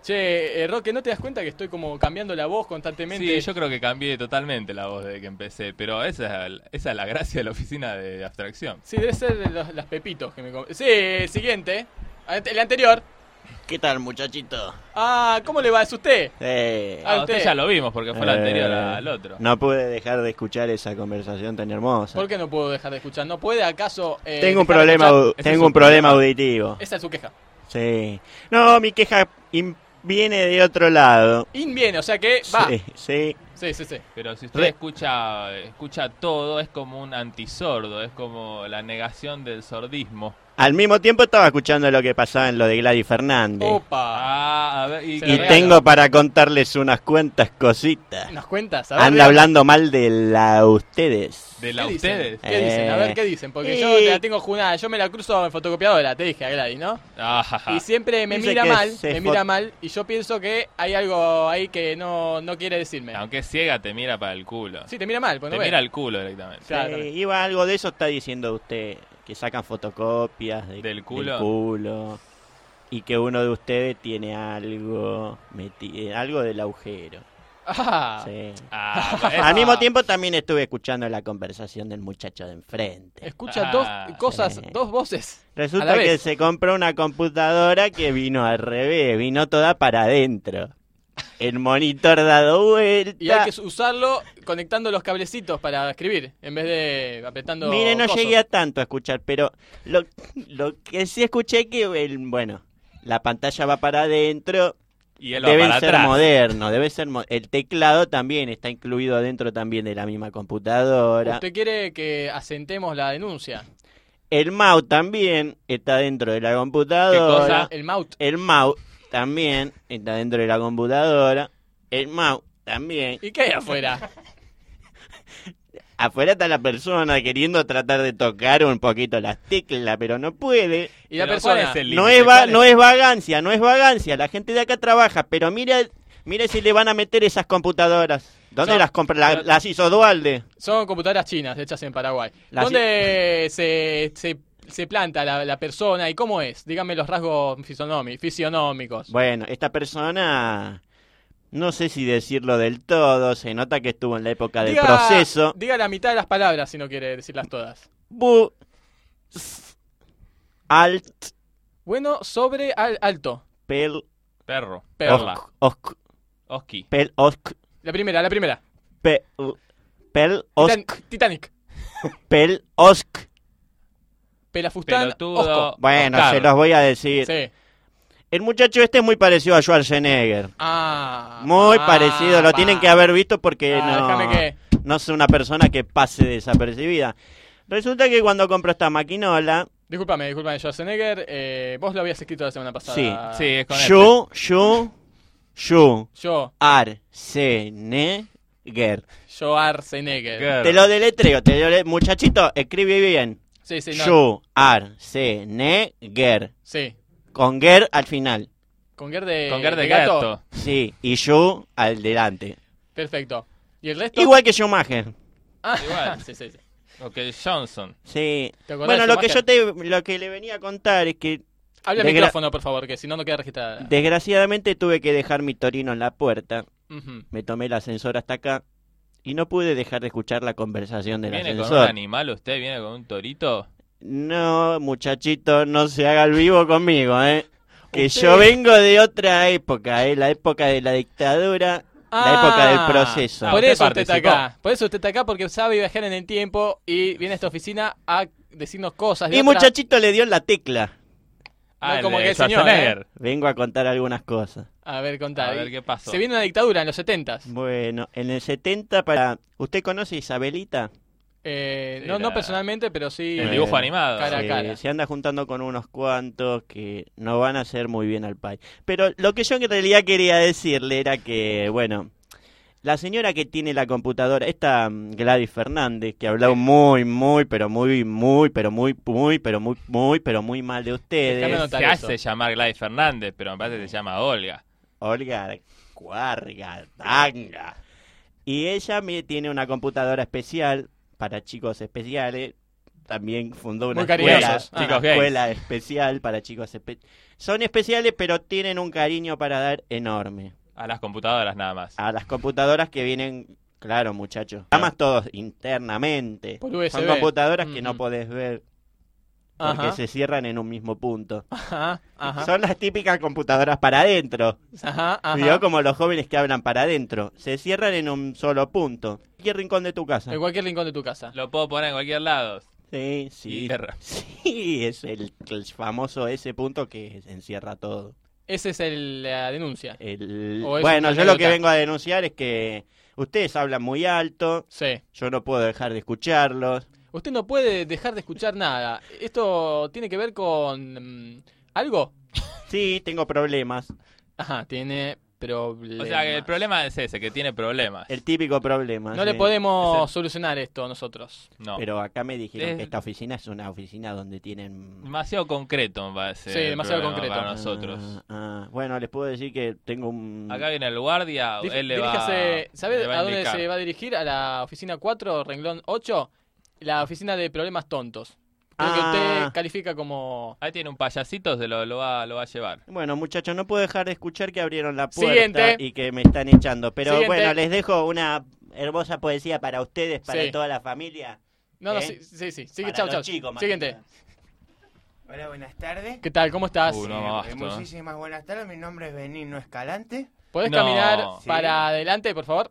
Che, eh, Roque, ¿no te das cuenta que estoy como cambiando la voz constantemente? Sí, yo creo que cambié totalmente la voz desde que empecé, pero esa es, esa es la gracia de la oficina de abstracción. Sí, debe ser de los, las pepitos que me... com- Sí, siguiente. El anterior. ¿Qué tal, muchachito? Ah, ¿cómo le va? ¿Es usted? Eh, Ah, usted ya lo vimos porque fue el eh, anterior al otro. No pude dejar de escuchar esa conversación tan hermosa. ¿Por qué no puedo dejar de escuchar? ¿No puede acaso eh, Tengo un dejar de problema, escuchar? au- Ese es tengo su un problema problema. auditivo. Esa es su queja. Sí. No, mi queja im- viene de otro lado. In viene, o sea que va. Sí, sí. Sí, sí, sí. Pero si usted Re- escucha escucha todo, es como un antisordo, es como la negación del sordismo. Al mismo tiempo estaba escuchando lo que pasaba en lo de Gladys Fernández. Opa. Ah, a ver, y, Se Y lo tengo para contarles unas cuantas cositas. ¿Nos cuentas? A ver, Anda veamos. hablando mal de la ustedes. de la ¿Qué dicen? ustedes. ¿Qué dicen? A ver, Eh. ¿qué dicen? Porque Y- yo te la tengo junada, yo me la cruzo en fotocopiadora, te dije a Gladys, ¿no? Ah, Y siempre me Dice mira que mal, se me fo- mira mal, y yo pienso que hay algo ahí que no, no quiere decirme. Aunque es ciega, te mira para el culo. Sí, te mira mal, pues te no ve. mira el culo directamente. Claro. Eh, iba algo de eso está diciendo usted, que sacan fotocopias de- ¿Del culo? culo, y que uno de ustedes tiene algo meti- eh, algo del agujero. Ah. Sí. Ah, Al mismo tiempo también estuve escuchando la conversación del muchacho de enfrente. Escucha Ah, dos cosas, sí. dos voces. a la Resulta que vez. se compró una computadora que vino al revés, vino toda para adentro. El monitor dado vuelta. Y hay que usarlo conectando los cablecitos para escribir, en vez de apretando. Mire, no cosos. llegué a tanto a escuchar, pero lo, lo que sí escuché que, el, bueno, la pantalla va para adentro, Y él va debe para ser atrás. moderno, debe ser mo- el teclado también está incluido adentro también de la misma computadora. ¿Usted quiere que asentemos la denuncia? El mouse también está dentro de la computadora. ¿Qué cosa? El mouse. El mouse también está dentro de la computadora. El mouse también. ¿Y qué hay afuera? Afuera está la persona queriendo tratar de tocar un poquito las teclas, pero no puede. Y la Pero, persona. ¿cuál es el No límite? es, va- ¿Cuál no es vagancia, no es vagancia. La gente de acá trabaja, pero mire, mire si le van a meter esas computadoras. ¿Dónde Son- las compra? La- pero- las hizo Dualde. Son computadoras chinas hechas en Paraguay. Las- ¿Dónde se, se, se planta la, la persona y cómo es? Dígame los rasgos fisionómi- fisionómicos. Bueno, esta persona, no sé si decirlo del todo, se nota que estuvo en la época del Diga- proceso. Diga la mitad de las palabras si no quiere decirlas todas. Bu, s- alt, Bueno, sobre al, alto. pel, Perro. Perla. osc, osc, Oski. pel, osc, La primera, la primera. pe- u- pel, osc, Titan- Titanic. pel, osc. Pelafustán. Pelotudo. Osco. Bueno, Oscar. se los voy a decir. Sí. El muchacho este es muy parecido a Schwarzenegger. Ah. Muy ah, parecido, lo pa. tienen que haber visto porque Ah, déjame no, que- no es una persona que pase desapercibida. Resulta que cuando compro esta maquinola, Discúlpame, discúlpame, Schwarzenegger. Eh, vos lo habías escrito la semana pasada. sí, Sí, es con yo, yo, yo, Yo, Arsenegger. yo Arsenegger. Girl. Te lo deletreo, te lo le- muchachito, escribe bien. Sí, sí, no. Yo, Arsenegger. Sí. Con ger al final. Con Ger de, Con Ger de gato. gato. Sí, y yo al delante. Perfecto. ¿Y el resto? Igual que Schumacher. Ah, Igual. sí, sí, sí. Ok, Johnson. Sí. ¿Te acordás Bueno, de lo que yo Schumacher? te lo que le venía a contar es que Habla al Desgra- micrófono, por favor, que si no, no queda registrada. desgraciadamente tuve que dejar mi Torino en la puerta. Ujú. Me tomé el ascensor hasta acá y no pude dejar de escuchar la conversación del ¿Viene con un ascensor. animal usted? ¿Viene con un torito? No, muchachito, no se haga el vivo conmigo, ¿eh? Que Usted- yo vengo de otra época, ¿eh? La época de la dictadura, la época del proceso. Ah, Por usted eso usted está participó. acá. Por eso usted está acá, porque sabe viajar en el tiempo y viene a esta oficina a decirnos cosas. De Mi otra- muchachito le dio en la tecla. Ah, el como de que el señor, Schwarzenegger. Vengo a contar algunas cosas. A ver, contá. A ver qué pasó. Se viene una dictadura en los setentas. Bueno, en el setenta para... ¿Usted conoce a Isabelita? Eh, Sí, no, no la- personalmente, pero sí. El dibujo Bueno, animado. Cara a Sí, cara. se anda juntando con unos cuantos que no van a hacer muy bien al país. Pero lo que yo en realidad quería decirle era que, bueno, la señora que tiene la computadora, esta mm, Gladys Fernández, que habló muy, muy, pero muy, muy, pero muy, muy, pero muy, muy, pero muy mal de Déjame ustedes. anotar Se eso. hace llamar Gladys Fernández, pero me parece que se llama Olga. Olga Cuarga, tanga. Y ella me tiene una computadora especial para chicos especiales. también fundó una Muy escuela, cariñosos. una Chicos escuela especial para chicos espe- son especiales, pero tienen un cariño para dar enorme. A las computadoras nada más. A las computadoras que vienen, claro, muchachos. Además todos internamente. Por U S B. Son computadoras que no Ujú. podés ver porque Ajá. se cierran en un mismo punto. Ajá, ajá. Son las típicas computadoras para adentro. Ajá, ajá. Vio como los jóvenes que hablan para adentro. Se cierran en un solo punto. Cualquier rincón de tu casa. En cualquier rincón de tu casa. Lo puedo poner en cualquier lado. Sí, sí. Tierra. Sí, es el, el famoso ese punto que encierra todo. Esa es el, la denuncia. El- ¿O es Bueno, una yo lo que anécdota? vengo a denunciar es que ustedes hablan muy alto. Sí. Yo no puedo dejar de escucharlos. Usted no puede dejar de escuchar nada. ¿Esto tiene que ver con mm, algo? Sí, tengo problemas. Ajá, tiene problemas. O sea, que el problema es ese, que tiene problemas. El típico problema. No le sí. podemos solucionar esto nosotros. No. Pero acá me dijeron Es- que esta oficina es una oficina donde tienen... Demasiado concreto, me parece. Sí, el demasiado problema concreto. Para nosotros. Ah, ah, bueno, les puedo decir que tengo un... Acá viene el guardia, Dij- él le va, Diríjase, ¿sabe le va a dónde indicar. se va a dirigir? A la oficina cuatro, renglón ocho, la oficina de problemas tontos. Creo que Ah. usted califica como... Ahí tiene un payasito, se lo, lo, va, lo va a llevar. Bueno, muchachos, no puedo dejar de escuchar que abrieron la puerta Siguiente. y que me están echando. Pero Siguiente. bueno, les dejo una hermosa poesía para ustedes, para Sí. toda la familia. No, no, ¿Eh? sí, sí, sí. Sigue, Para chau, los chau. chicos, más Siguiente. que Hola, buenas tardes. ¿Qué tal? ¿Cómo estás? Uh, no, Eh, basta, eh, ¿no? muchísimas buenas tardes. Mi nombre es Benigno Escalante. ¿Podés No. caminar Sí. para adelante, por favor?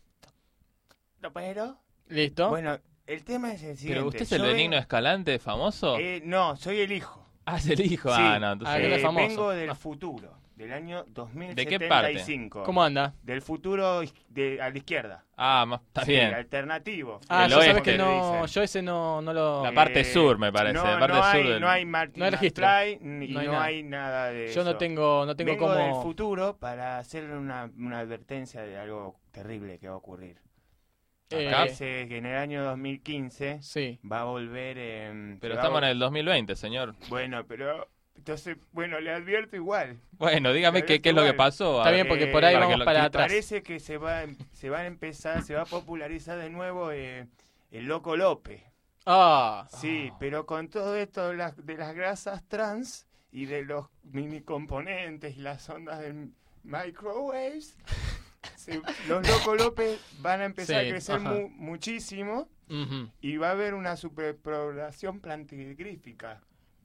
¿Lo pero? Listo. Bueno, el tema es el siguiente. ¿Pero usted es el Yo Benigno ven- Escalante famoso? Eh, no, soy el hijo. Ah, es el hijo. Sí. Ah, no, entonces... Ah, que no es Eh, famoso. vengo del Ah. futuro, del año dos mil ¿De qué setenta y cinco. parte? ¿Cómo anda? Del futuro is- de, a la izquierda. Ah, ma- está Sí, bien. alternativo. Ah, El yo sabes oeste, que no... dicen. Yo ese no, no lo... La parte sur, me parece, No, la parte no sur hay, del- no hay Martin No hay registro. McFly ni No no hay hay, nada. nada de Yo eso. no tengo, no tengo Vengo cómo... del futuro para hacerle una, una advertencia de algo terrible que va a ocurrir. Eh, Parece que en el año dos mil quince Sí. va a volver... em, Pero se va a estamos en vol- el dos mil veinte, señor. Bueno, pero... Entonces, bueno, le advierto igual. Bueno, dígame Le qué, advierto qué es lo que igual. pasó. a Está ver. bien, porque por ahí Para vamos que lo- para que- atrás. Parece que se va, a em- se va a empezar, se va a popularizar de nuevo eh, el Loco López. Ah. Sí, pero con todo esto de las, de las grasas trans y de los mini componentes y las ondas del microwaves, se- los Loco López van a empezar Sí, a crecer ajá. mu- muchísimo Ujú. y va a haber una superpoblación plantigrífica.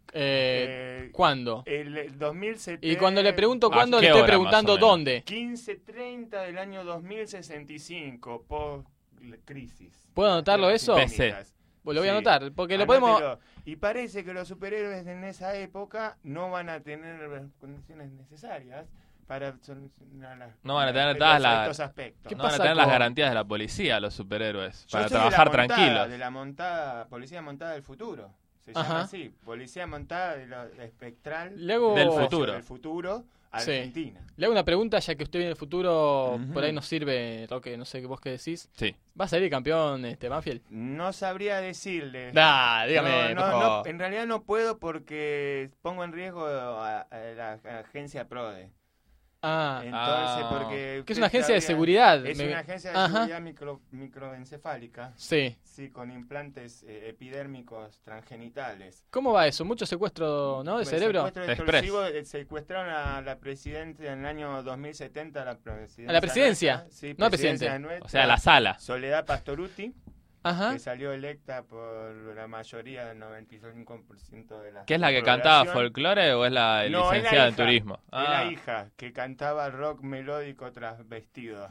Eh, Eh, ¿Cuándo? El, el dos mil setenta. Y cuando le pregunto ¿A cuándo, qué le estoy hora, preguntando más o menos? dónde. quince treinta del año dos mil sesenta y cinco, post-crisis. ¿Puedo anotarlo eso? P C. Pues lo voy a Sí. anotar, porque lo podemos... Anótelo. Y parece que los superhéroes en esa época no van a tener las condiciones necesarias para solucionar las- No van a tener estos- todas las- estos aspectos. ¿Qué No van a pasa tener las con- garantías de la policía, los superhéroes, Yo para soy de la trabajar montada, tranquilos. De la montada, policía montada del futuro. Se Ajá. llama así, policía montada de la de espectral Le hago- Del espacio futuro. del futuro, Sí. Argentina. Le hago una pregunta, ya que usted viene del futuro, Ujú. por ahí nos sirve, Roque, no sé vos qué decís. Sí. ¿Va a salir campeón este Banfield? No sabría decirle. Da, dígame, No, por no, favor. no, en realidad no puedo porque pongo en riesgo a, a la agencia PRODE. Ah, Entonces, Ah. porque... que es usted una agencia de sabría- seguridad. Es me- una agencia de Ajá. seguridad micro, microencefálica. Sí. Sí, con implantes eh, epidérmicos transgenitales. ¿Cómo va eso? ¿Mucho secuestro, no, de Pues, cerebro? secuestro extorsivo, eh, secuestraron a la presidenta en el año dos mil setenta, a la presidencia. ¿A la presidencia? nuestra. Sí, No al presidencia presidente. nuestra, O sea, la sala. Soledad Pastoruti, Ajá. que salió electa por la mayoría del noventa y cinco por ciento de la ¿Qué es la que cantaba población. folclore o es la No, es la licenciada en hija, turismo? es Ah, la hija que cantaba rock melódico tras vestido.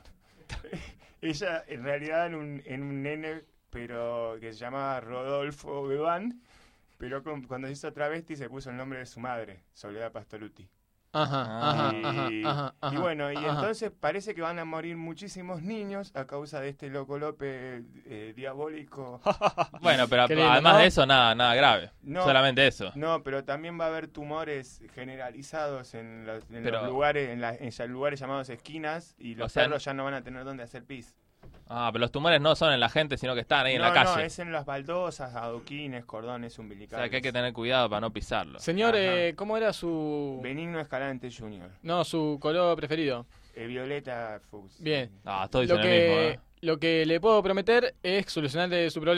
Ella en realidad en un, en un nene pero que se llamaba Rodolfo Bebán, pero con- cuando se hizo travesti se puso el nombre de su madre, Soledad Pastoruti. Ajá, ajá, y, ajá, ajá, y ajá, bueno, y ajá. entonces parece que van a morir muchísimos niños a causa de este loco López eh, diabólico. bueno, pero Qué lindo, además ¿no? de eso, nada, nada grave. No, Solamente eso. No, pero también va a haber tumores generalizados en los, en Pero- los lugares, en, la- en ya- lugares llamados esquinas, y los O sea, perros ya no van a tener dónde hacer pis. Ah, pero los tumores no son en la gente, sino que están ahí en no, la calle. no, es en las baldosas, adoquines, cordones O umbilicales. sea, que hay que tener cuidado para no pisarlo. Señor, Ajá. eh, ¿cómo era su... Benigno Escalante junior No, su color preferido? Eh, Violeta Fuchs. Bien. Ah, todos Lo dicen lo mismo, que, ¿eh? lo que le puedo prometer es solucionarle su problema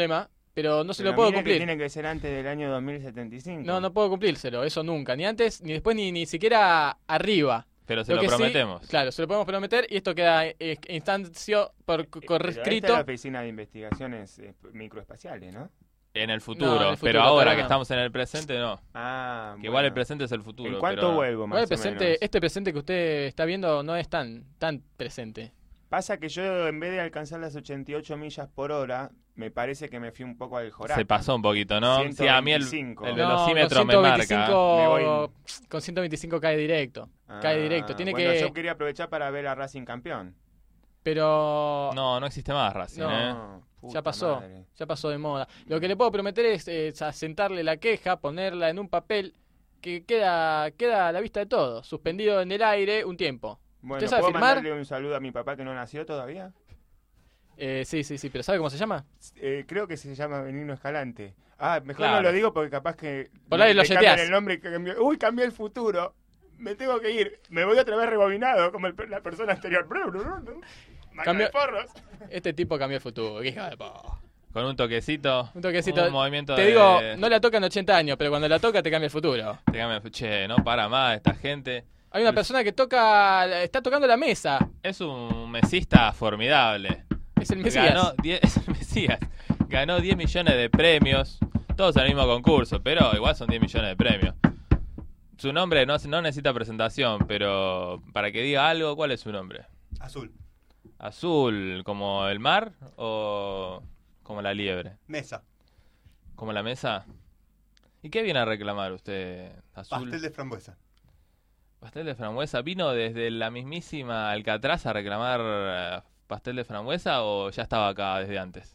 pero no se Pero lo puedo mire que cumplir. tiene que ser antes del año dos mil setenta y cinco. No, no puedo cumplírselo, eso nunca. Ni antes, ni después, ni, ni siquiera arriba. Pero se lo que sí- prometemos. claro, se lo podemos prometer y esto queda eh, instancio por, por Pero esta escrito. es la Oficina de Investigaciones eh, Microespaciales, ¿no? En el futuro, No, en el futuro, pero ahora pero que no. estamos en el presente, no. Ah, Que igual el presente es el futuro. ¿En cuánto pero... vuelvo, más Igual el o presente, menos? este presente que usted está viendo no es tan, tan presente. Pasa que yo, en vez de alcanzar las ochenta y ocho millas por hora, me parece que me fui un poco al joraca. Se pasó un poquito, ¿no? Sí, a mí el, ciento veinticinco. el No, velocímetro con me ciento marca. veinticinco Me voy- Con ciento veinticinco cae directo. cae Ah, directo. Tiene bueno, que. yo quería aprovechar para ver a Racing campeón. Pero. No, no existe más Racing, No, ¿eh? Puta ya pasó, madre. ya pasó de moda. Lo que le puedo prometer es, es asentarle la queja, ponerla en un papel que queda, queda a la vista de todos, suspendido en el aire un tiempo. Bueno, ¿Usted sabe ¿puedo firmar? mandarle un saludo a mi papá que no nació todavía? Eh, sí, sí, sí, pero ¿sabe cómo se llama? Eh, creo que se llama Benigno Escalante. Ah, mejor Claro. no lo digo porque capaz que... Por ahí lo le cambian yeteás. el nombre y cambió. Uy, cambié el futuro. Me tengo que ir. Me voy otra vez rebobinado como el- la persona anterior. Máquina Cambió- de forros. Este tipo cambió el futuro. qué hijo de po- Con un toquecito. Un toquecito. Un movimiento te de... digo, no la toca en ochenta años, pero cuando la toca te cambia el futuro. Te cambia el- Che, no para más esta gente. Hay una persona que toca, está tocando la mesa. Es un mesista formidable. Es el Mesías. Ganó diez, es el Mesías. Ganó diez millones de premios. Todos en el mismo concurso, pero igual son diez millones de premios. Su nombre no, no necesita presentación, pero para que diga algo, ¿cuál es su nombre? Azul. ¿Azul como el mar o como la liebre? Mesa. ¿Como la mesa? ¿Y qué viene a reclamar usted, Azul? Pastel de frambuesa. ¿Pastel de frambuesa? ¿Vino desde la mismísima Alcatraz a reclamar eh, pastel de frambuesa o ya estaba acá desde antes?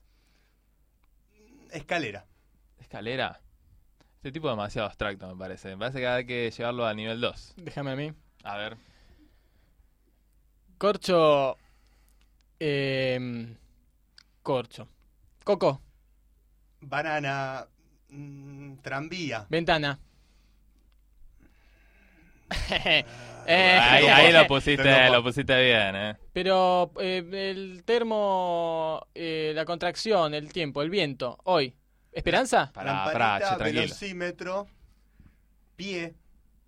Escalera. ¿Escalera? Este tipo es demasiado abstracto, me parece. Me parece que hay que llevarlo al nivel dos. Déjame a mí. A ver. Corcho. Eh, corcho. Coco. Banana. mm, tranvía. Ventana. Eh, ahí, ahí lo Pero pusiste, no, lo pusiste bien, eh. Pero eh, el termo, eh, la contracción, el tiempo, el viento, hoy. ¿Esperanza? Pará, Lamparita, pará, che, tranquilo. velocímetro. Pie.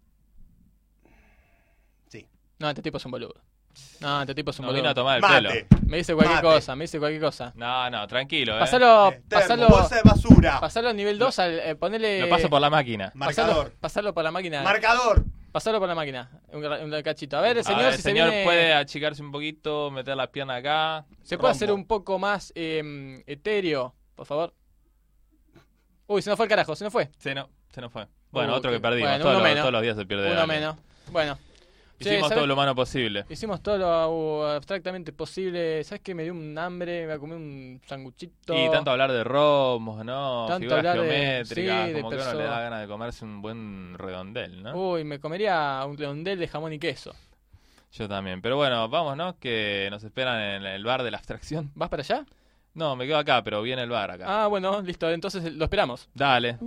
Sí. No, este tipo es un boludo. No, este tipo es un No, boludo. vino a tomar el Mate. pelo. Me dice cualquier Mate. cosa, me dice cualquier cosa. No, no, tranquilo, eh. Pasalo, Eh, termo, pasalo, bolsa de basura. pasalo al nivel dos, al, eh, ponele... Lo paso por la máquina. pasalo, Marcador. pasalo por la máquina. Marcador. Pasalo por la máquina. Un, un cachito. A ver, A señor, ver, si señor se viene... puede achicarse un poquito, meter la pierna acá. ¿Se puede Rompo. hacer un poco más eh, etéreo, por favor? Uy, se nos fue el carajo, se nos fue. Se, no, se nos fue. Bueno, Uh, otro que qué- perdimos. bueno, todos, uno los, menos. todos los días se pierde Uno algo. menos. Bueno. Che, Hicimos ¿sabes? todo lo humano posible. Hicimos todo lo abstractamente posible. ¿Sabes qué? Me dio un hambre, me voy a comer un sanguchito. Y tanto hablar de romos, ¿no? Tanto Figuras hablar de- geométricas, sí, de como que a uno le perso- da ganas de comerse un buen redondel, ¿no? Uy, me comería un redondel de jamón y queso. Yo también. Pero bueno, vamos, ¿no? Que nos esperan en el bar de la abstracción. ¿Vas para allá? No, me quedo acá, pero viene el bar acá. Ah, bueno, listo. Entonces lo esperamos. Dale.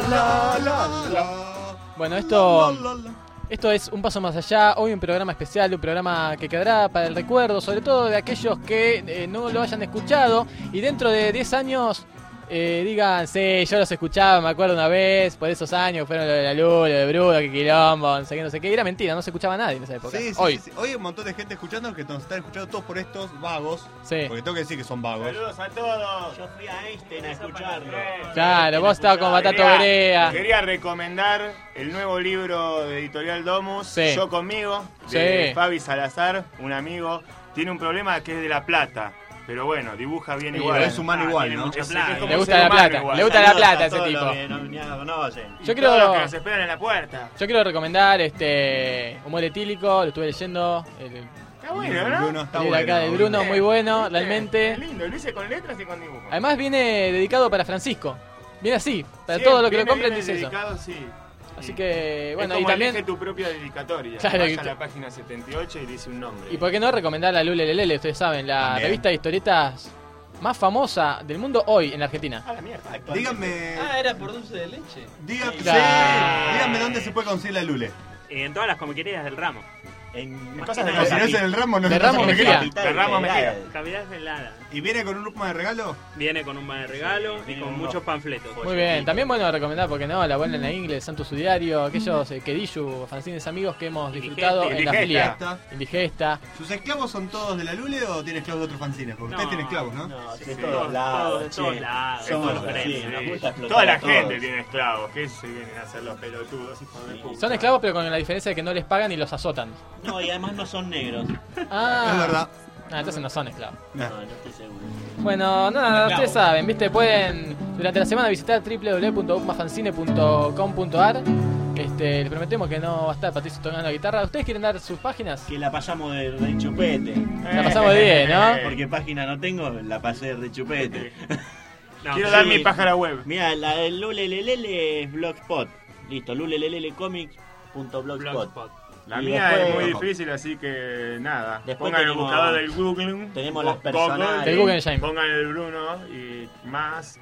la, la, la. Bueno, esto, esto es Un Paso Más Allá. Hoy un programa especial, un programa que quedará para el recuerdo, sobre todo de aquellos que eh, no lo hayan escuchado y dentro de diez años eh, digan, sí, yo los escuchaba, me acuerdo una vez, por esos años fueron lo de la luz, lo de Bruno, que quilombo, no sé qué, no sé qué. Y era mentira, no se escuchaba nadie en esa época. Sí, sí, Hoy. sí, sí. Hoy hay un montón de gente escuchando que nos están escuchando todos por estos vagos. Sí. Porque tengo que decir que son vagos. Saludos a todos. Yo fui a Einstein a escucharlo. Claro, vos estabas con Batato Quería- Berea. Quería recomendar el nuevo libro de Editorial Domus, Sí. Yo Conmigo, de Sí. Fabi Salazar, un amigo. Tiene un problema que es de La Plata. Pero bueno, dibuja bien Sí, igual. es humano igual, tiene ¿no? mucha Es- plata. es como Le gusta ser la humano plata, igual. le gusta la Saludos plata a ese todos tipo. los que no, ni la conocen. Y Yo todos los quiero, que nos esperan en la puerta. yo quiero recomendar este Humor Etílico, lo estuve leyendo. El, Está bueno, ¿no? Bruno, está el libro acá bueno. de Bruno, muy bueno, ¿Viste? realmente. Es lindo, lo hice con letras y con dibujos. Además viene dedicado para Francisco. Viene así, para Sí, todo lo que viene lo compren bien dice eso. dedicado, sí. Así que, bueno, es y como también... elige tu propia dedicatoria. Claro, Vas y a tú- la página setenta y ocho y dice un nombre. Y por qué no recomendar la Lule Lelele, ustedes saben, la También. revista de historietas más famosa del mundo hoy en la Argentina. A la mierda. Díganme, Ah, era por dulce de leche. díganme, Sí. sí, díganme dónde se puede conseguir la Lule. En todas las comiquerías del ramo. En cosas de No, si no es en el ramo, no De es Ramos en Mejía. De Ramos Mejía. Cavidad helada. ¿Y viene con un grupo de regalo? Viene con un mar de regalo y con muchos panfletos. Muy bien, también bueno recomendar, porque no, la buena en la inglés, Santo Su Diario, aquellos eh, quedillu, fanzines amigos que hemos disfrutado en la Indigesta. flia. Indigesta. ¿Sus esclavos son todos de la Lule o tiene esclavos de otros fanzines? Porque usted tiene esclavos, ¿no? No, de Sí, todos todos, lados. de todos che. lados. Somos Todos los los premios, premios, nos sí. gusta explotar Toda la a todos. gente tiene esclavos. ¿Qué se vienen a hacer los pelotudos, hijos de puta? Son esclavos, pero con la diferencia de que no les pagan y los azotan. No, y además no son negros. Ah, Es verdad. Ah, entonces no son esclavos. No, no estoy seguro. Bueno, nada, ustedes saben, ¿viste? Pueden durante la semana visitar w w w punto upmafancine punto com punto a r. Este, les prometemos que no va a estar Patricio tocando la guitarra. ¿Ustedes quieren dar sus páginas? Que la pasamos de, de chupete. La pasamos de diez, ¿no? Porque página no tengo, la pasé de chupete. No, Quiero sí. dar mi página web. Mira, la del Lulelelele es Blogspot. Listo, lulelelelecomics punto blogspot. Blogspot. La Y mía después- es muy difícil, así que nada. Después Pongan el tenemos- buscador del Google. tenemos las Google, personales. Del Guggenheim. Pongan el Bruno y más.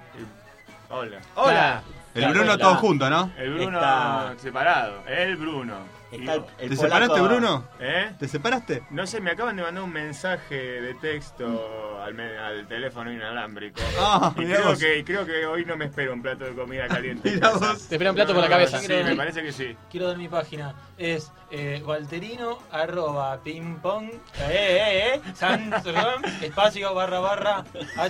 y- hola. Hola. El Claro, Bruno está. todo junto, ¿no? El Bruno Está- separado. El Bruno. Está el, el ¿Te polaco- separaste, Bruno? ¿Eh? ¿Te separaste? No sé, me acaban de mandar un mensaje de texto al, me- al teléfono inalámbrico. Ah, y mirá creo vos. que, creo que hoy no me espero un plato de comida caliente. Mirá vos. Te espera un plato por la cabeza. Sí, me parece que sí. Quiero dar mi página. Es eh, walterino arroba ping pong eh, eh, eh, Sandstorm, espacio barra barra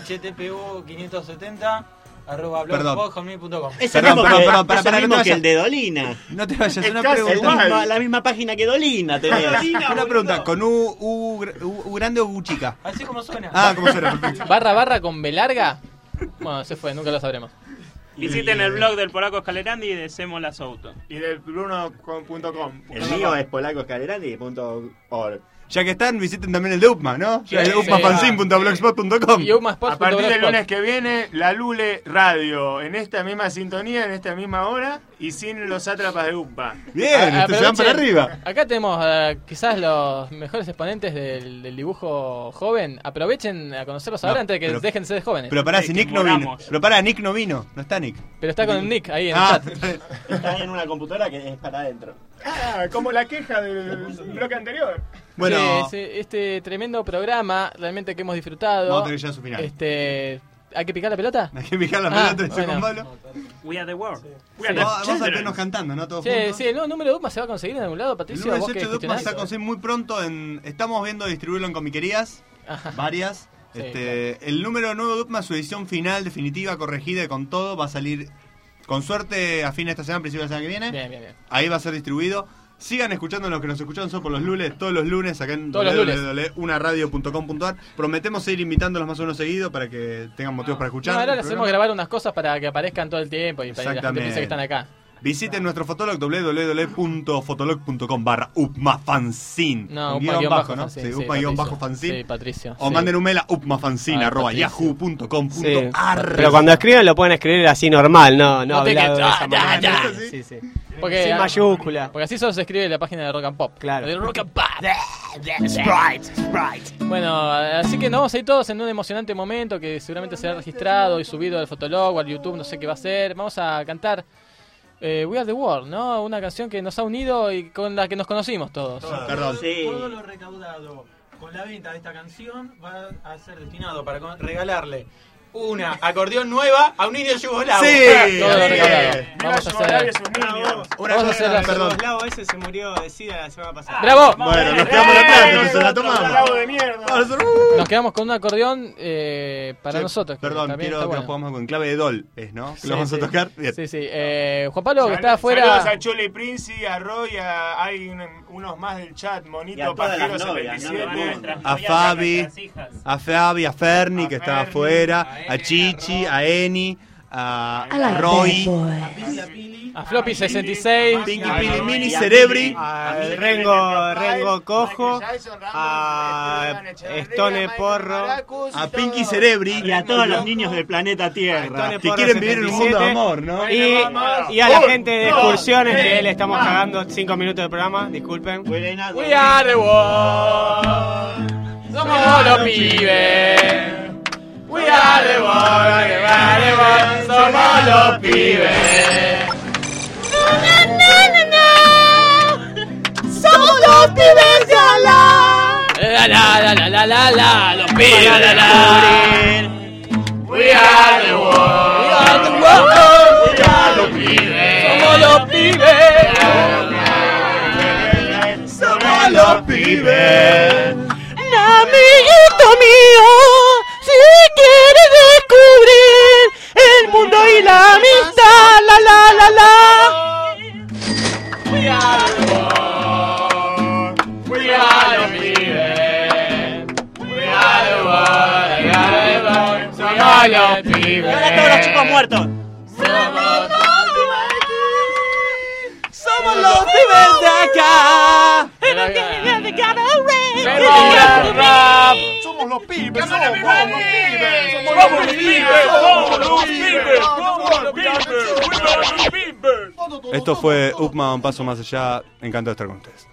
httpu quinientos setenta arroba Perdón. blogspot punto com. Es Perdón, el mismo, perdón, que, perdón, para, es el para, no mismo te que vayas. el de Dolina. No te vayas, Es una casi El pregunta. misma- la misma página que Dolina tenés. Una pregunta, ¿con U, U, gr- U- U grande o U chica? Así como suena. Ah, ¿cómo será? Perfecto. Barra barra con B larga. Bueno, se fue, nunca lo sabremos. Visiten el blog del Polaco Escalerandi y deseemos las autos. Y del bruno punto com. El mío es polacoscalerandi punto org. Ya que están, visiten también el de Upma, ¿no? Sí, el de sí. upmafanzine punto blogspot punto com. Y upmaspot A partir del punto blogspot. lunes que viene, la Lule Radio, en esta misma sintonía, en esta misma hora, y sin los sátrapas de U P A. Bien, Ah, esto se van para aprovechen. arriba. Acá tenemos eh, quizás los mejores exponentes del, del dibujo joven. Aprovechen a conocerlos ahora No, antes de que pero- dejen de ser jóvenes. Pero pará, Sí, si que Nick no vino. moramos. Pero pará, Nick no vino. No está Nick. Pero está con el Nick ahí en Ah, el chat. Está en una computadora que es para adentro. Ah, como la queja del bloque anterior. bueno, Sí, sí, este tremendo programa, realmente que hemos disfrutado. vamos a tener ya su final. Este, ¿hay que picar la pelota? Hay que picar la Ah, pelota, dice bueno. Juan Pablo. We are the world. We are the Vamos, vamos a children. vernos cantando, ¿no? Todos Sí, juntos. sí, el nuevo número de Upma se va a conseguir en algún lado, El Patricio. número ¿Vos que dieciocho de Upma se va a gestionás? conseguir muy pronto. En, estamos viendo distribuirlo en comiquerías. Ajá. Varias. Sí, Este, El número nuevo de Upma, su edición final, definitiva, corregida y con todo, va a salir con suerte a fin de esta semana, principio de la semana que viene. Bien, bien, bien. Ahí va a ser distribuido. Sigan escuchando los que nos escuchan son por los lunes, todos los lunes acá en Todos los w w w punto una radio punto com punto a r. Prometemos seguir invitándolos más o menos seguido para que tengan motivos para escuchar. No, ahora el le hacemos programa. grabar unas cosas para que aparezcan todo el tiempo y para que la gente Exactamente. piense que están acá. Visiten nuestro fotolog w w w punto fotolog punto com barra upmafanzine. No, Con Upma guión guión bajo, bajo, ¿no? sí, Sí, sí, upma guión Patricio. bajo fanzine. Sí, Patricio. O sí. manden un mail a upmafanzine Ay, arroba Patricio. yahoo punto com punto Sí. a r. Pero cuando escriban lo pueden escribir así normal, no, no, No te hablado que- de esa ah, manera. ya, ya. Sí, sí. Porque, Sin mayúscula. Porque así solo se escribe en la página de Rock and Pop. Claro. De Rock and Pop. Sprite, Sprite. Bueno, así que nos vamos a ir todos en un emocionante momento que seguramente será registrado y subido al Fotolog o al YouTube, no sé qué va a ser. Vamos a cantar eh, We Are The World, ¿no? Una canción que nos ha unido y con la que nos conocimos todos. Perdón. Sí. Todo lo recaudado con la venta de esta canción va a ser destinado para con- regalarle una acordeón nueva a un niño yugoslavo. Sí. Todo lo Bien. recaudado. Viva Vamos a Yugoslavia hacer... y sus niños. Una Vamos a cosa, hacer la... perdón. Yugoslavo ese se murió de sida la semana pasada. ¡Bravo! Bueno, nos quedamos la plata, entonces la tomamos. de mierda. Nos quedamos con un acordeón eh, para Che, nosotros. que Perdón, también quiero está que bueno. nos pongamos con clave de Dol, ¿es, no? Sí, ¿Lo vamos sí. a tocar? Bien. Sí, sí. Eh, Juan Pablo, que está Saludos afuera. a Chole Princi, a Roy, a, hay un- unos más del chat, Y a Monito todas las Pajero novias, setenta y ¿no? siete. Nuestras A Fabi, a Fabi, a Ferni, que estaba Ferni, afuera, a Chichi, a Eni, a A la Roy, A Floppy sesenta y seis. Pinky Pili Mini, Cerebri, A Rengo, Rengo Cojo, a Stone Porro, a Pinky Cerebri Y a todos los niños del planeta Tierra. que quieren vivir en un mundo de amor, ¿no? Y, y a la gente de excursiones que le estamos cagando cinco minutos de programa, disculpen. We are the world. Somos los pibes. We are the world. We are the world. Somos los pibes. Somos los pibes de Alá. La la la la la la la. Los pibes de la. We are the world. We are the world. We are los pibes. Somos los pibes. Somos los pibes. Amiguito mío, si quieres descubrir el mundo y la amistad, la la la la. We are the world. We are los pibes. We are the world. We are the world. Somos los pibes. Ahora todos los chicos muertos. Somos los pibes de acá. Somos los pibes, somos los pibes. Somos los pibes, somos los pibes, somos los pibes. Esto fue Upma, un paso más allá. Encantado de estar con ustedes.